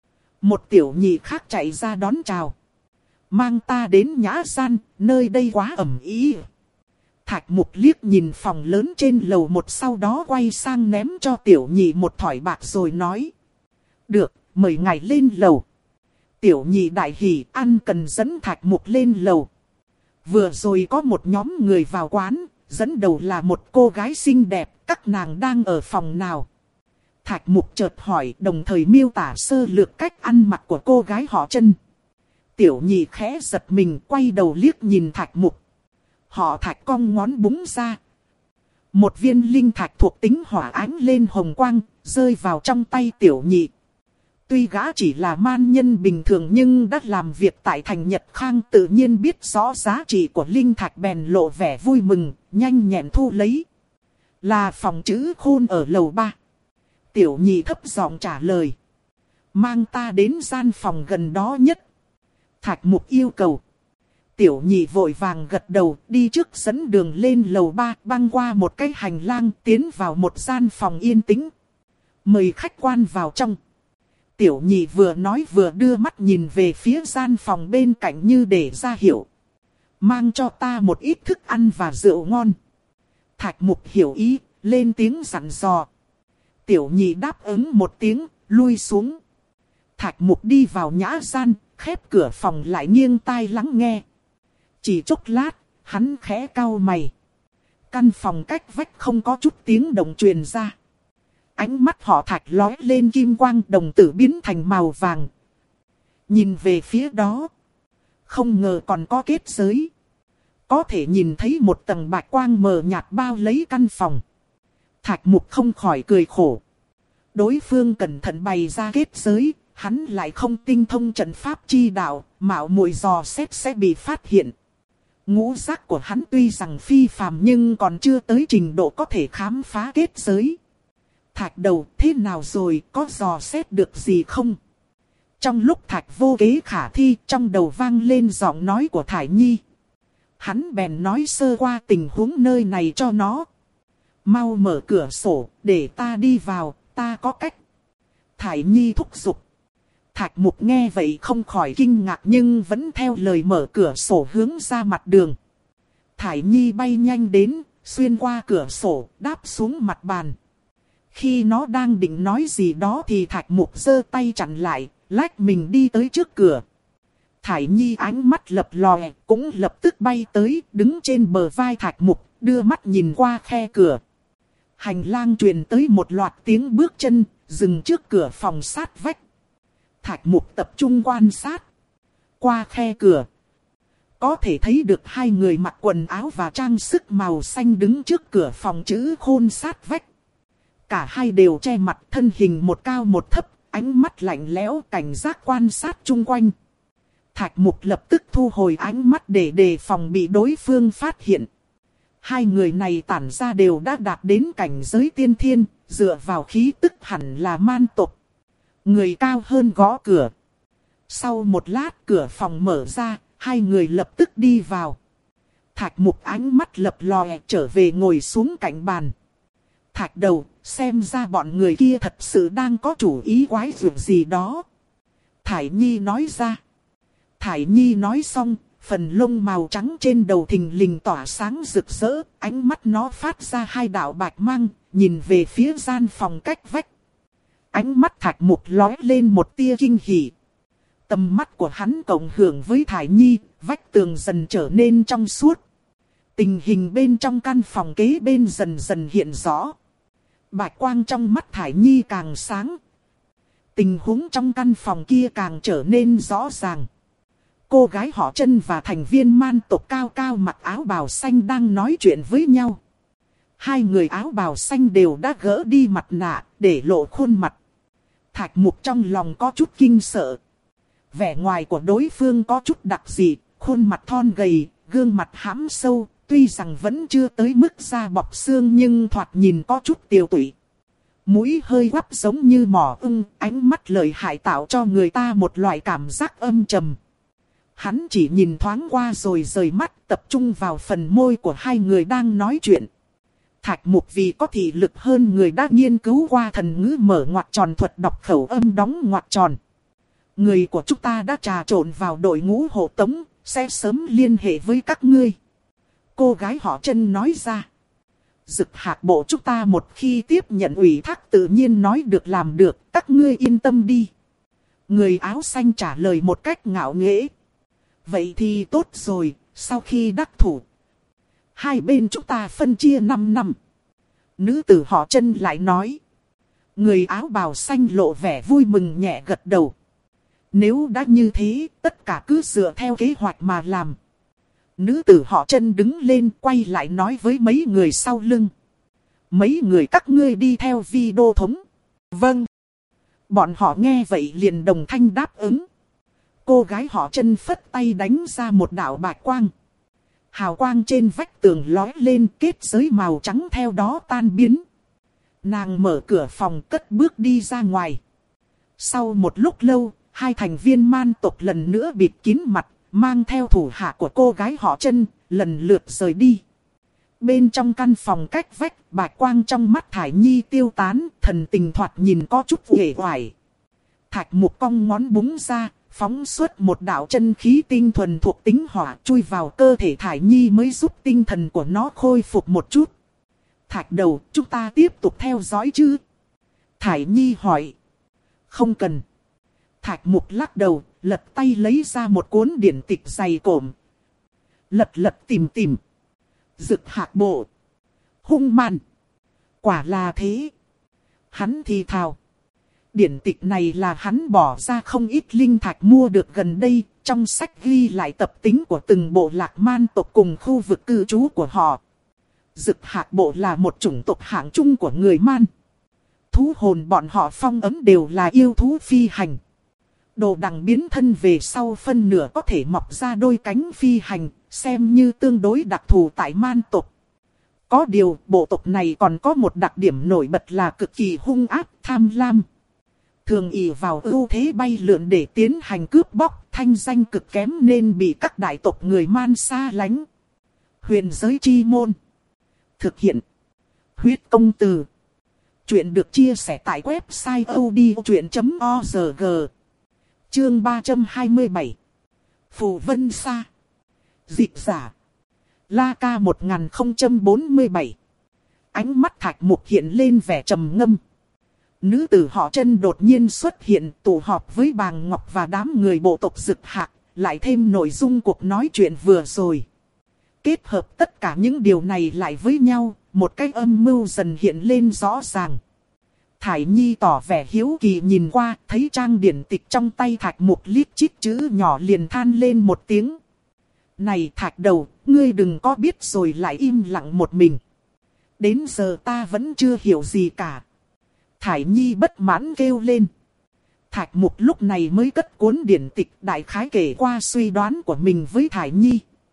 Một tiểu nhị khác chạy ra đón chào. Mang ta đến nhã gian, nơi đây quá ẩm ý. Thạch Mục liếc nhìn phòng lớn trên lầu một, sau đó quay sang ném cho tiểu nhị một thỏi bạc rồi nói. Được, mời ngài lên lầu. Tiểu nhị đại hỉ, ăn cần dẫn Thạch Mục lên lầu. Vừa rồi có một nhóm người vào quán, dẫn đầu là một cô gái xinh đẹp, các nàng đang ở phòng nào? Thạch Mục chợt hỏi, đồng thời miêu tả sơ lược cách ăn mặc của cô gái họ Chân. Tiểu nhị khẽ giật mình, quay đầu liếc nhìn Thạch Mục. Họ Thạch cong ngón búng ra. Một viên linh thạch thuộc tính hỏa ánh lên hồng quang, rơi vào trong tay tiểu nhị. Tuy gã chỉ là man nhân bình thường nhưng đã làm việc tại thành Nhật Khang, tự nhiên biết rõ giá trị của linh thạch, bèn lộ vẻ vui mừng, nhanh nhẹn thu lấy. Là phòng trữ khôn ở lầu ba. Tiểu nhị thấp giọng trả lời. Mang ta đến gian phòng gần đó nhất. Thạch Mục yêu cầu. Tiểu nhị vội vàng gật đầu, đi trước dẫn đường lên lầu ba, băng qua một cái hành lang, tiến vào một gian phòng yên tĩnh. Mời khách quan vào trong. Tiểu nhị vừa nói vừa đưa mắt nhìn về phía gian phòng bên cạnh như để ra hiệu. Mang cho ta một ít thức ăn và rượu ngon. Thạch Mục hiểu ý, lên tiếng dặn dò. Tiểu nhị đáp ứng một tiếng, lui xuống. Thạch Mục đi vào nhã gian, khép cửa phòng lại, nghiêng tai lắng nghe. Chỉ chốc lát, hắn khẽ cau mày. Căn phòng cách vách không có chút tiếng động truyền ra. Ánh mắt họ Thạch lóe lên kim quang, đồng tử biến thành màu vàng. Nhìn về phía đó. Không ngờ còn có kết giới. Có thể nhìn thấy một tầng bạch quang mờ nhạt bao lấy căn phòng. Thạch Mục không khỏi cười khổ. Đối phương cẩn thận bày ra kết giới, hắn lại không tinh thông trận pháp chi đạo, mạo muội dò xét sẽ bị phát hiện. Ngũ giác của hắn tuy rằng phi phàm nhưng còn chưa tới trình độ có thể khám phá kết giới. Thạch đầu, thế nào rồi, có dò xét được gì không? Trong lúc Thạch vô kế khả thi, trong đầu vang lên giọng nói của Thải Nhi. Hắn bèn nói sơ qua tình huống nơi này cho nó. Mau mở cửa sổ, để ta đi vào, ta có cách. Thải Nhi thúc giục. Thạch Mục nghe vậy không khỏi kinh ngạc nhưng vẫn theo lời mở cửa sổ hướng ra mặt đường. Thải Nhi bay nhanh đến, xuyên qua cửa sổ, đáp xuống mặt bàn. Khi nó đang định nói gì đó thì Thạch Mục giơ tay chặn lại, lách mình đi tới trước cửa. Thải Nhi ánh mắt lập lòe, cũng lập tức bay tới, đứng trên bờ vai Thạch Mục, đưa mắt nhìn qua khe cửa. Hành lang truyền tới một loạt tiếng bước chân, dừng trước cửa phòng sát vách. Thạch Mục tập trung quan sát. Qua khe cửa, có thể thấy được hai người mặc quần áo và trang sức màu xanh đứng trước cửa phòng trữ khôn sát vách. Cả hai đều che mặt, thân hình một cao một thấp, ánh mắt lạnh lẽo cảnh giác quan sát chung quanh. Thạch Mục lập tức thu hồi ánh mắt để đề phòng bị đối phương phát hiện. Hai người này tản ra đều đã đạt đến cảnh giới tiên thiên, dựa vào khí tức hẳn là man tộc. Người cao hơn gõ cửa. Sau một lát cửa phòng mở ra, hai người lập tức đi vào. Thạch Mục ánh mắt lập lòe trở về ngồi xuống cạnh bàn. Thạch Đầu, xem ra bọn người kia thật sự đang có chủ ý quái dường gì đó. Thải Nhi nói ra. Thải Nhi nói xong, phần lông màu trắng trên đầu thình lình tỏa sáng rực rỡ, ánh mắt nó phát ra hai đạo bạch mang, nhìn về phía gian phòng cách vách. Ánh mắt Thạch Mục lóe lên một tia kinh hỉ. Tầm mắt của hắn cộng hưởng với Thải Nhi, vách tường dần trở nên trong suốt. Tình hình bên trong căn phòng kế bên dần dần hiện rõ. Bạch quang trong mắt Thải Nhi càng sáng. Tình huống trong căn phòng kia càng trở nên rõ ràng. Cô gái họ Trân và thành viên man tộc cao cao mặc áo bào xanh đang nói chuyện với nhau. Hai người áo bào xanh đều đã gỡ đi mặt nạ để lộ khuôn mặt. Thạch Mục trong lòng có chút kinh sợ. Vẻ ngoài của đối phương có chút đặc dị, khuôn mặt thon gầy, gương mặt hãm sâu, tuy rằng vẫn chưa tới mức da bọc xương nhưng thoạt nhìn có chút tiều tụy. Mũi hơi quắp giống như mỏ ưng, ánh mắt lợi hại tạo cho người ta một loại cảm giác âm trầm. Hắn chỉ nhìn thoáng qua rồi rời mắt, tập trung vào phần môi của hai người đang nói chuyện. Thạch Mục vì có thị lực hơn người đã nghiên cứu qua thần ngữ mở ngoặc tròn thuật đọc khẩu âm đóng ngoặc tròn. Người của chúng ta đã trà trộn vào đội ngũ hộ tống, sẽ sớm liên hệ với các ngươi. Cô gái họ Trân nói ra. Dực Hạc bộ chúng ta một khi tiếp nhận ủy thác tự nhiên nói được làm được, các ngươi yên tâm đi. Người áo xanh trả lời một cách ngạo nghễ. Vậy thì tốt rồi, sau khi đắc thủ. Hai bên chúng ta phân chia năm năm. Nữ tử họ Trân lại nói. Người áo bào xanh lộ vẻ vui mừng nhẹ gật đầu. Nếu đã như thế, tất cả cứ dựa theo kế hoạch mà làm. Nữ tử họ Trân đứng lên quay lại nói với mấy người sau lưng. Mấy người các ngươi đi theo Vi Đô Thống. Vâng. Bọn họ nghe vậy liền đồng thanh đáp ứng. Cô gái họ Trân phất tay đánh ra một đạo bạch quang. Hào quang trên vách tường lói lên, kết giới màu trắng theo đó tan biến. Nàng mở cửa phòng cất bước đi ra ngoài. Sau một lúc lâu, hai thành viên man tộc lần nữa bịt kín mặt, mang theo thủ hạ của cô gái họ Trân, lần lượt rời đi. Bên trong căn phòng cách vách, bạch quang trong mắt Thải Nhi tiêu tán, thần tình thoạt nhìn có chút uể oải. Thạch Mục cong ngón búng ra, phóng xuất một đạo chân khí tinh thuần thuộc tính hỏa chui vào cơ thể Thải Nhi mới giúp tinh thần của nó khôi phục một chút. Thạch Đầu, chúng ta tiếp tục theo dõi chứ? Thải Nhi hỏi. Không cần. Thạch Mục lắc đầu, lật tay lấy ra một cuốn điển tịch dày cộm. Lật lật tìm tìm. Dực Hạc bộ. Hung man. Quả là thế. Hắn thì thào. Điển tịch này là hắn bỏ ra không ít linh thạch mua được gần đây. Trong sách ghi lại tập tính của từng bộ lạc man tộc cùng khu vực cư trú của họ. Dực Hạc bộ là một chủng tộc hạng trung của người man. Thú hồn bọn họ phong ấm đều là yêu thú phi hành. Đồ đằng biến thân về sau phân nửa có thể mọc ra đôi cánh phi hành, xem như tương đối đặc thù tại man tộc. Có điều, bộ tộc này còn có một đặc điểm nổi bật là cực kỳ hung ác, tham lam. Thường ỷ vào ưu thế bay lượn để tiến hành cướp bóc, thanh danh cực kém nên bị các đại tộc người man xa lánh. Huyền giới chi môn. Thực hiện. Huyết công từ. Chuyện được chia sẻ tại website odchuyện chấm org. Chương ba trăm hai mươi bảy. Phù Vân Sa. Dịch giả. La Ca một nghìn không trăm bốn mươi bảy. Ánh mắt Thạch Mục hiện lên vẻ trầm ngâm. Nữ tử họ Trân đột nhiên xuất hiện tụ họp với Bàng Ngọc và đám người bộ tộc Dực Hạc, lại thêm nội dung cuộc nói chuyện vừa rồi. Kết hợp tất cả những điều này lại với nhau, một cái âm mưu dần hiện lên rõ ràng. Thải Nhi tỏ vẻ hiếu kỳ nhìn qua, thấy trang điển tịch trong tay Thạch Mục liếc chít chữ nhỏ liền than lên một tiếng. Này Thạch Đầu, ngươi đừng có biết rồi lại im lặng một mình. Đến giờ ta vẫn chưa hiểu gì cả. Thải Nhi bất mãn kêu lên. Thạch Mục lúc này mới cất cuốn điển tịch đại khái kể qua suy đoán của mình với Thải Nhi.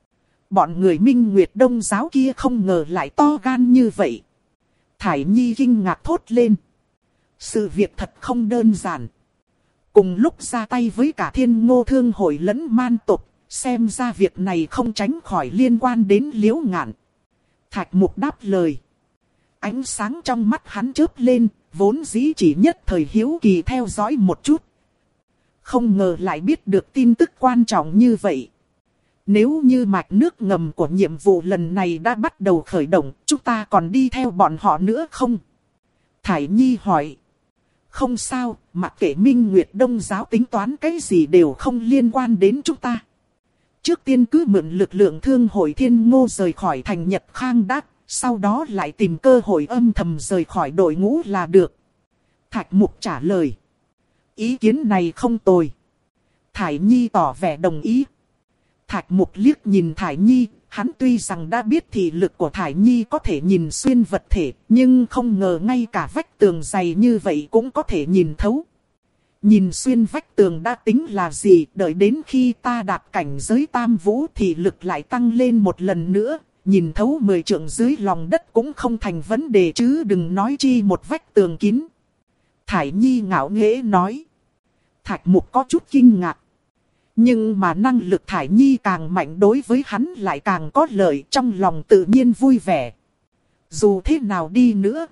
bọn người Minh Nguyệt Đông giáo kia không ngờ lại to gan như vậy. Thải Nhi kinh ngạc thốt lên. Sự việc thật không đơn giản. Cùng lúc ra tay với cả Thiên Ngô Thương hội lẫn man tộc, xem ra việc này không tránh khỏi liên quan đến Liễu Ngạn. Thạch Mục đáp lời. Ánh sáng trong mắt hắn chớp lên, vốn dĩ chỉ nhất thời hiếu kỳ theo dõi một chút. Không ngờ lại biết được tin tức quan trọng như vậy. Nếu như mạch nước ngầm của nhiệm vụ lần này đã bắt đầu khởi động, chúng ta còn đi theo bọn họ nữa không? Thải Nhi hỏi. Không sao, mặc kệ Minh Nguyệt Đông giáo tính toán cái gì đều không liên quan đến chúng ta. Trước tiên cứ mượn lực lượng thương hội Thiên Ngô rời khỏi thành Nhật Khang Đắc, sau đó lại tìm cơ hội âm thầm rời khỏi đội ngũ là được. Thạch Mục trả lời. Ý kiến này không tồi. Thải Nhi tỏ vẻ đồng ý. Thạch Mục liếc nhìn Thải Nhi, hắn tuy rằng đã biết thị lực của Thải Nhi có thể nhìn xuyên vật thể, nhưng không ngờ ngay cả vách tường dày như vậy cũng có thể nhìn thấu. Nhìn xuyên vách tường đã tính là gì, đợi đến khi ta đạt cảnh giới tam vũ thì lực lại tăng lên một lần nữa, nhìn thấu mười trượng dưới lòng đất cũng không thành vấn đề chứ đừng nói chi một vách tường kín. Thải Nhi ngạo nghễ nói. Thạch Mục có chút kinh ngạc. Nhưng mà năng lực Thải Nhi càng mạnh đối với hắn lại càng có lợi, trong lòng tự nhiên vui vẻ. Dù thế nào đi nữa,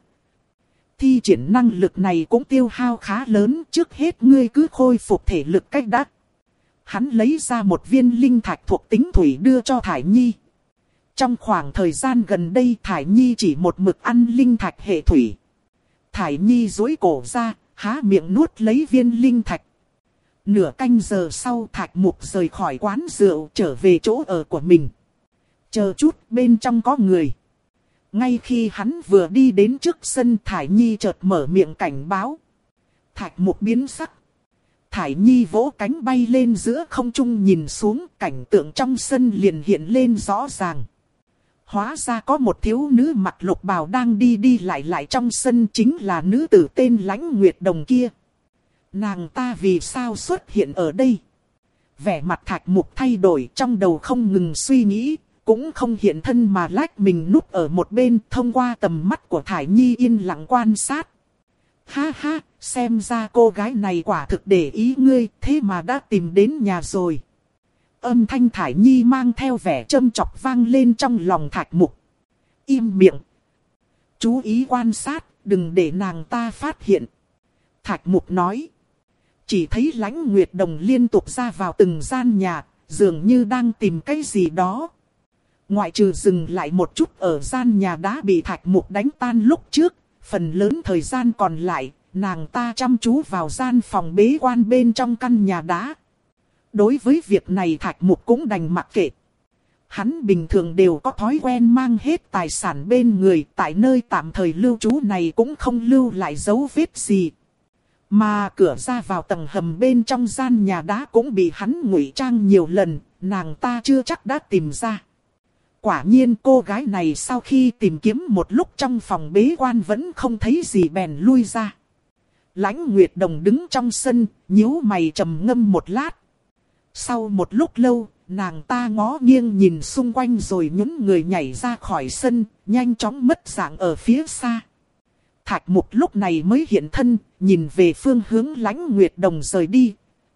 thi triển năng lực này cũng tiêu hao khá lớn, trước hết ngươi cứ khôi phục thể lực cách đã. Hắn lấy ra một viên linh thạch thuộc tính thủy đưa cho Thải Nhi. Trong khoảng thời gian gần đây Thải Nhi chỉ một mực ăn linh thạch hệ thủy. Thải Nhi duỗi cổ ra, há miệng nuốt lấy viên linh thạch. Nửa canh giờ sau Thạch Mục rời khỏi quán rượu trở về chỗ ở của mình. Chờ chút, bên trong có người. Ngay khi hắn vừa đi đến trước sân, Thải Nhi chợt mở miệng cảnh báo. Thạch Mục biến sắc. Thải Nhi vỗ cánh bay lên giữa không trung nhìn xuống, cảnh tượng trong sân liền hiện lên rõ ràng. Hóa ra có một thiếu nữ mặc lục bào đang đi đi lại lại trong sân, chính là nữ tử tên Lãnh Nguyệt Đồng kia. Nàng ta vì sao xuất hiện ở đây? Vẻ mặt Thạch Mục thay đổi, trong đầu không ngừng suy nghĩ, cũng không hiện thân mà lách mình núp ở một bên, thông qua tầm mắt của Thải Nhi yên lặng quan sát. Ha ha, xem ra cô gái này quả thực để ý ngươi, thế mà đã tìm đến nhà rồi. Âm thanh Thải Nhi mang theo vẻ châm chọc vang lên trong lòng Thạch Mục. Im miệng. Chú ý quan sát, đừng để nàng ta phát hiện. Thạch Mục nói. Chỉ thấy Lãnh Nguyệt Đồng liên tục ra vào từng gian nhà, dường như đang tìm cái gì đó. Ngoại trừ dừng lại một chút ở gian nhà đá bị Thạch Mục đánh tan lúc trước, phần lớn thời gian còn lại, nàng ta chăm chú vào gian phòng bế quan bên trong căn nhà đá. Đối với việc này Thạch Mục cũng đành mặc kệ. Hắn bình thường đều có thói quen mang hết tài sản bên người, tại nơi tạm thời lưu trú này cũng không lưu lại dấu vết gì. Mà cửa ra vào tầng hầm bên trong gian nhà đá cũng bị hắn ngụy trang nhiều lần, nàng ta chưa chắc đã tìm ra. Quả nhiên cô gái này sau khi tìm kiếm một lúc trong phòng bế quan vẫn không thấy gì bèn lui ra. Lãnh Nguyệt Đồng đứng trong sân, nhíu mày trầm ngâm một lát. Sau một lúc lâu, nàng ta ngó nghiêng nhìn xung quanh rồi nhún người nhảy ra khỏi sân, nhanh chóng mất dạng ở phía xa. Thạch Mục lúc này mới hiện thân, nhìn về phương hướng Lãnh Nguyệt Đồng rời đi.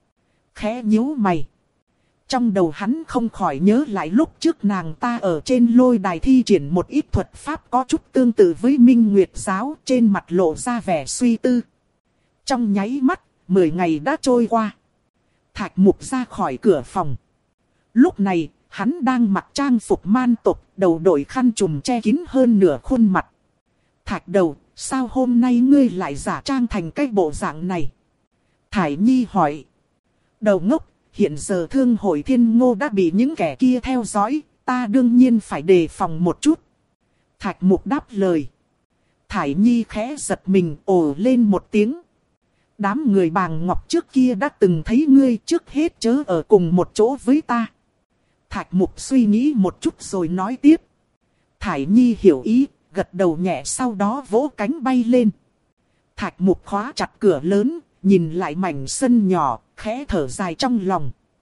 Khẽ nhíu mày. Trong đầu hắn không khỏi nhớ lại lúc trước nàng ta ở trên lôi đài thi triển một ít thuật pháp có chút tương tự với Minh Nguyệt giáo, trên mặt lộ ra vẻ suy tư. Trong nháy mắt, mười ngày đã trôi qua. Thạch Mục ra khỏi cửa phòng. Lúc này, hắn đang mặc trang phục man tộc, đầu đội khăn trùm che kín hơn nửa khuôn mặt. Thạch Đầu, sao hôm nay ngươi lại giả trang thành cái bộ dạng này? Thải Nhi hỏi. Đầu ngốc, hiện giờ thương hội Thiên Ngô đã bị những kẻ kia theo dõi, ta đương nhiên phải đề phòng một chút. Thạch Mục đáp lời. Thải Nhi khẽ giật mình ồ lên một tiếng. Đám người Bàng Ngọc trước kia đã từng thấy ngươi, trước hết chớ ở cùng một chỗ với ta. Thạch Mục suy nghĩ một chút rồi nói tiếp. Thải Nhi hiểu ý, gật đầu nhẹ sau đó vỗ cánh bay lên. Thạch Mục khóa chặt cửa lớn, nhìn lại mảnh sân nhỏ, khẽ thở dài trong lòng.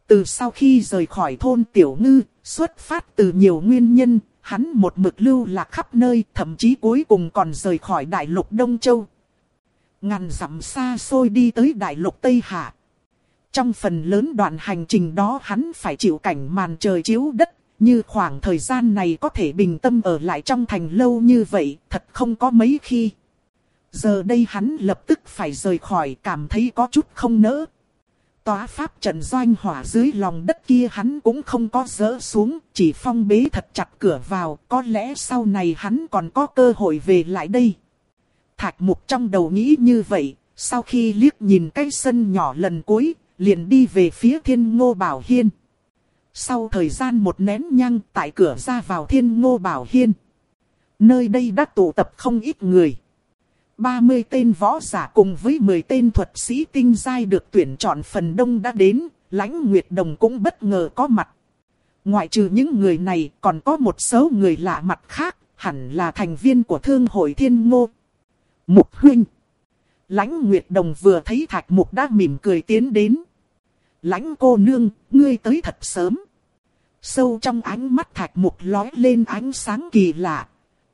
Từ sau khi rời khỏi thôn Tiểu Ngư, xuất phát từ nhiều nguyên nhân, hắn một mực lưu lạc khắp nơi, thậm chí cuối cùng còn rời khỏi đại lục Đông Châu. Ngàn dặm xa xôi đi tới đại lục Tây Hạ. Trong phần lớn đoạn hành trình đó hắn phải chịu cảnh màn trời chiếu đất, như khoảng thời gian này có thể bình tâm ở lại trong thành lâu như vậy, thật không có mấy khi. Giờ đây hắn lập tức phải rời khỏi, cảm thấy có chút không nỡ. Tòa pháp trận doanh hỏa dưới lòng đất kia hắn cũng không có dỡ xuống, chỉ phong bế thật chặt cửa vào, có lẽ sau này hắn còn có cơ hội về lại đây. Thạch Mục trong đầu nghĩ như vậy, sau khi liếc nhìn cái sân nhỏ lần cuối, liền đi về phía Thiên Ngô Bảo Hiên. Sau thời gian một nén nhang tại cửa ra vào Thiên Ngô Bảo Hiên. Nơi đây đã tụ tập không ít người. ba mươi tên võ giả cùng với mười tên thuật sĩ tinh giai được tuyển chọn phần đông đã đến, Lãnh Nguyệt Đồng cũng bất ngờ có mặt. Ngoại trừ những người này còn có một số người lạ mặt khác, hẳn là thành viên của Thương hội Thiên Ngô. Mục huynh. Lãnh Nguyệt Đồng vừa thấy Thạch Mục đã mỉm cười tiến đến. Lãnh cô nương, ngươi tới thật sớm. Sâu trong ánh mắt Thạch Mục lóe lên ánh sáng kỳ lạ.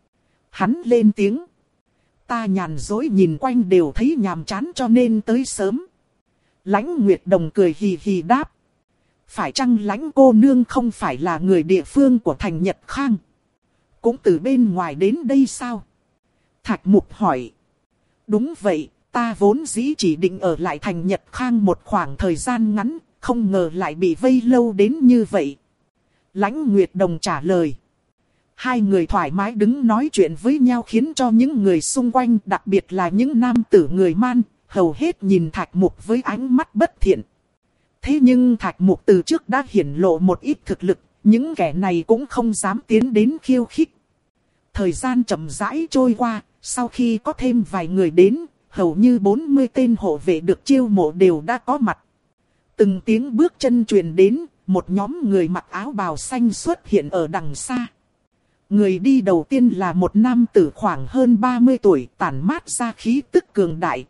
Hắn lên tiếng. Ta nhàn dối nhìn quanh đều thấy nhàm chán cho nên tới sớm. Lãnh Nguyệt Đồng cười hì hì đáp. Phải chăng Lãnh cô nương không phải là người địa phương của thành Nhật Khang? Cũng từ bên ngoài đến đây sao? Thạch Mục hỏi. Đúng vậy, ta vốn dĩ chỉ định ở lại thành Nhật Khang một khoảng thời gian ngắn, không ngờ lại bị vây lâu đến như vậy. Lãnh Nguyệt Đồng trả lời. Hai người thoải mái đứng nói chuyện với nhau khiến cho những người xung quanh, đặc biệt là những nam tử người Man, hầu hết nhìn Thạch Mục với ánh mắt bất thiện. Thế nhưng Thạch Mục từ trước đã hiển lộ một ít thực lực, những kẻ này cũng không dám tiến đến khiêu khích. Thời gian chậm rãi trôi qua, sau khi có thêm vài người đến, hầu như bốn mươi tên hộ vệ được chiêu mộ đều đã có mặt. Từng tiếng bước chân truyền đến, một nhóm người mặc áo bào xanh xuất hiện ở đằng xa. Người đi đầu tiên là một nam tử khoảng hơn ba mươi tuổi, tản mát ra khí tức cường đại.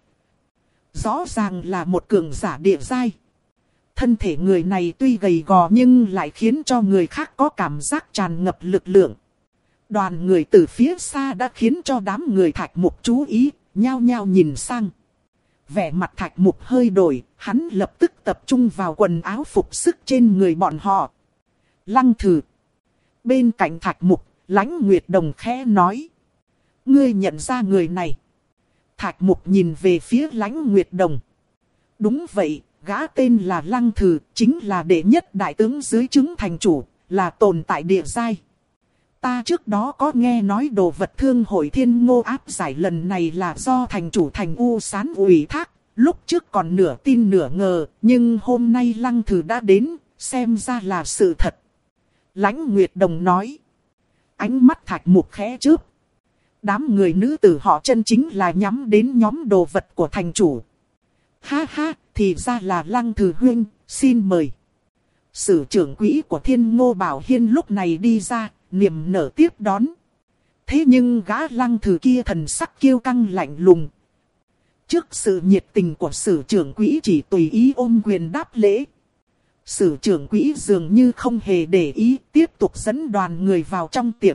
Rõ ràng là một cường giả địa giai. Thân thể người này tuy gầy gò nhưng lại khiến cho người khác có cảm giác tràn ngập lực lượng. Đoàn người từ phía xa đã khiến cho đám người Thạch Mục chú ý, nhao nhao nhìn sang. Vẻ mặt Thạch Mục hơi đổi, hắn lập tức tập trung vào quần áo phục sức trên người bọn họ. Lăng Thử. Bên cạnh Thạch Mục, Lãnh Nguyệt Đồng khẽ nói. Ngươi nhận ra người này. Thạch Mục nhìn về phía Lãnh Nguyệt Đồng. Đúng vậy, gã tên là Lăng Thử, chính là đệ nhất đại tướng dưới trướng thành chủ, là tồn tại địa giai. Ta trước đó có nghe nói đồ vật Thương hội Thiên Ngô áp giải lần này là do thành chủ thành U Sán ủy thác. Lúc trước còn nửa tin nửa ngờ, nhưng hôm nay Lăng Thử đã đến, xem ra là sự thật. Lãnh Nguyệt Đồng nói. Ánh mắt Thạch Mục khẽ chớp. Đám người nữ tử họ chân chính là nhắm đến nhóm đồ vật của thành chủ. Ha ha, thì ra là Lăng Thử huynh, xin mời. Sử trưởng quỹ của Thiên Ngô Bảo Hiên lúc này đi ra, niềm nở tiếp đón. Thế nhưng gã Lăng Thử kia thần sắc kiêu căng lạnh lùng. Trước sự nhiệt tình của sử trưởng quỹ chỉ tùy ý ôm quyền đáp lễ. Sử trưởng quỹ dường như không hề để ý, tiếp tục dẫn đoàn người vào trong tiệm.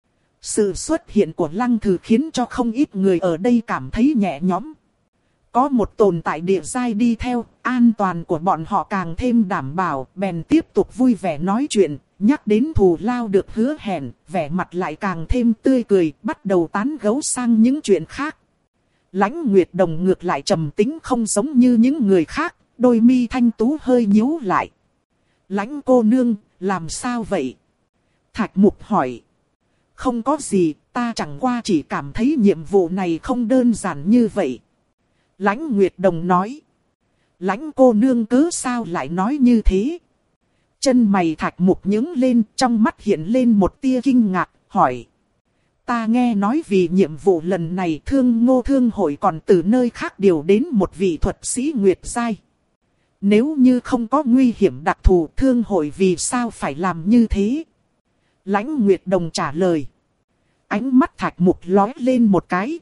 Sự xuất hiện của Lăng Thử khiến cho không ít người ở đây cảm thấy nhẹ nhõm. Có một tồn tại địa giai đi theo, an toàn của bọn họ càng thêm đảm bảo, bèn tiếp tục vui vẻ nói chuyện, nhắc đến thù lao được hứa hẹn, vẻ mặt lại càng thêm tươi cười, bắt đầu tán gẫu sang những chuyện khác. Lãnh Nguyệt Đồng ngược lại trầm tĩnh không giống như những người khác, đôi mi thanh tú hơi nhíu lại. Lãnh cô nương, làm sao vậy? Thạch Mục hỏi. Không có gì, ta chẳng qua chỉ cảm thấy nhiệm vụ này không đơn giản như vậy. Lãnh Nguyệt Đồng nói. Lãnh cô nương cứ sao lại nói như thế? Chân mày Thạch Mục nhướng lên, trong mắt hiện lên một tia kinh ngạc, hỏi. Ta nghe nói vì nhiệm vụ lần này Thương Ngô Thương hội còn từ nơi khác điều đến một vị thuật sĩ Nguyệt giai. Nếu như không có nguy hiểm đặc thù, Thương hội vì sao phải làm như thế? Lãnh Nguyệt Đồng trả lời. Ánh mắt Thạch Mục lóe lên một cái.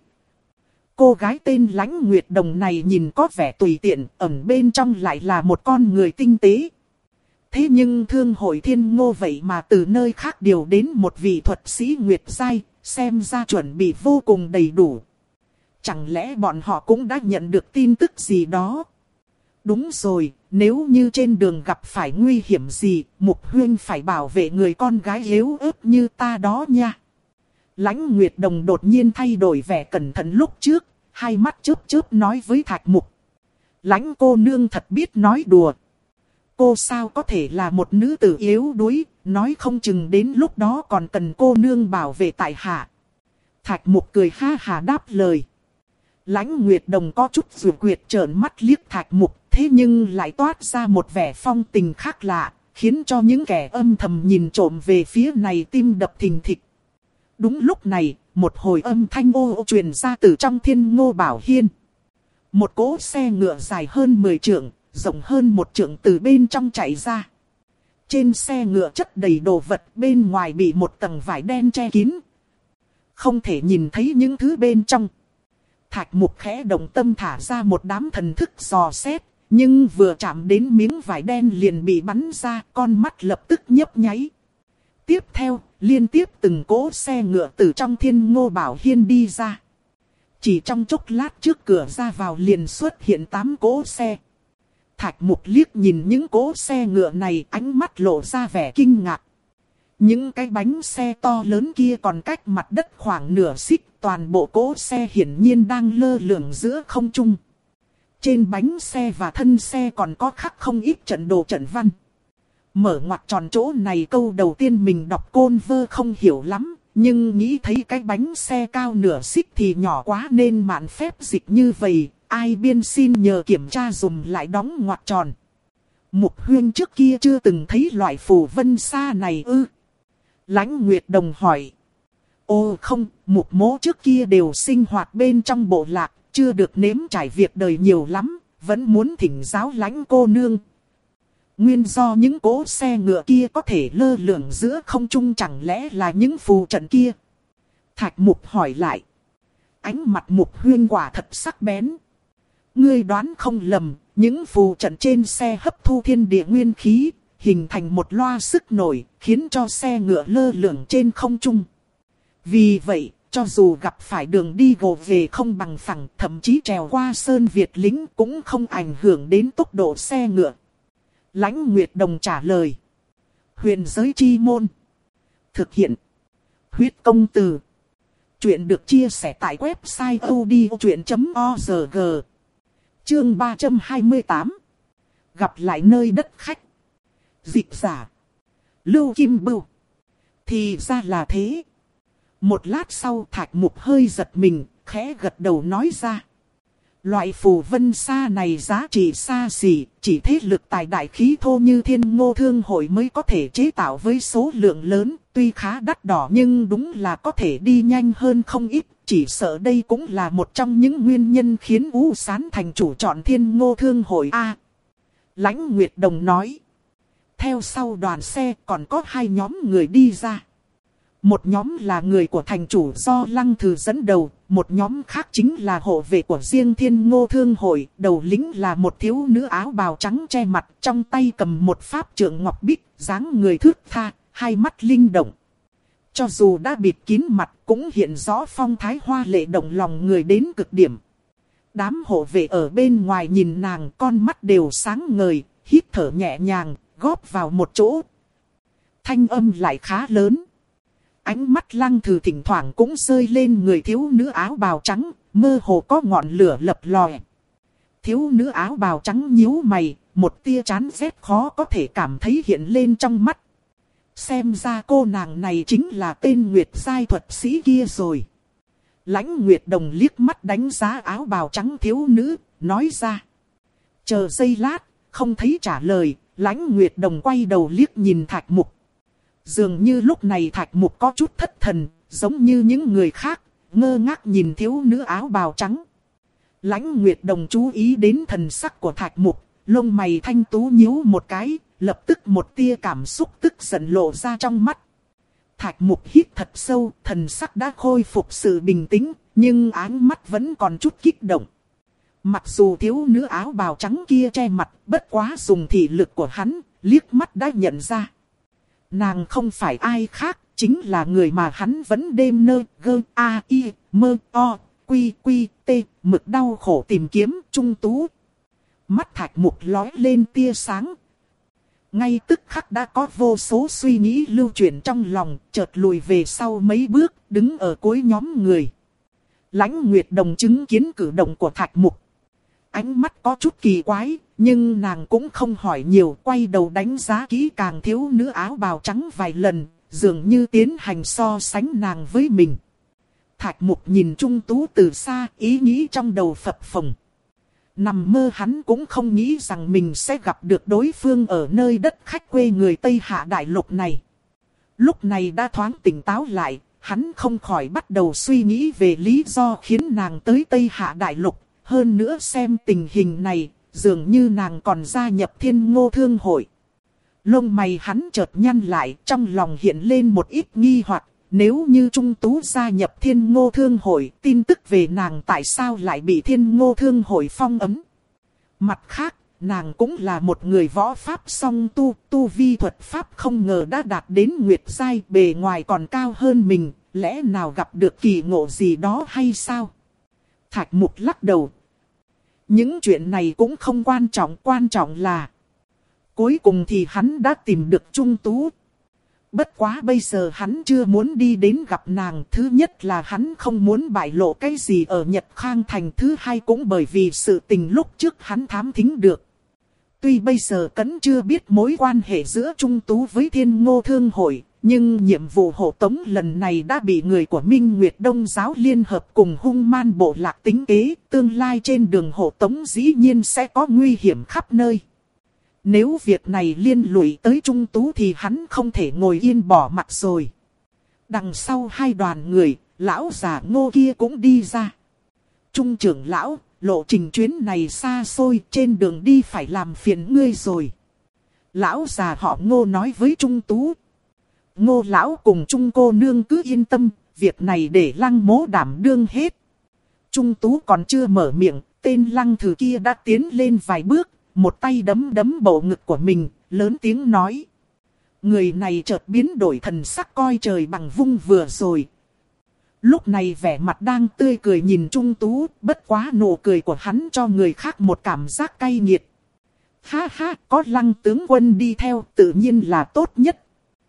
Cô gái tên Lãnh Nguyệt Đồng này nhìn có vẻ tùy tiện, ẩn bên trong lại là một con người tinh tế. Thế nhưng thương hội Thiên Ngô vậy mà từ nơi khác điều đến một vị thuật sĩ Nguyệt Giai, xem ra chuẩn bị vô cùng đầy đủ. Chẳng lẽ bọn họ cũng đã nhận được tin tức gì đó? Đúng rồi, nếu như trên đường gặp phải nguy hiểm gì, Mục Huyên phải bảo vệ người con gái yếu ớt như ta đó nha. Lãnh Nguyệt Đồng đột nhiên thay đổi vẻ cẩn thận lúc trước, hai mắt chớp chớp nói với Thạch Mục. Lãnh cô nương thật biết nói đùa. Cô sao có thể là một nữ tử yếu đuối, nói không chừng đến lúc đó còn cần cô nương bảo vệ tại hạ. Thạch Mục cười ha hà đáp lời. Lãnh Nguyệt Đồng có chút rụt quyệt trợn mắt liếc Thạch Mục, thế nhưng lại toát ra một vẻ phong tình khác lạ, khiến cho những kẻ âm thầm nhìn trộm về phía này tim đập thình thịch. Đúng lúc này, một hồi âm thanh ô ô truyền ra từ trong Thiên Ngô Bảo Hiên. Một cỗ xe ngựa dài hơn mười trượng, rộng hơn một trượng từ bên trong chạy ra. Trên xe ngựa chất đầy đồ vật, bên ngoài bị một tầng vải đen che kín. Không thể nhìn thấy những thứ bên trong. Thạch Mục khẽ động tâm thả ra một đám thần thức dò xét, nhưng vừa chạm đến miếng vải đen liền bị bắn ra, con mắt lập tức nhấp nháy. Tiếp theo, liên tiếp từng cỗ xe ngựa từ trong Thiên Ngô Bảo Hiên đi ra. Chỉ trong chốc lát trước cửa ra vào liền xuất hiện tám cỗ xe. Thạch Mục liếc nhìn những cỗ xe ngựa này, ánh mắt lộ ra vẻ kinh ngạc. Những cái bánh xe to lớn kia còn cách mặt đất khoảng nửa xích, toàn bộ cỗ xe hiển nhiên đang lơ lửng giữa không trung. Trên bánh xe và thân xe còn có khắc không ít trận đồ trận văn. Mở ngoặc tròn chỗ này câu đầu tiên mình đọc côn vơ không hiểu lắm, nhưng nghĩ thấy cái bánh xe cao nửa xích thì nhỏ quá nên mạn phép dịch như vậy, ai biên xin nhờ kiểm tra dùm lại đóng ngoặc tròn. Mục Huyên trước kia chưa từng thấy loại phù vân xa này ư? Lãnh Nguyệt Đồng hỏi. Ô không, Mục mỗ trước kia đều sinh hoạt bên trong bộ lạc, chưa được nếm trải việc đời nhiều lắm, vẫn muốn thỉnh giáo Lãnh cô nương. Nguyên do những cỗ xe ngựa kia có thể lơ lửng giữa không trung chẳng lẽ là những phù trận kia? Thạch Mục hỏi lại. Ánh mặt Mục Huyên quả thật sắc bén. Ngươi đoán không lầm, những phù trận trên xe hấp thu thiên địa nguyên khí, hình thành một loa sức nổi, khiến cho xe ngựa lơ lửng trên không trung. Vì vậy, cho dù gặp phải đường đi gồ về không bằng phẳng, thậm chí trèo qua sơn Việt lính cũng không ảnh hưởng đến tốc độ xe ngựa. Lãnh Nguyệt Đồng trả lời. Huyền giới chi môn. Thực hiện. Huyết công từ. Chuyện được chia sẻ tại website a u d i o chuyện chấm org. Chương ba trăm hai mươi tám. Gặp lại nơi đất khách. Dịch giả. Lưu Kim Bưu. Thì ra là thế. Một lát sau Thạch Mục hơi giật mình, khẽ gật đầu nói ra. Loại phù vân xa này giá trị xa xỉ, chỉ thế lực tài đại khí thô như Thiên Ngô Thương Hội mới có thể chế tạo với số lượng lớn, tuy khá đắt đỏ nhưng đúng là có thể đi nhanh hơn không ít, chỉ sợ đây cũng là một trong những nguyên nhân khiến U Sán thành chủ chọn Thiên Ngô Thương Hội A. Lãnh Nguyệt Đồng nói. Theo sau đoàn xe còn có hai nhóm người đi ra. Một nhóm là người của thành chủ do Lăng Thừ dẫn đầu, một nhóm khác chính là hộ vệ của riêng Thiên Ngô Thương Hội, đầu lĩnh là một thiếu nữ áo bào trắng che mặt, trong tay cầm một pháp trượng ngọc bích, dáng người thướt tha, hai mắt linh động. Cho dù đã bịt kín mặt cũng hiện rõ phong thái hoa lệ động lòng người đến cực điểm. Đám hộ vệ ở bên ngoài nhìn nàng, con mắt đều sáng ngời, hít thở nhẹ nhàng, góp vào một chỗ. Thanh âm lại khá lớn. Ánh mắt Lăng Thừ thỉnh thoảng cũng rơi lên người thiếu nữ áo bào trắng, mơ hồ có ngọn lửa lập lòe. Thiếu nữ áo bào trắng nhíu mày, một tia chán ghét khó có thể cảm thấy hiện lên trong mắt. Xem ra cô nàng này chính là tên Nguyệt Giai thuật sĩ kia rồi. Lãnh Nguyệt Đồng liếc mắt đánh giá áo bào trắng thiếu nữ, nói ra. Chờ giây lát, không thấy trả lời, Lãnh Nguyệt Đồng quay đầu liếc nhìn Thạch Mục. Dường như lúc này Thạch Mục có chút thất thần, giống như những người khác, ngơ ngác nhìn thiếu nữ áo bào trắng. Lãnh Nguyệt Đồng chú ý đến thần sắc của Thạch Mục, lông mày thanh tú nhíu một cái, lập tức một tia cảm xúc tức giận lộ ra trong mắt. Thạch Mục hít thật sâu, thần sắc đã khôi phục sự bình tĩnh, nhưng ánh mắt vẫn còn chút kích động. Mặc dù thiếu nữ áo bào trắng kia che mặt, bất quá dùng thị lực của hắn, liếc mắt đã nhận ra. Nàng không phải ai khác, chính là người mà hắn vẫn đêm nơ, gơ, a, i, mơ, o, quy, quy, t, mực đau khổ tìm kiếm, Trung Tú. Mắt Thạch Mục lóe lên tia sáng. Ngay tức khắc đã có vô số suy nghĩ lưu chuyển trong lòng, chợt lùi về sau mấy bước, đứng ở cuối nhóm người. Lãnh Nguyệt Đồng chứng kiến cử động của Thạch Mục. Ánh mắt có chút kỳ quái, nhưng nàng cũng không hỏi nhiều, quay đầu đánh giá kỹ càng thiếu nữ áo bào trắng vài lần, dường như tiến hành so sánh nàng với mình. Thạch Mục nhìn Trung Tú từ xa, ý nghĩ trong đầu phập phồng. Nằm mơ hắn cũng không nghĩ rằng mình sẽ gặp được đối phương ở nơi đất khách quê người Tây Hạ Đại Lục này. Lúc này đã thoáng tỉnh táo lại, hắn không khỏi bắt đầu suy nghĩ về lý do khiến nàng tới Tây Hạ Đại Lục. Hơn nữa xem tình hình này, dường như nàng còn gia nhập Thiên Ngô Thương Hội. Lông mày hắn chợt nhăn lại, trong lòng hiện lên một ít nghi hoặc. Nếu như Trung Tú gia nhập Thiên Ngô Thương Hội, tin tức về nàng tại sao lại bị Thiên Ngô Thương Hội phong ấn? Mặt khác, nàng cũng là một người võ pháp song tu, tu vi thuật pháp không ngờ đã đạt đến Nguyệt giai, bề ngoài còn cao hơn mình, lẽ nào gặp được kỳ ngộ gì đó hay sao? Thạch Mục lắc đầu. Những chuyện này cũng không quan trọng, quan trọng là cuối cùng thì hắn đã tìm được Trung Tú. Bất quá bây giờ hắn chưa muốn đi đến gặp nàng. Thứ nhất là hắn không muốn bại lộ cái gì ở Nhật Khang Thành. Thứ hai cũng bởi vì sự tình lúc trước hắn thám thính được. Tuy bây giờ vẫn chưa biết mối quan hệ giữa Trung Tú với Thiên Ngô Thương Hội, nhưng nhiệm vụ hộ tống lần này đã bị người của Minh Nguyệt Đông Giáo liên hợp cùng hung man bộ lạc tính kế. Tương lai trên đường hộ tống dĩ nhiên sẽ có nguy hiểm khắp nơi. Nếu việc này liên lụy tới Trung Tú thì hắn không thể ngồi yên bỏ mặc rồi. Đằng sau hai đoàn người, lão già Ngô kia cũng đi ra. Trung trưởng lão, lộ trình chuyến này xa xôi, trên đường đi phải làm phiền ngươi rồi. Lão già họ Ngô nói với Trung Tú. Ngô lão cùng Trung cô nương cứ yên tâm, việc này để Lăng Mỗ đảm đương hết. Trung Tú còn chưa mở miệng, tên Lăng Thử kia đã tiến lên vài bước. Một tay đấm đấm bộ ngực của mình, lớn tiếng nói. Người này chợt biến đổi thần sắc coi trời bằng vung vừa rồi. Lúc này vẻ mặt đang tươi cười nhìn Trung Tú, bất quá nụ cười của hắn cho người khác một cảm giác cay nghiệt. Ha ha, có Lăng tướng quân đi theo tự nhiên là tốt nhất.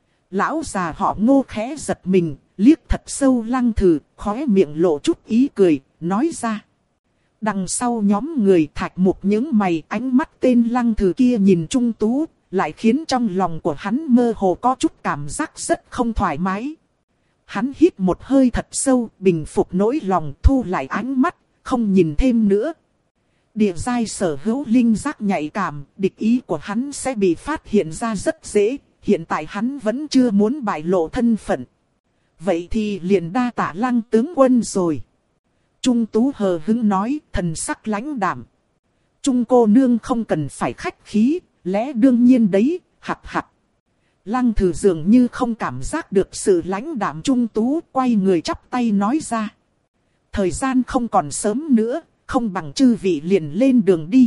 Lão già họ Ngô khẽ giật mình, liếc thật sâu Lăng Thử, khóe miệng lộ chút ý cười, nói ra. Đằng sau nhóm người Thạch Mục những mày, ánh mắt tên Lăng Thử kia nhìn Trung Tú, lại khiến trong lòng của hắn mơ hồ có chút cảm giác rất không thoải mái. Hắn hít một hơi thật sâu, bình phục nỗi lòng, thu lại ánh mắt, không nhìn thêm nữa. Địa giai sở hữu linh giác nhạy cảm, địch ý của hắn sẽ bị phát hiện ra rất dễ, hiện tại hắn vẫn chưa muốn bại lộ thân phận. Vậy thì liền đa tạ Lăng tướng quân rồi. Trung Tú hờ hững nói, thần sắc lãnh đạm. Trung cô nương không cần phải khách khí, lẽ đương nhiên đấy, hặc hặc. Lăng Thử dường như không cảm giác được sự lãnh đạm Trung Tú, quay người chắp tay nói ra. Thời gian không còn sớm nữa, không bằng chư vị liền lên đường đi.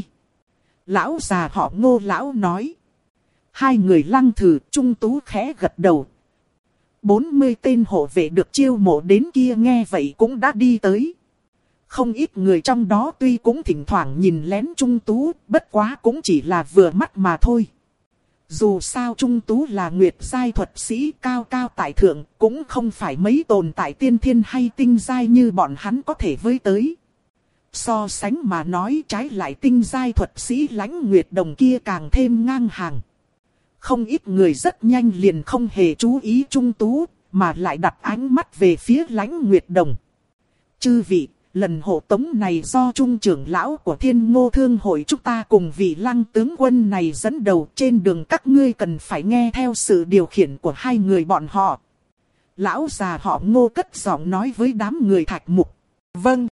Lão già họ Ngô lão nói. Hai người Lăng Thử, Trung Tú khẽ gật đầu. bốn mươi tên hộ vệ được chiêu mộ đến kia nghe vậy cũng đã đi tới. Không ít người trong đó tuy cũng thỉnh thoảng nhìn lén Trung Tú, bất quá cũng chỉ là vừa mắt mà thôi. Dù sao Trung Tú là nguyệt giai thuật sĩ cao cao tại thượng, cũng không phải mấy tồn tại tiên thiên hay tinh giai như bọn hắn có thể với tới. So sánh mà nói trái lại tinh giai thuật sĩ Lãnh Nguyệt Đồng kia càng thêm ngang hàng. Không ít người rất nhanh liền không hề chú ý Trung Tú, mà lại đặt ánh mắt về phía Lãnh Nguyệt Đồng. Chư vị, lần hộ tống này do Trung trưởng lão của Thiên Ngô Thương Hội chúng ta cùng vị Lăng tướng quân này dẫn đầu, trên đường các ngươi cần phải nghe theo sự điều khiển của hai người bọn họ. Lão già họ Ngô cất giọng nói với đám người Thạch Mục. Vâng.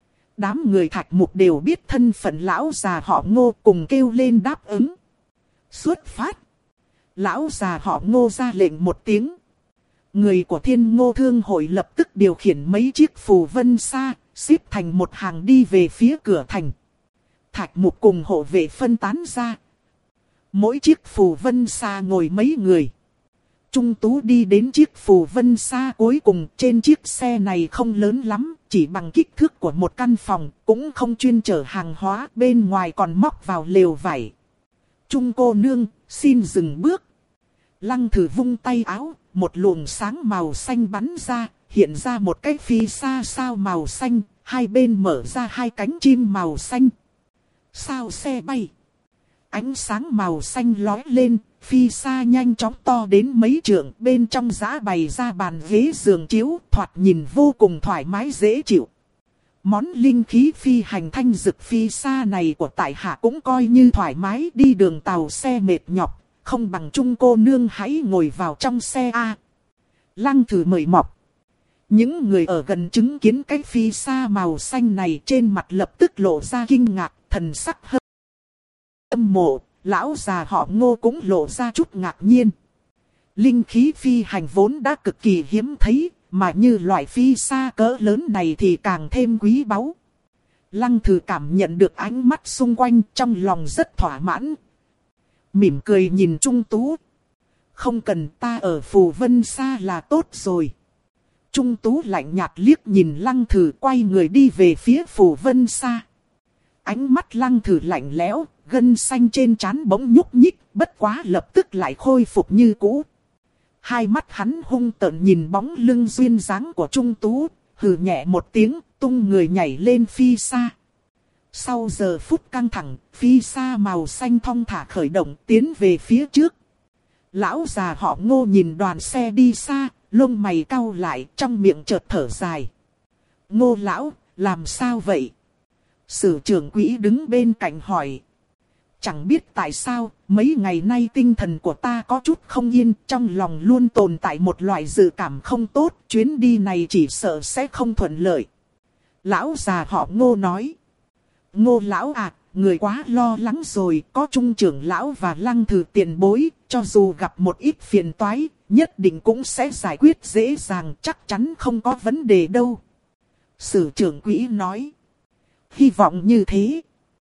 Đám người Thạch Mục đều biết thân phận lão già họ Ngô, cùng kêu lên đáp ứng. Xuất phát. Lão già họ Ngô ra lệnh một tiếng. Người của Thiên Ngô Thương Hội lập tức điều khiển mấy chiếc phù vân xa, xếp thành một hàng đi về phía cửa thành. Thạch Mục cùng hộ vệ phân tán ra. Mỗi chiếc phù vân xa ngồi mấy người. Trung Tú đi đến chiếc phù vân xa cuối cùng. Trên chiếc xe này không lớn lắm, chỉ bằng kích thước của một căn phòng, cũng không chuyên chở hàng hóa, bên ngoài còn móc vào lều vải. Trung cô nương, xin dừng bước. Lăng Thử vung tay áo, một luồng sáng màu xanh bắn ra, hiện ra một cái phi xa sao màu xanh, hai bên mở ra hai cánh chim màu xanh. Sao xe bay. Ánh sáng màu xanh lóe lên, phi xa nhanh chóng to đến mấy trượng, bên trong giã bày ra bàn ghế giường chiếu, thoạt nhìn vô cùng thoải mái dễ chịu. Món linh khí phi hành thanh dực phi xa này của tại hạ cũng coi như thoải mái, đi đường tàu xe mệt nhọc, không bằng Trung cô nương hãy ngồi vào trong xe a. Lăng Thử mời mọc. Những người ở gần chứng kiến cái phi xa màu xanh này trên mặt lập tức lộ ra kinh ngạc, thần sắc hơi âm mộ, lão già họ Ngô cũng lộ ra chút ngạc nhiên. Linh khí phi hành vốn đã cực kỳ hiếm thấy, mà như loại phi xa cỡ lớn này thì càng thêm quý báu. Lăng Thử cảm nhận được ánh mắt xung quanh, trong lòng rất thỏa mãn. Mỉm cười nhìn Trung Tú. Không cần, ta ở phù vân xa là tốt rồi. Trung Tú lạnh nhạt liếc nhìn Lăng Thử, quay người đi về phía phù vân xa. Ánh mắt Lăng Thử lạnh lẽo, gân xanh trên trán bỗng nhúc nhích, bất quá lập tức lại khôi phục như cũ. Hai mắt hắn hung tợn nhìn bóng lưng duyên dáng của Trung Tú, hừ nhẹ một tiếng, tung người nhảy lên phi xa. Sau giờ phút căng thẳng, phi xa màu xanh thong thả khởi động tiến về phía trước. Lão già họ Ngô nhìn đoàn xe đi xa, lông mày cau lại, trong miệng chợt thở dài. Ngô lão, làm sao vậy? Sử trưởng quỹ đứng bên cạnh hỏi. Chẳng biết tại sao, mấy ngày nay tinh thần của ta có chút không yên, trong lòng luôn tồn tại một loại dự cảm không tốt, chuyến đi này chỉ sợ sẽ không thuận lợi. Lão già họ Ngô nói. Ngô lão à, người quá lo lắng rồi, có Trung trưởng lão và Lăng Thử tiền bối, cho dù gặp một ít phiền toái, nhất định cũng sẽ giải quyết dễ dàng, chắc chắn không có vấn đề đâu. Sử trưởng quỹ nói. Hy vọng như thế.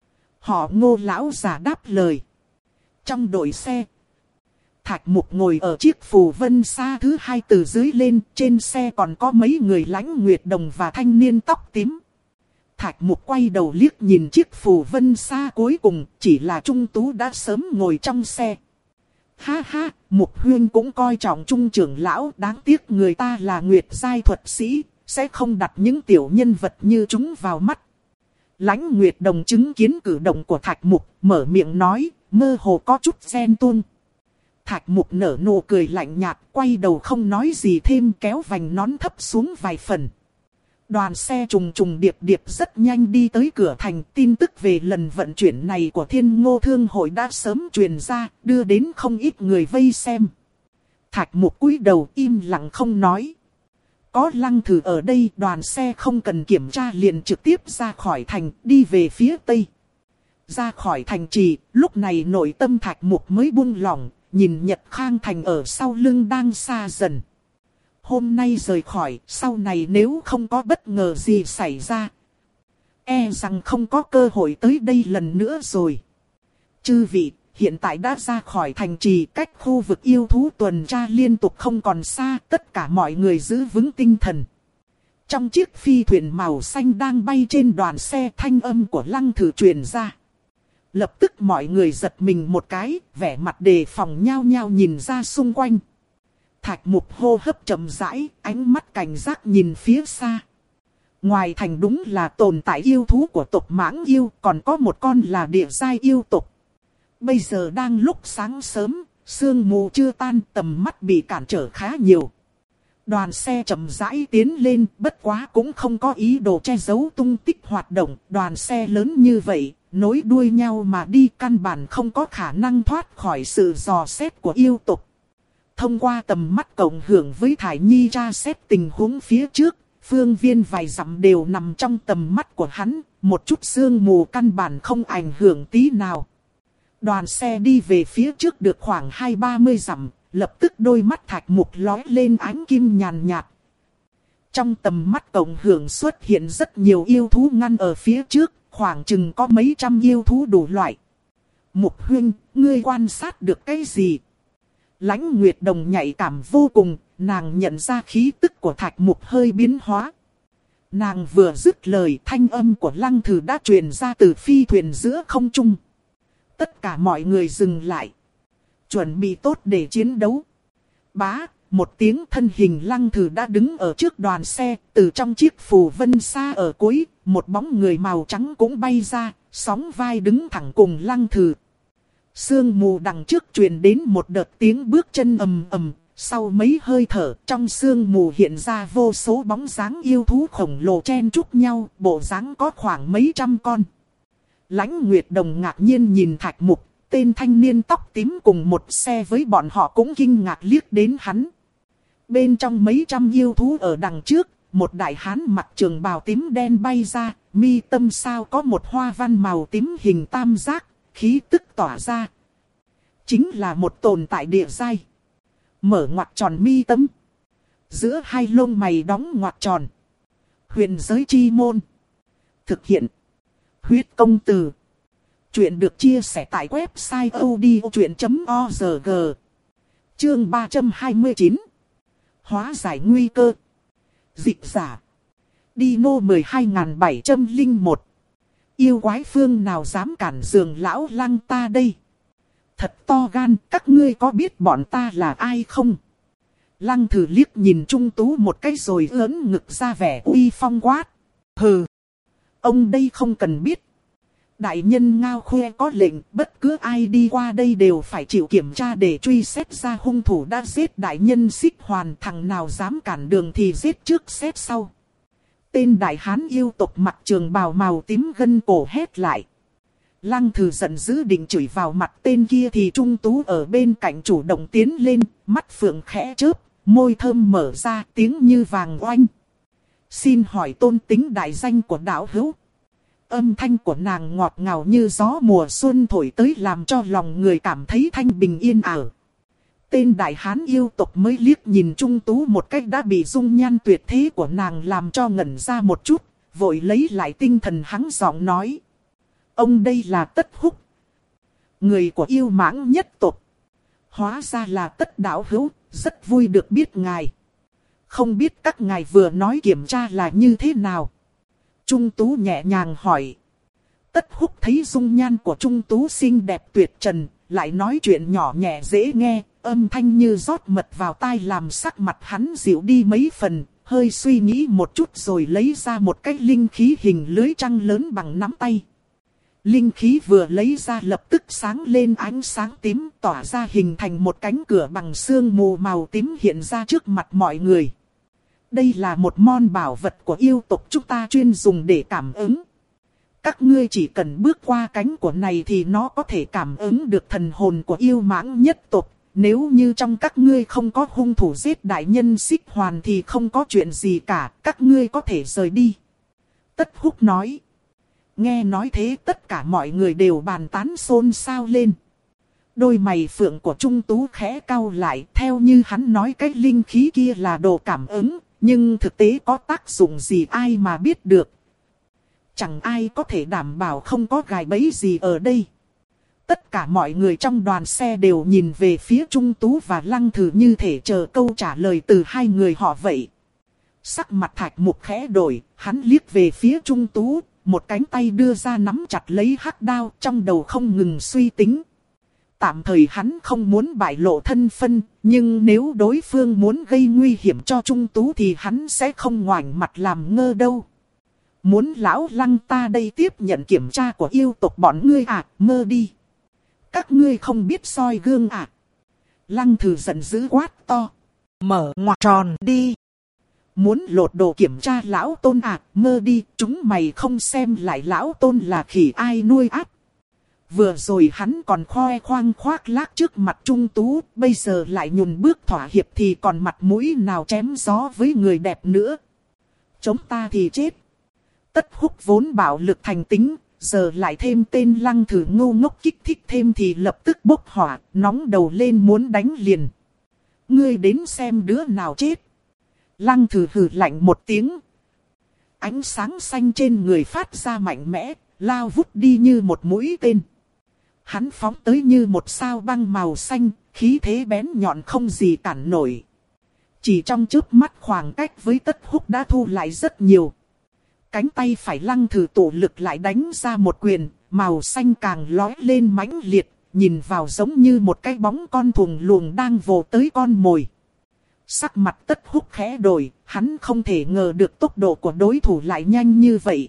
Họ Ngô lão già đáp lời. Trong đội xe, Thạch Mục ngồi ở chiếc phù vân xa thứ hai từ dưới lên, trên xe còn có mấy người Lãnh Nguyệt Đồng và thanh niên tóc tím. Thạch Mục quay đầu liếc nhìn chiếc phù vân xa cuối cùng, chỉ là Trung Tú đã sớm ngồi trong xe. Ha ha, Mục huynh cũng coi trọng Trung trưởng lão, đáng tiếc người ta là Nguyệt giai thuật sĩ, sẽ không đặt những tiểu nhân vật như chúng vào mắt. Lãnh Nguyệt Đồng chứng kiến cử động của Thạch Mục, mở miệng nói, mơ hồ có chút ghen tuông. Thạch Mục nở nụ cười lạnh nhạt, quay đầu không nói gì thêm, kéo vành nón thấp xuống vài phần. Đoàn xe trùng trùng điệp điệp rất nhanh đi tới cửa thành, tin tức về lần vận chuyển này của Thiên Ngô Thương hội đã sớm truyền ra, đưa đến không ít người vây xem. Thạch Mục cúi đầu im lặng không nói. Có Lăng Thử ở đây, đoàn xe không cần kiểm tra liền trực tiếp ra khỏi thành, đi về phía tây. Ra khỏi thành trì, lúc này nội tâm Thạch Mục mới buông lỏng, nhìn Nhật Khang thành ở sau lưng đang xa dần. Hôm nay rời khỏi, sau này nếu không có bất ngờ gì xảy ra, e rằng không có cơ hội tới đây lần nữa rồi. Chư vị, hiện tại đã ra khỏi thành trì, cách khu vực yêu thú tuần tra liên tục không còn xa, tất cả mọi người giữ vững tinh thần. Trong chiếc phi thuyền màu xanh đang bay trên đoàn xe, thanh âm của Lăng Thử truyền ra. Lập tức mọi người giật mình một cái, vẻ mặt đề phòng nhao nhao nhìn ra xung quanh. Thạch Mục hô hấp chậm rãi, ánh mắt cảnh giác nhìn phía xa. Ngoài thành đúng là tồn tại yêu thú của tộc Mãng Yêu, còn có một con là địa giai yêu tộc. Bây giờ đang lúc sáng sớm, sương mù chưa tan, tầm mắt bị cản trở khá nhiều. Đoàn xe chậm rãi tiến lên, bất quá cũng không có ý đồ che giấu tung tích hoạt động. Đoàn xe lớn như vậy, nối đuôi nhau mà đi, căn bản không có khả năng thoát khỏi sự dò xét của yêu tộc. Thông qua tầm mắt cộng hưởng với Thải Nhi tra xét tình huống phía trước, phương viên vài dặm đều nằm trong tầm mắt của hắn, một chút sương mù căn bản không ảnh hưởng tí nào. Đoàn xe đi về phía trước được khoảng hai ba mươi dặm, lập tức đôi mắt Thạch Mục lóe lên ánh kim nhàn nhạt. Trong tầm mắt cộng hưởng xuất hiện rất nhiều yêu thú ngăn ở phía trước, khoảng chừng có mấy trăm yêu thú đủ loại. Mục huynh, ngươi quan sát được cái gì? Lãnh Nguyệt Đồng nhạy cảm vô cùng, nàng nhận ra khí tức của Thạch Mục hơi biến hóa. Nàng vừa dứt lời, thanh âm của Lăng Thử đã truyền ra từ phi thuyền giữa không trung. Tất cả mọi người dừng lại, chuẩn bị tốt để chiến đấu. Bá, một tiếng, thân hình Lăng Thử đã đứng ở trước đoàn xe, từ trong chiếc phù vân xa ở cuối, một bóng người màu trắng cũng bay ra, sóng vai đứng thẳng cùng Lăng Thử. Sương mù đằng trước truyền đến một đợt tiếng bước chân ầm ầm, sau mấy hơi thở, trong sương mù hiện ra vô số bóng dáng yêu thú khổng lồ chen chúc nhau, bộ dáng có khoảng mấy trăm con. Lãnh Nguyệt Đồng ngạc nhiên nhìn Thạch Mục, tên thanh niên tóc tím cùng một xe với bọn họ cũng kinh ngạc liếc đến hắn. Bên trong mấy trăm yêu thú ở đằng trước, một đại hán mặc trường bào tím đen bay ra, mi tâm sao có một hoa văn màu tím hình tam giác, khí tức tỏa ra. Chính là một tồn tại địa giai. Mở ngoặc tròn mi tâm, giữa hai lông mày đóng ngoặc tròn. Huyền giới chi môn. Thực hiện huyết công từ. Chuyện được chia sẻ tại website odchuyện chấm org. Chương ba trăm hai mươi chín. Hóa giải nguy cơ. Dịch giả. Dino mười hai nghìn bảy trăm lẻ một. Yêu quái phương nào dám cản giường lão Lăng ta đây? Thật to gan, các ngươi có biết bọn ta là ai không? Lăng Thử liếc nhìn Trung Tú một cái rồi ớn ngực ra vẻ uy phong quát. Hừ, ông đây không cần biết. Đại nhân Ngao Khuê có lệnh, bất cứ ai đi qua đây đều phải chịu kiểm tra để truy xét ra hung thủ đã giết đại nhân Xích Hoàn. Thằng nào dám cản đường thì giết trước xét sau. Tên đại hán yêu tộc mặc trường bào màu tím gân cổ hét lại. Lăng Thử giận dữ định chửi vào mặt tên kia thì Trung Tú ở bên cạnh chủ động tiến lên, mắt phượng khẽ chớp, môi thơm mở ra, tiếng như vàng oanh. Xin hỏi tôn tính đại danh của đạo hữu. Âm thanh của nàng ngọt ngào như gió mùa xuân thổi tới làm cho lòng người cảm thấy thanh bình yên ả. Tên đại hán yêu tộc mới liếc nhìn Trung Tú một cách đã bị dung nhan tuyệt thế của nàng làm cho ngẩn ra một chút, vội lấy lại tinh thần hắng giọng nói. Ông đây là Tất Húc, người của yêu mãng nhất tộc. Hóa ra là Tất đạo hữu, rất vui được biết ngài. Không biết các ngài vừa nói kiểm tra là như thế nào? Trung Tú nhẹ nhàng hỏi. Tất Húc thấy dung nhan của Trung Tú xinh đẹp tuyệt trần, lại nói chuyện nhỏ nhẹ dễ nghe, âm thanh như rót mật vào tai làm sắc mặt hắn dịu đi mấy phần, hơi suy nghĩ một chút rồi lấy ra một cái linh khí hình lưới trăng lớn bằng nắm tay. Linh khí vừa lấy ra lập tức sáng lên ánh sáng tím, tỏa ra hình thành một cánh cửa bằng sương mù màu tím hiện ra trước mặt mọi người. Đây là một món bảo vật của yêu tộc chúng ta chuyên dùng để cảm ứng. Các ngươi chỉ cần bước qua cánh cửa này thì nó có thể cảm ứng được thần hồn của yêu mãng nhất tộc. Nếu như trong các ngươi không có hung thủ giết đại nhân Xích Hoàn thì không có chuyện gì cả, các ngươi có thể rời đi. Tất Húc nói. Nghe nói thế tất cả mọi người đều bàn tán xôn xao lên. Đôi mày phượng của Trung Tú khẽ cau lại, theo như hắn nói cái linh khí kia là đồ cảm ứng, nhưng thực tế có tác dụng gì ai mà biết được. Chẳng ai có thể đảm bảo không có gài bẫy gì ở đây. Tất cả mọi người trong đoàn xe đều nhìn về phía Trung Tú và Lăng Thử như thể chờ câu trả lời từ hai người họ vậy. Sắc mặt Thạch Mục khẽ đổi, hắn liếc về phía Trung Tú, một cánh tay đưa ra nắm chặt lấy hắc đao, trong đầu không ngừng suy tính. Tạm thời hắn không muốn bại lộ thân phân, nhưng nếu đối phương muốn gây nguy hiểm cho Trung Tú thì hắn sẽ không ngoảnh mặt làm ngơ đâu. Muốn lão Lăng ta đây tiếp nhận kiểm tra của yêu tộc bọn ngươi à, mơ đi. Các ngươi không biết soi gương à. Lăng Thử giận dữ quát to. Mở ngoặc tròn đi. Muốn lột đồ kiểm tra lão tôn à, mơ đi, chúng mày không xem lại lão tôn là khỉ ai nuôi áp. Vừa rồi hắn còn khoe khoang khoác lác trước mặt Trung Tú, bây giờ lại nhún bước thỏa hiệp thì còn mặt mũi nào chém gió với người đẹp nữa. Chống ta thì chết. Tất Húc vốn bạo lực thành tính, giờ lại thêm tên Lăng Thử ngu ngốc kích thích thêm thì lập tức bốc hỏa, nóng đầu lên muốn đánh liền. Ngươi đến xem đứa nào chết. Lăng Thử hừ lạnh một tiếng. Ánh sáng xanh trên người phát ra mạnh mẽ, lao vút đi như một mũi tên. Hắn phóng tới như một sao băng màu xanh, khí thế bén nhọn không gì cản nổi. Chỉ trong chớp mắt khoảng cách với Tất Húc đã thu lại rất nhiều. Cánh tay phải Lăng Thử tụ lực lại đánh ra một quyền, màu xanh càng lói lên mãnh liệt, nhìn vào giống như một cái bóng con thùng luồng đang vồ tới con mồi. Sắc mặt Tất Húc khẽ đổi, hắn không thể ngờ được tốc độ của đối thủ lại nhanh như vậy.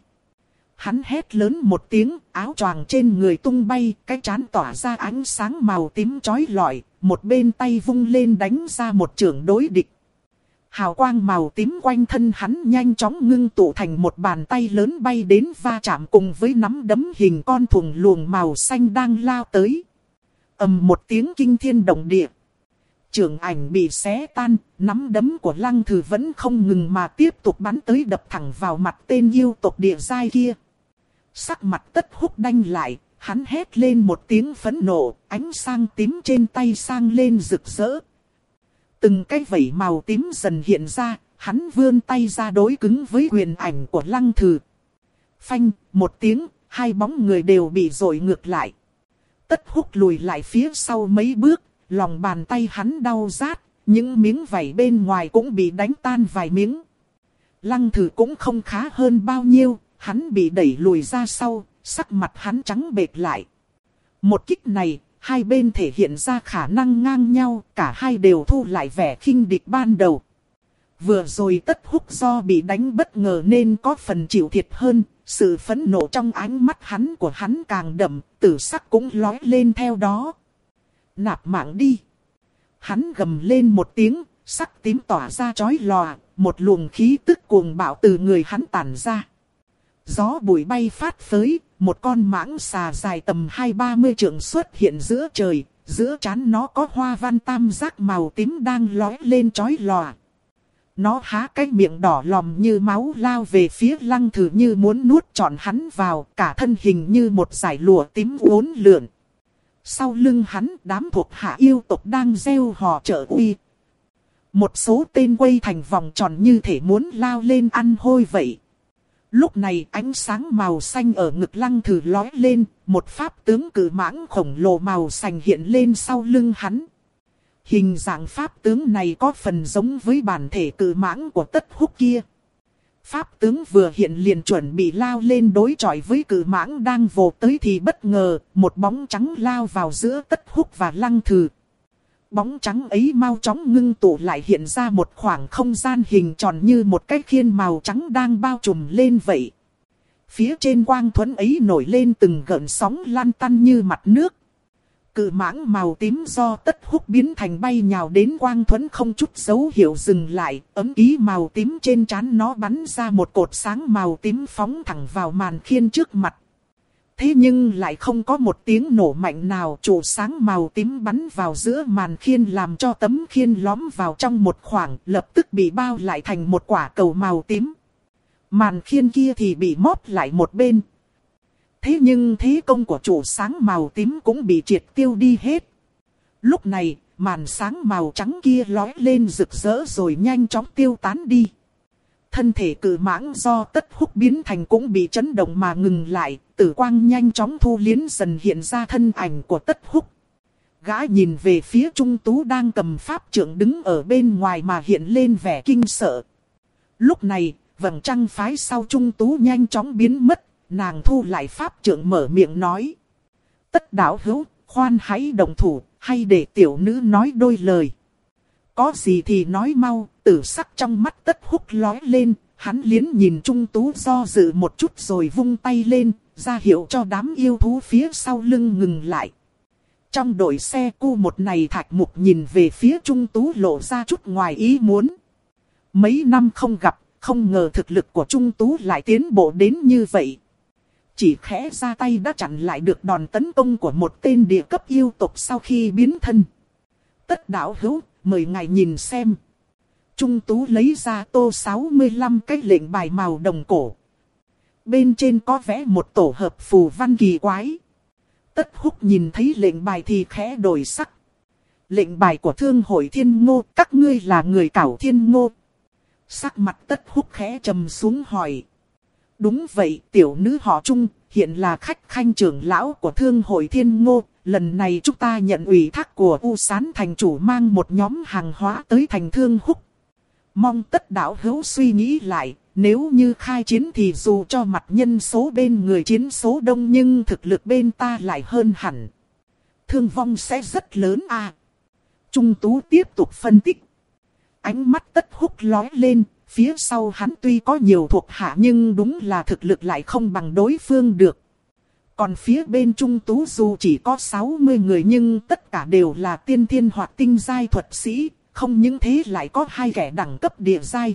Hắn hét lớn một tiếng, áo choàng trên người tung bay, cái trán tỏa ra ánh sáng màu tím chói lọi, một bên tay vung lên đánh ra một chưởng đối địch. Hào quang màu tím quanh thân hắn nhanh chóng ngưng tụ thành một bàn tay lớn bay đến va chạm cùng với nắm đấm hình con thùng luồng màu xanh đang lao tới. Ầm một tiếng kinh thiên động địa. Chưởng ảnh bị xé tan, nắm đấm của Lăng Thử vẫn không ngừng mà tiếp tục bắn tới đập thẳng vào mặt tên yêu tộc địa giai kia. Sắc mặt Tất Húc đanh lại, hắn hét lên một tiếng phẫn nộ, ánh sang tím trên tay sang lên rực rỡ. Từng cái vảy màu tím dần hiện ra, hắn vươn tay ra đối cứng với quyền ảnh của Lăng Thử. Phanh, một tiếng, hai bóng người đều bị dội ngược lại. Tất Húc lùi lại phía sau mấy bước, lòng bàn tay hắn đau rát, những miếng vảy bên ngoài cũng bị đánh tan vài miếng. Lăng Thử cũng không khá hơn bao nhiêu, hắn bị đẩy lùi ra sau, sắc mặt hắn trắng bệch lại. Một kích này, hai bên thể hiện ra khả năng ngang nhau, cả hai đều thu lại vẻ khinh địch ban đầu. Vừa rồi Tất Húc do bị đánh bất ngờ nên có phần chịu thiệt hơn, sự phẫn nộ trong ánh mắt hắn của hắn càng đậm, tử sắc cũng lói lên theo đó. Nạp mạng đi. Hắn gầm lên một tiếng, sắc tím tỏa ra chói lòa, một luồng khí tức cuồng bạo từ người hắn tản ra. Gió bụi bay phát phới, một con mãng xà dài tầm hai ba mươi trượng xuất hiện giữa trời, giữa trán nó có hoa văn tam giác màu tím đang lói lên chói lòa. Nó há cái miệng đỏ lòm như máu lao về phía Lăng Thử như muốn nuốt trọn hắn vào, cả thân hình như một dải lụa tím uốn lượn. Sau lưng hắn, đám thuộc hạ yêu tộc đang reo hò trợ uy. Một số tên quay thành vòng tròn như thể muốn lao lên ăn hôi vậy. Lúc này ánh sáng màu xanh ở ngực Lăng Thử lói lên, một pháp tướng cự mãng khổng lồ màu xanh hiện lên sau lưng hắn. Hình dạng pháp tướng này có phần giống với bản thể cự mãng của Tất Húc kia. Pháp tướng vừa hiện liền chuẩn bị lao lên đối chọi với cự mãng đang vồ tới thì bất ngờ, một bóng trắng lao vào giữa Tất Húc và Lăng Thử. Bóng trắng ấy mau chóng ngưng tụ lại hiện ra một khoảng không gian hình tròn như một cái khiên màu trắng đang bao trùm lên vậy. Phía trên quang thuẫn ấy nổi lên từng gợn sóng lan tăn như mặt nước. Cự mãng màu tím do Tất Húc biến thành bay nhào đến quang thuẫn không chút dấu hiệu dừng lại, ấm ký màu tím trên trán nó bắn ra một cột sáng màu tím phóng thẳng vào màn khiên trước mặt. Thế nhưng lại không có một tiếng nổ mạnh nào, trụ sáng màu tím bắn vào giữa màn khiên làm cho tấm khiên lõm vào trong một khoảng, lập tức bị bao lại thành một quả cầu màu tím. Màn khiên kia thì bị móp lại một bên. Thế nhưng thế công của trụ sáng màu tím cũng bị triệt tiêu đi hết. Lúc này, màn sáng màu trắng kia lói lên rực rỡ rồi nhanh chóng tiêu tán đi. Thân thể cự mãng do Tất Húc biến thành cũng bị chấn động mà ngừng lại, tử quang nhanh chóng thu liến dần hiện ra thân ảnh của Tất Húc. Gã nhìn về phía Trung Tú đang cầm pháp trượng đứng ở bên ngoài mà hiện lên vẻ kinh sợ. Lúc này, vầng trăng phái sau Trung Tú nhanh chóng biến mất, nàng thu lại pháp trượng mở miệng nói. Tất đạo hữu, khoan hãy đồng thủ, hay để tiểu nữ nói đôi lời. Có gì thì nói mau, tử sắc trong mắt Tất Húc lói lên, hắn liến nhìn Trung Tú do dự một chút rồi vung tay lên, ra hiệu cho đám yêu thú phía sau lưng ngừng lại. Trong đội xe cu một này Thạch Mục nhìn về phía Trung Tú lộ ra chút ngoài ý muốn. Mấy năm không gặp, không ngờ thực lực của Trung Tú lại tiến bộ đến như vậy. Chỉ khẽ ra tay đã chặn lại được đòn tấn công của một tên địa cấp yêu tộc sau khi biến thân. Tất đạo hữu, mời ngài nhìn xem. Trung Tú lấy ra tô sáu mươi lăm cái lệnh bài màu đồng cổ. Bên trên có vẽ một tổ hợp phù văn kỳ quái. Tất Húc nhìn thấy lệnh bài thì khẽ đổi sắc. Lệnh bài của Thương hội Thiên Ngô, các ngươi là người Cảo Thiên Ngô. Sắc mặt Tất Húc khẽ trầm xuống hỏi. Đúng vậy, tiểu nữ họ Trung, hiện là khách khanh trưởng lão của Thương hội Thiên Ngô, lần này chúng ta nhận ủy thác của U Sán thành chủ mang một nhóm hàng hóa tới thành Thương Húc. Mong Tất đạo hữu suy nghĩ lại, nếu như khai chiến thì dù cho mặt nhân số bên người chiến số đông nhưng thực lực bên ta lại hơn hẳn. Thương vong sẽ rất lớn à. Trung Tú tiếp tục phân tích. Ánh mắt Tất Húc lóe lên, phía sau hắn tuy có nhiều thuộc hạ nhưng đúng là thực lực lại không bằng đối phương được. Còn phía bên Trung Tú dù chỉ có sáu mươi người nhưng tất cả đều là tiên thiên hoặc tinh giai thuật sĩ, không những thế lại có hai kẻ đẳng cấp địa giai.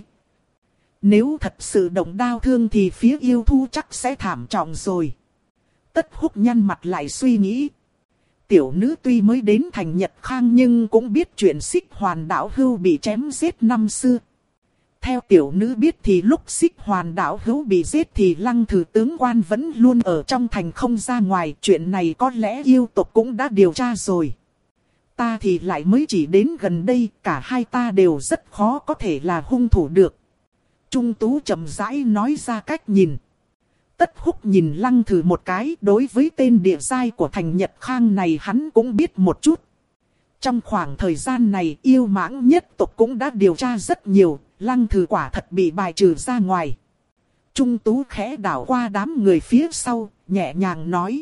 Nếu thật sự động đao thương thì phía yêu thú chắc sẽ thảm trọng rồi. Tất Húc nhăn mặt lại suy nghĩ. Tiểu nữ tuy mới đến thành Nhật Khang nhưng cũng biết chuyện Xích Hoàn đạo hưu bị chém giết năm xưa. Theo tiểu nữ biết thì lúc Xích Hoàn đạo hữu bị giết thì Lăng Thử tướng quan vẫn luôn ở trong thành không ra ngoài. Chuyện này có lẽ yêu tộc cũng đã điều tra rồi. Ta thì lại mới chỉ đến gần đây, cả hai ta đều rất khó có thể là hung thủ được. Trung Tú chậm rãi nói ra cách nhìn. Tất Húc nhìn Lăng Thử một cái, đối với tên địa giai của thành Nhật Khang này hắn cũng biết một chút. Trong khoảng thời gian này yêu mãng nhất tộc cũng đã điều tra rất nhiều, Lăng Thử quả thật bị bài trừ ra ngoài. Trung Tú khẽ đảo qua đám người phía sau, nhẹ nhàng nói.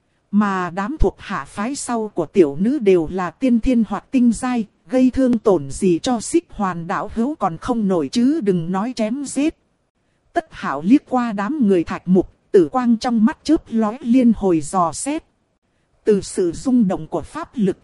Mà đám thuộc hạ phái sau của tiểu nữ đều là tiên thiên hoặc tinh giai, gây thương tổn gì cho Xích Hoàn đạo hữu còn không nổi chứ đừng nói chém giết. Tất Hạo liếc qua đám người Thạch Mục, tử quang trong mắt chớp lóe liên hồi dò xét. Từ sự rung động của pháp lực,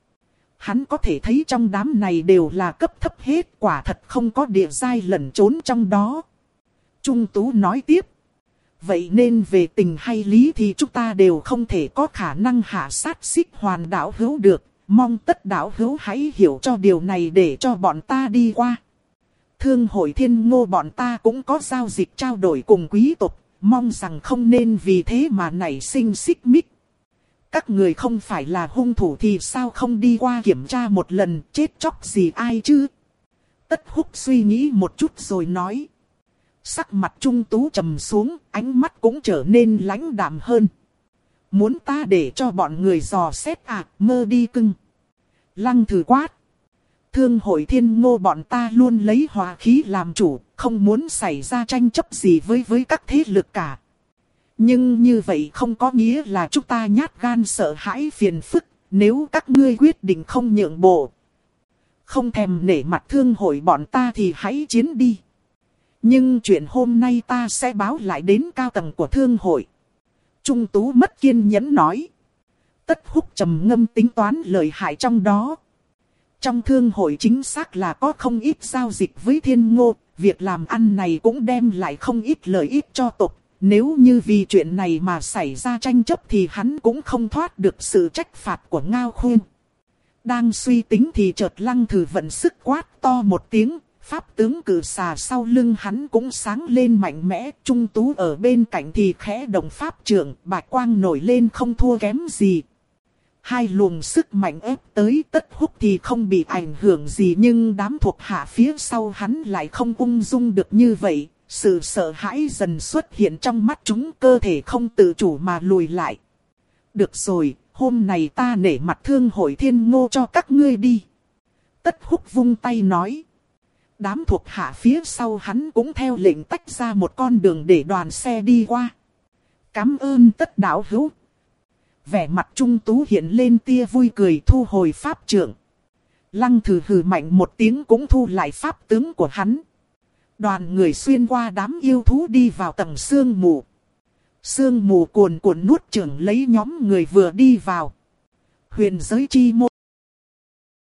hắn có thể thấy trong đám này đều là cấp thấp hết, quả thật không có địa giai lẩn trốn trong đó. Trung Tú nói tiếp. Vậy nên về tình hay lý thì chúng ta đều không thể có khả năng hạ sát Xích Hoàn đạo hữu được. Mong Tất đạo hữu hãy hiểu cho điều này để cho bọn ta đi qua. Thương hội Thiên Ngô bọn ta cũng có giao dịch trao đổi cùng quý tộc, mong rằng không nên vì thế mà nảy sinh xích mích. Các người không phải là hung thủ thì sao không đi qua kiểm tra một lần, chết chóc gì ai chứ? Tất Húc suy nghĩ một chút rồi nói. Sắc mặt Trung Tú trầm xuống, ánh mắt cũng trở nên lãnh đạm hơn. Muốn ta để cho bọn người dò xét à, mơ đi cưng. Lăng Thử quát. Thương hội Thiên Ngô bọn ta luôn lấy hòa khí làm chủ, không muốn xảy ra tranh chấp gì với với các thế lực cả. Nhưng như vậy không có nghĩa là chúng ta nhát gan sợ hãi phiền phức, nếu các ngươi quyết định không nhượng bộ. Không thèm nể mặt thương hội bọn ta thì hãy chiến đi. Nhưng chuyện hôm nay ta sẽ báo lại đến cao tầng của thương hội. Trung Tú mất kiên nhẫn nói. Tất Húc trầm ngâm tính toán lợi hại trong đó. Trong thương hội chính xác là có không ít giao dịch với Thiên Ngô, việc làm ăn này cũng đem lại không ít lợi ích cho tộc. Nếu như vì chuyện này mà xảy ra tranh chấp thì hắn cũng không thoát được sự trách phạt của Ngao Khuyên. Đang suy tính thì chợt Lăng Thử vận sức quát to một tiếng, pháp tướng cử xà sau lưng hắn cũng sáng lên mạnh mẽ. Trung Tú ở bên cạnh thì khẽ động pháp trượng, bạch quang nổi lên không thua kém gì. Hai luồng sức mạnh ép tới Tất Húc thì không bị ảnh hưởng gì, nhưng đám thuộc hạ phía sau hắn lại không ung dung được như vậy. Sự sợ hãi dần xuất hiện trong mắt chúng, cơ thể không tự chủ mà lùi lại. Được rồi, hôm nay ta nể mặt thương hội Thiên Ngô cho các ngươi đi. Tất Húc vung tay nói. Đám thuộc hạ phía sau hắn cũng theo lệnh tách ra một con đường để đoàn xe đi qua. Cảm ơn Tất đạo hữu. Vẻ mặt Trung Tú hiện lên tia vui cười, thu hồi pháp trượng. Lăng Thử hừ mạnh một tiếng cũng thu lại pháp tướng của hắn. Đoàn người xuyên qua đám yêu thú đi vào tầng sương mù. Sương mù cuồn cuộn nuốt chửng lấy nhóm người vừa đi vào. Huyền giới chi môn.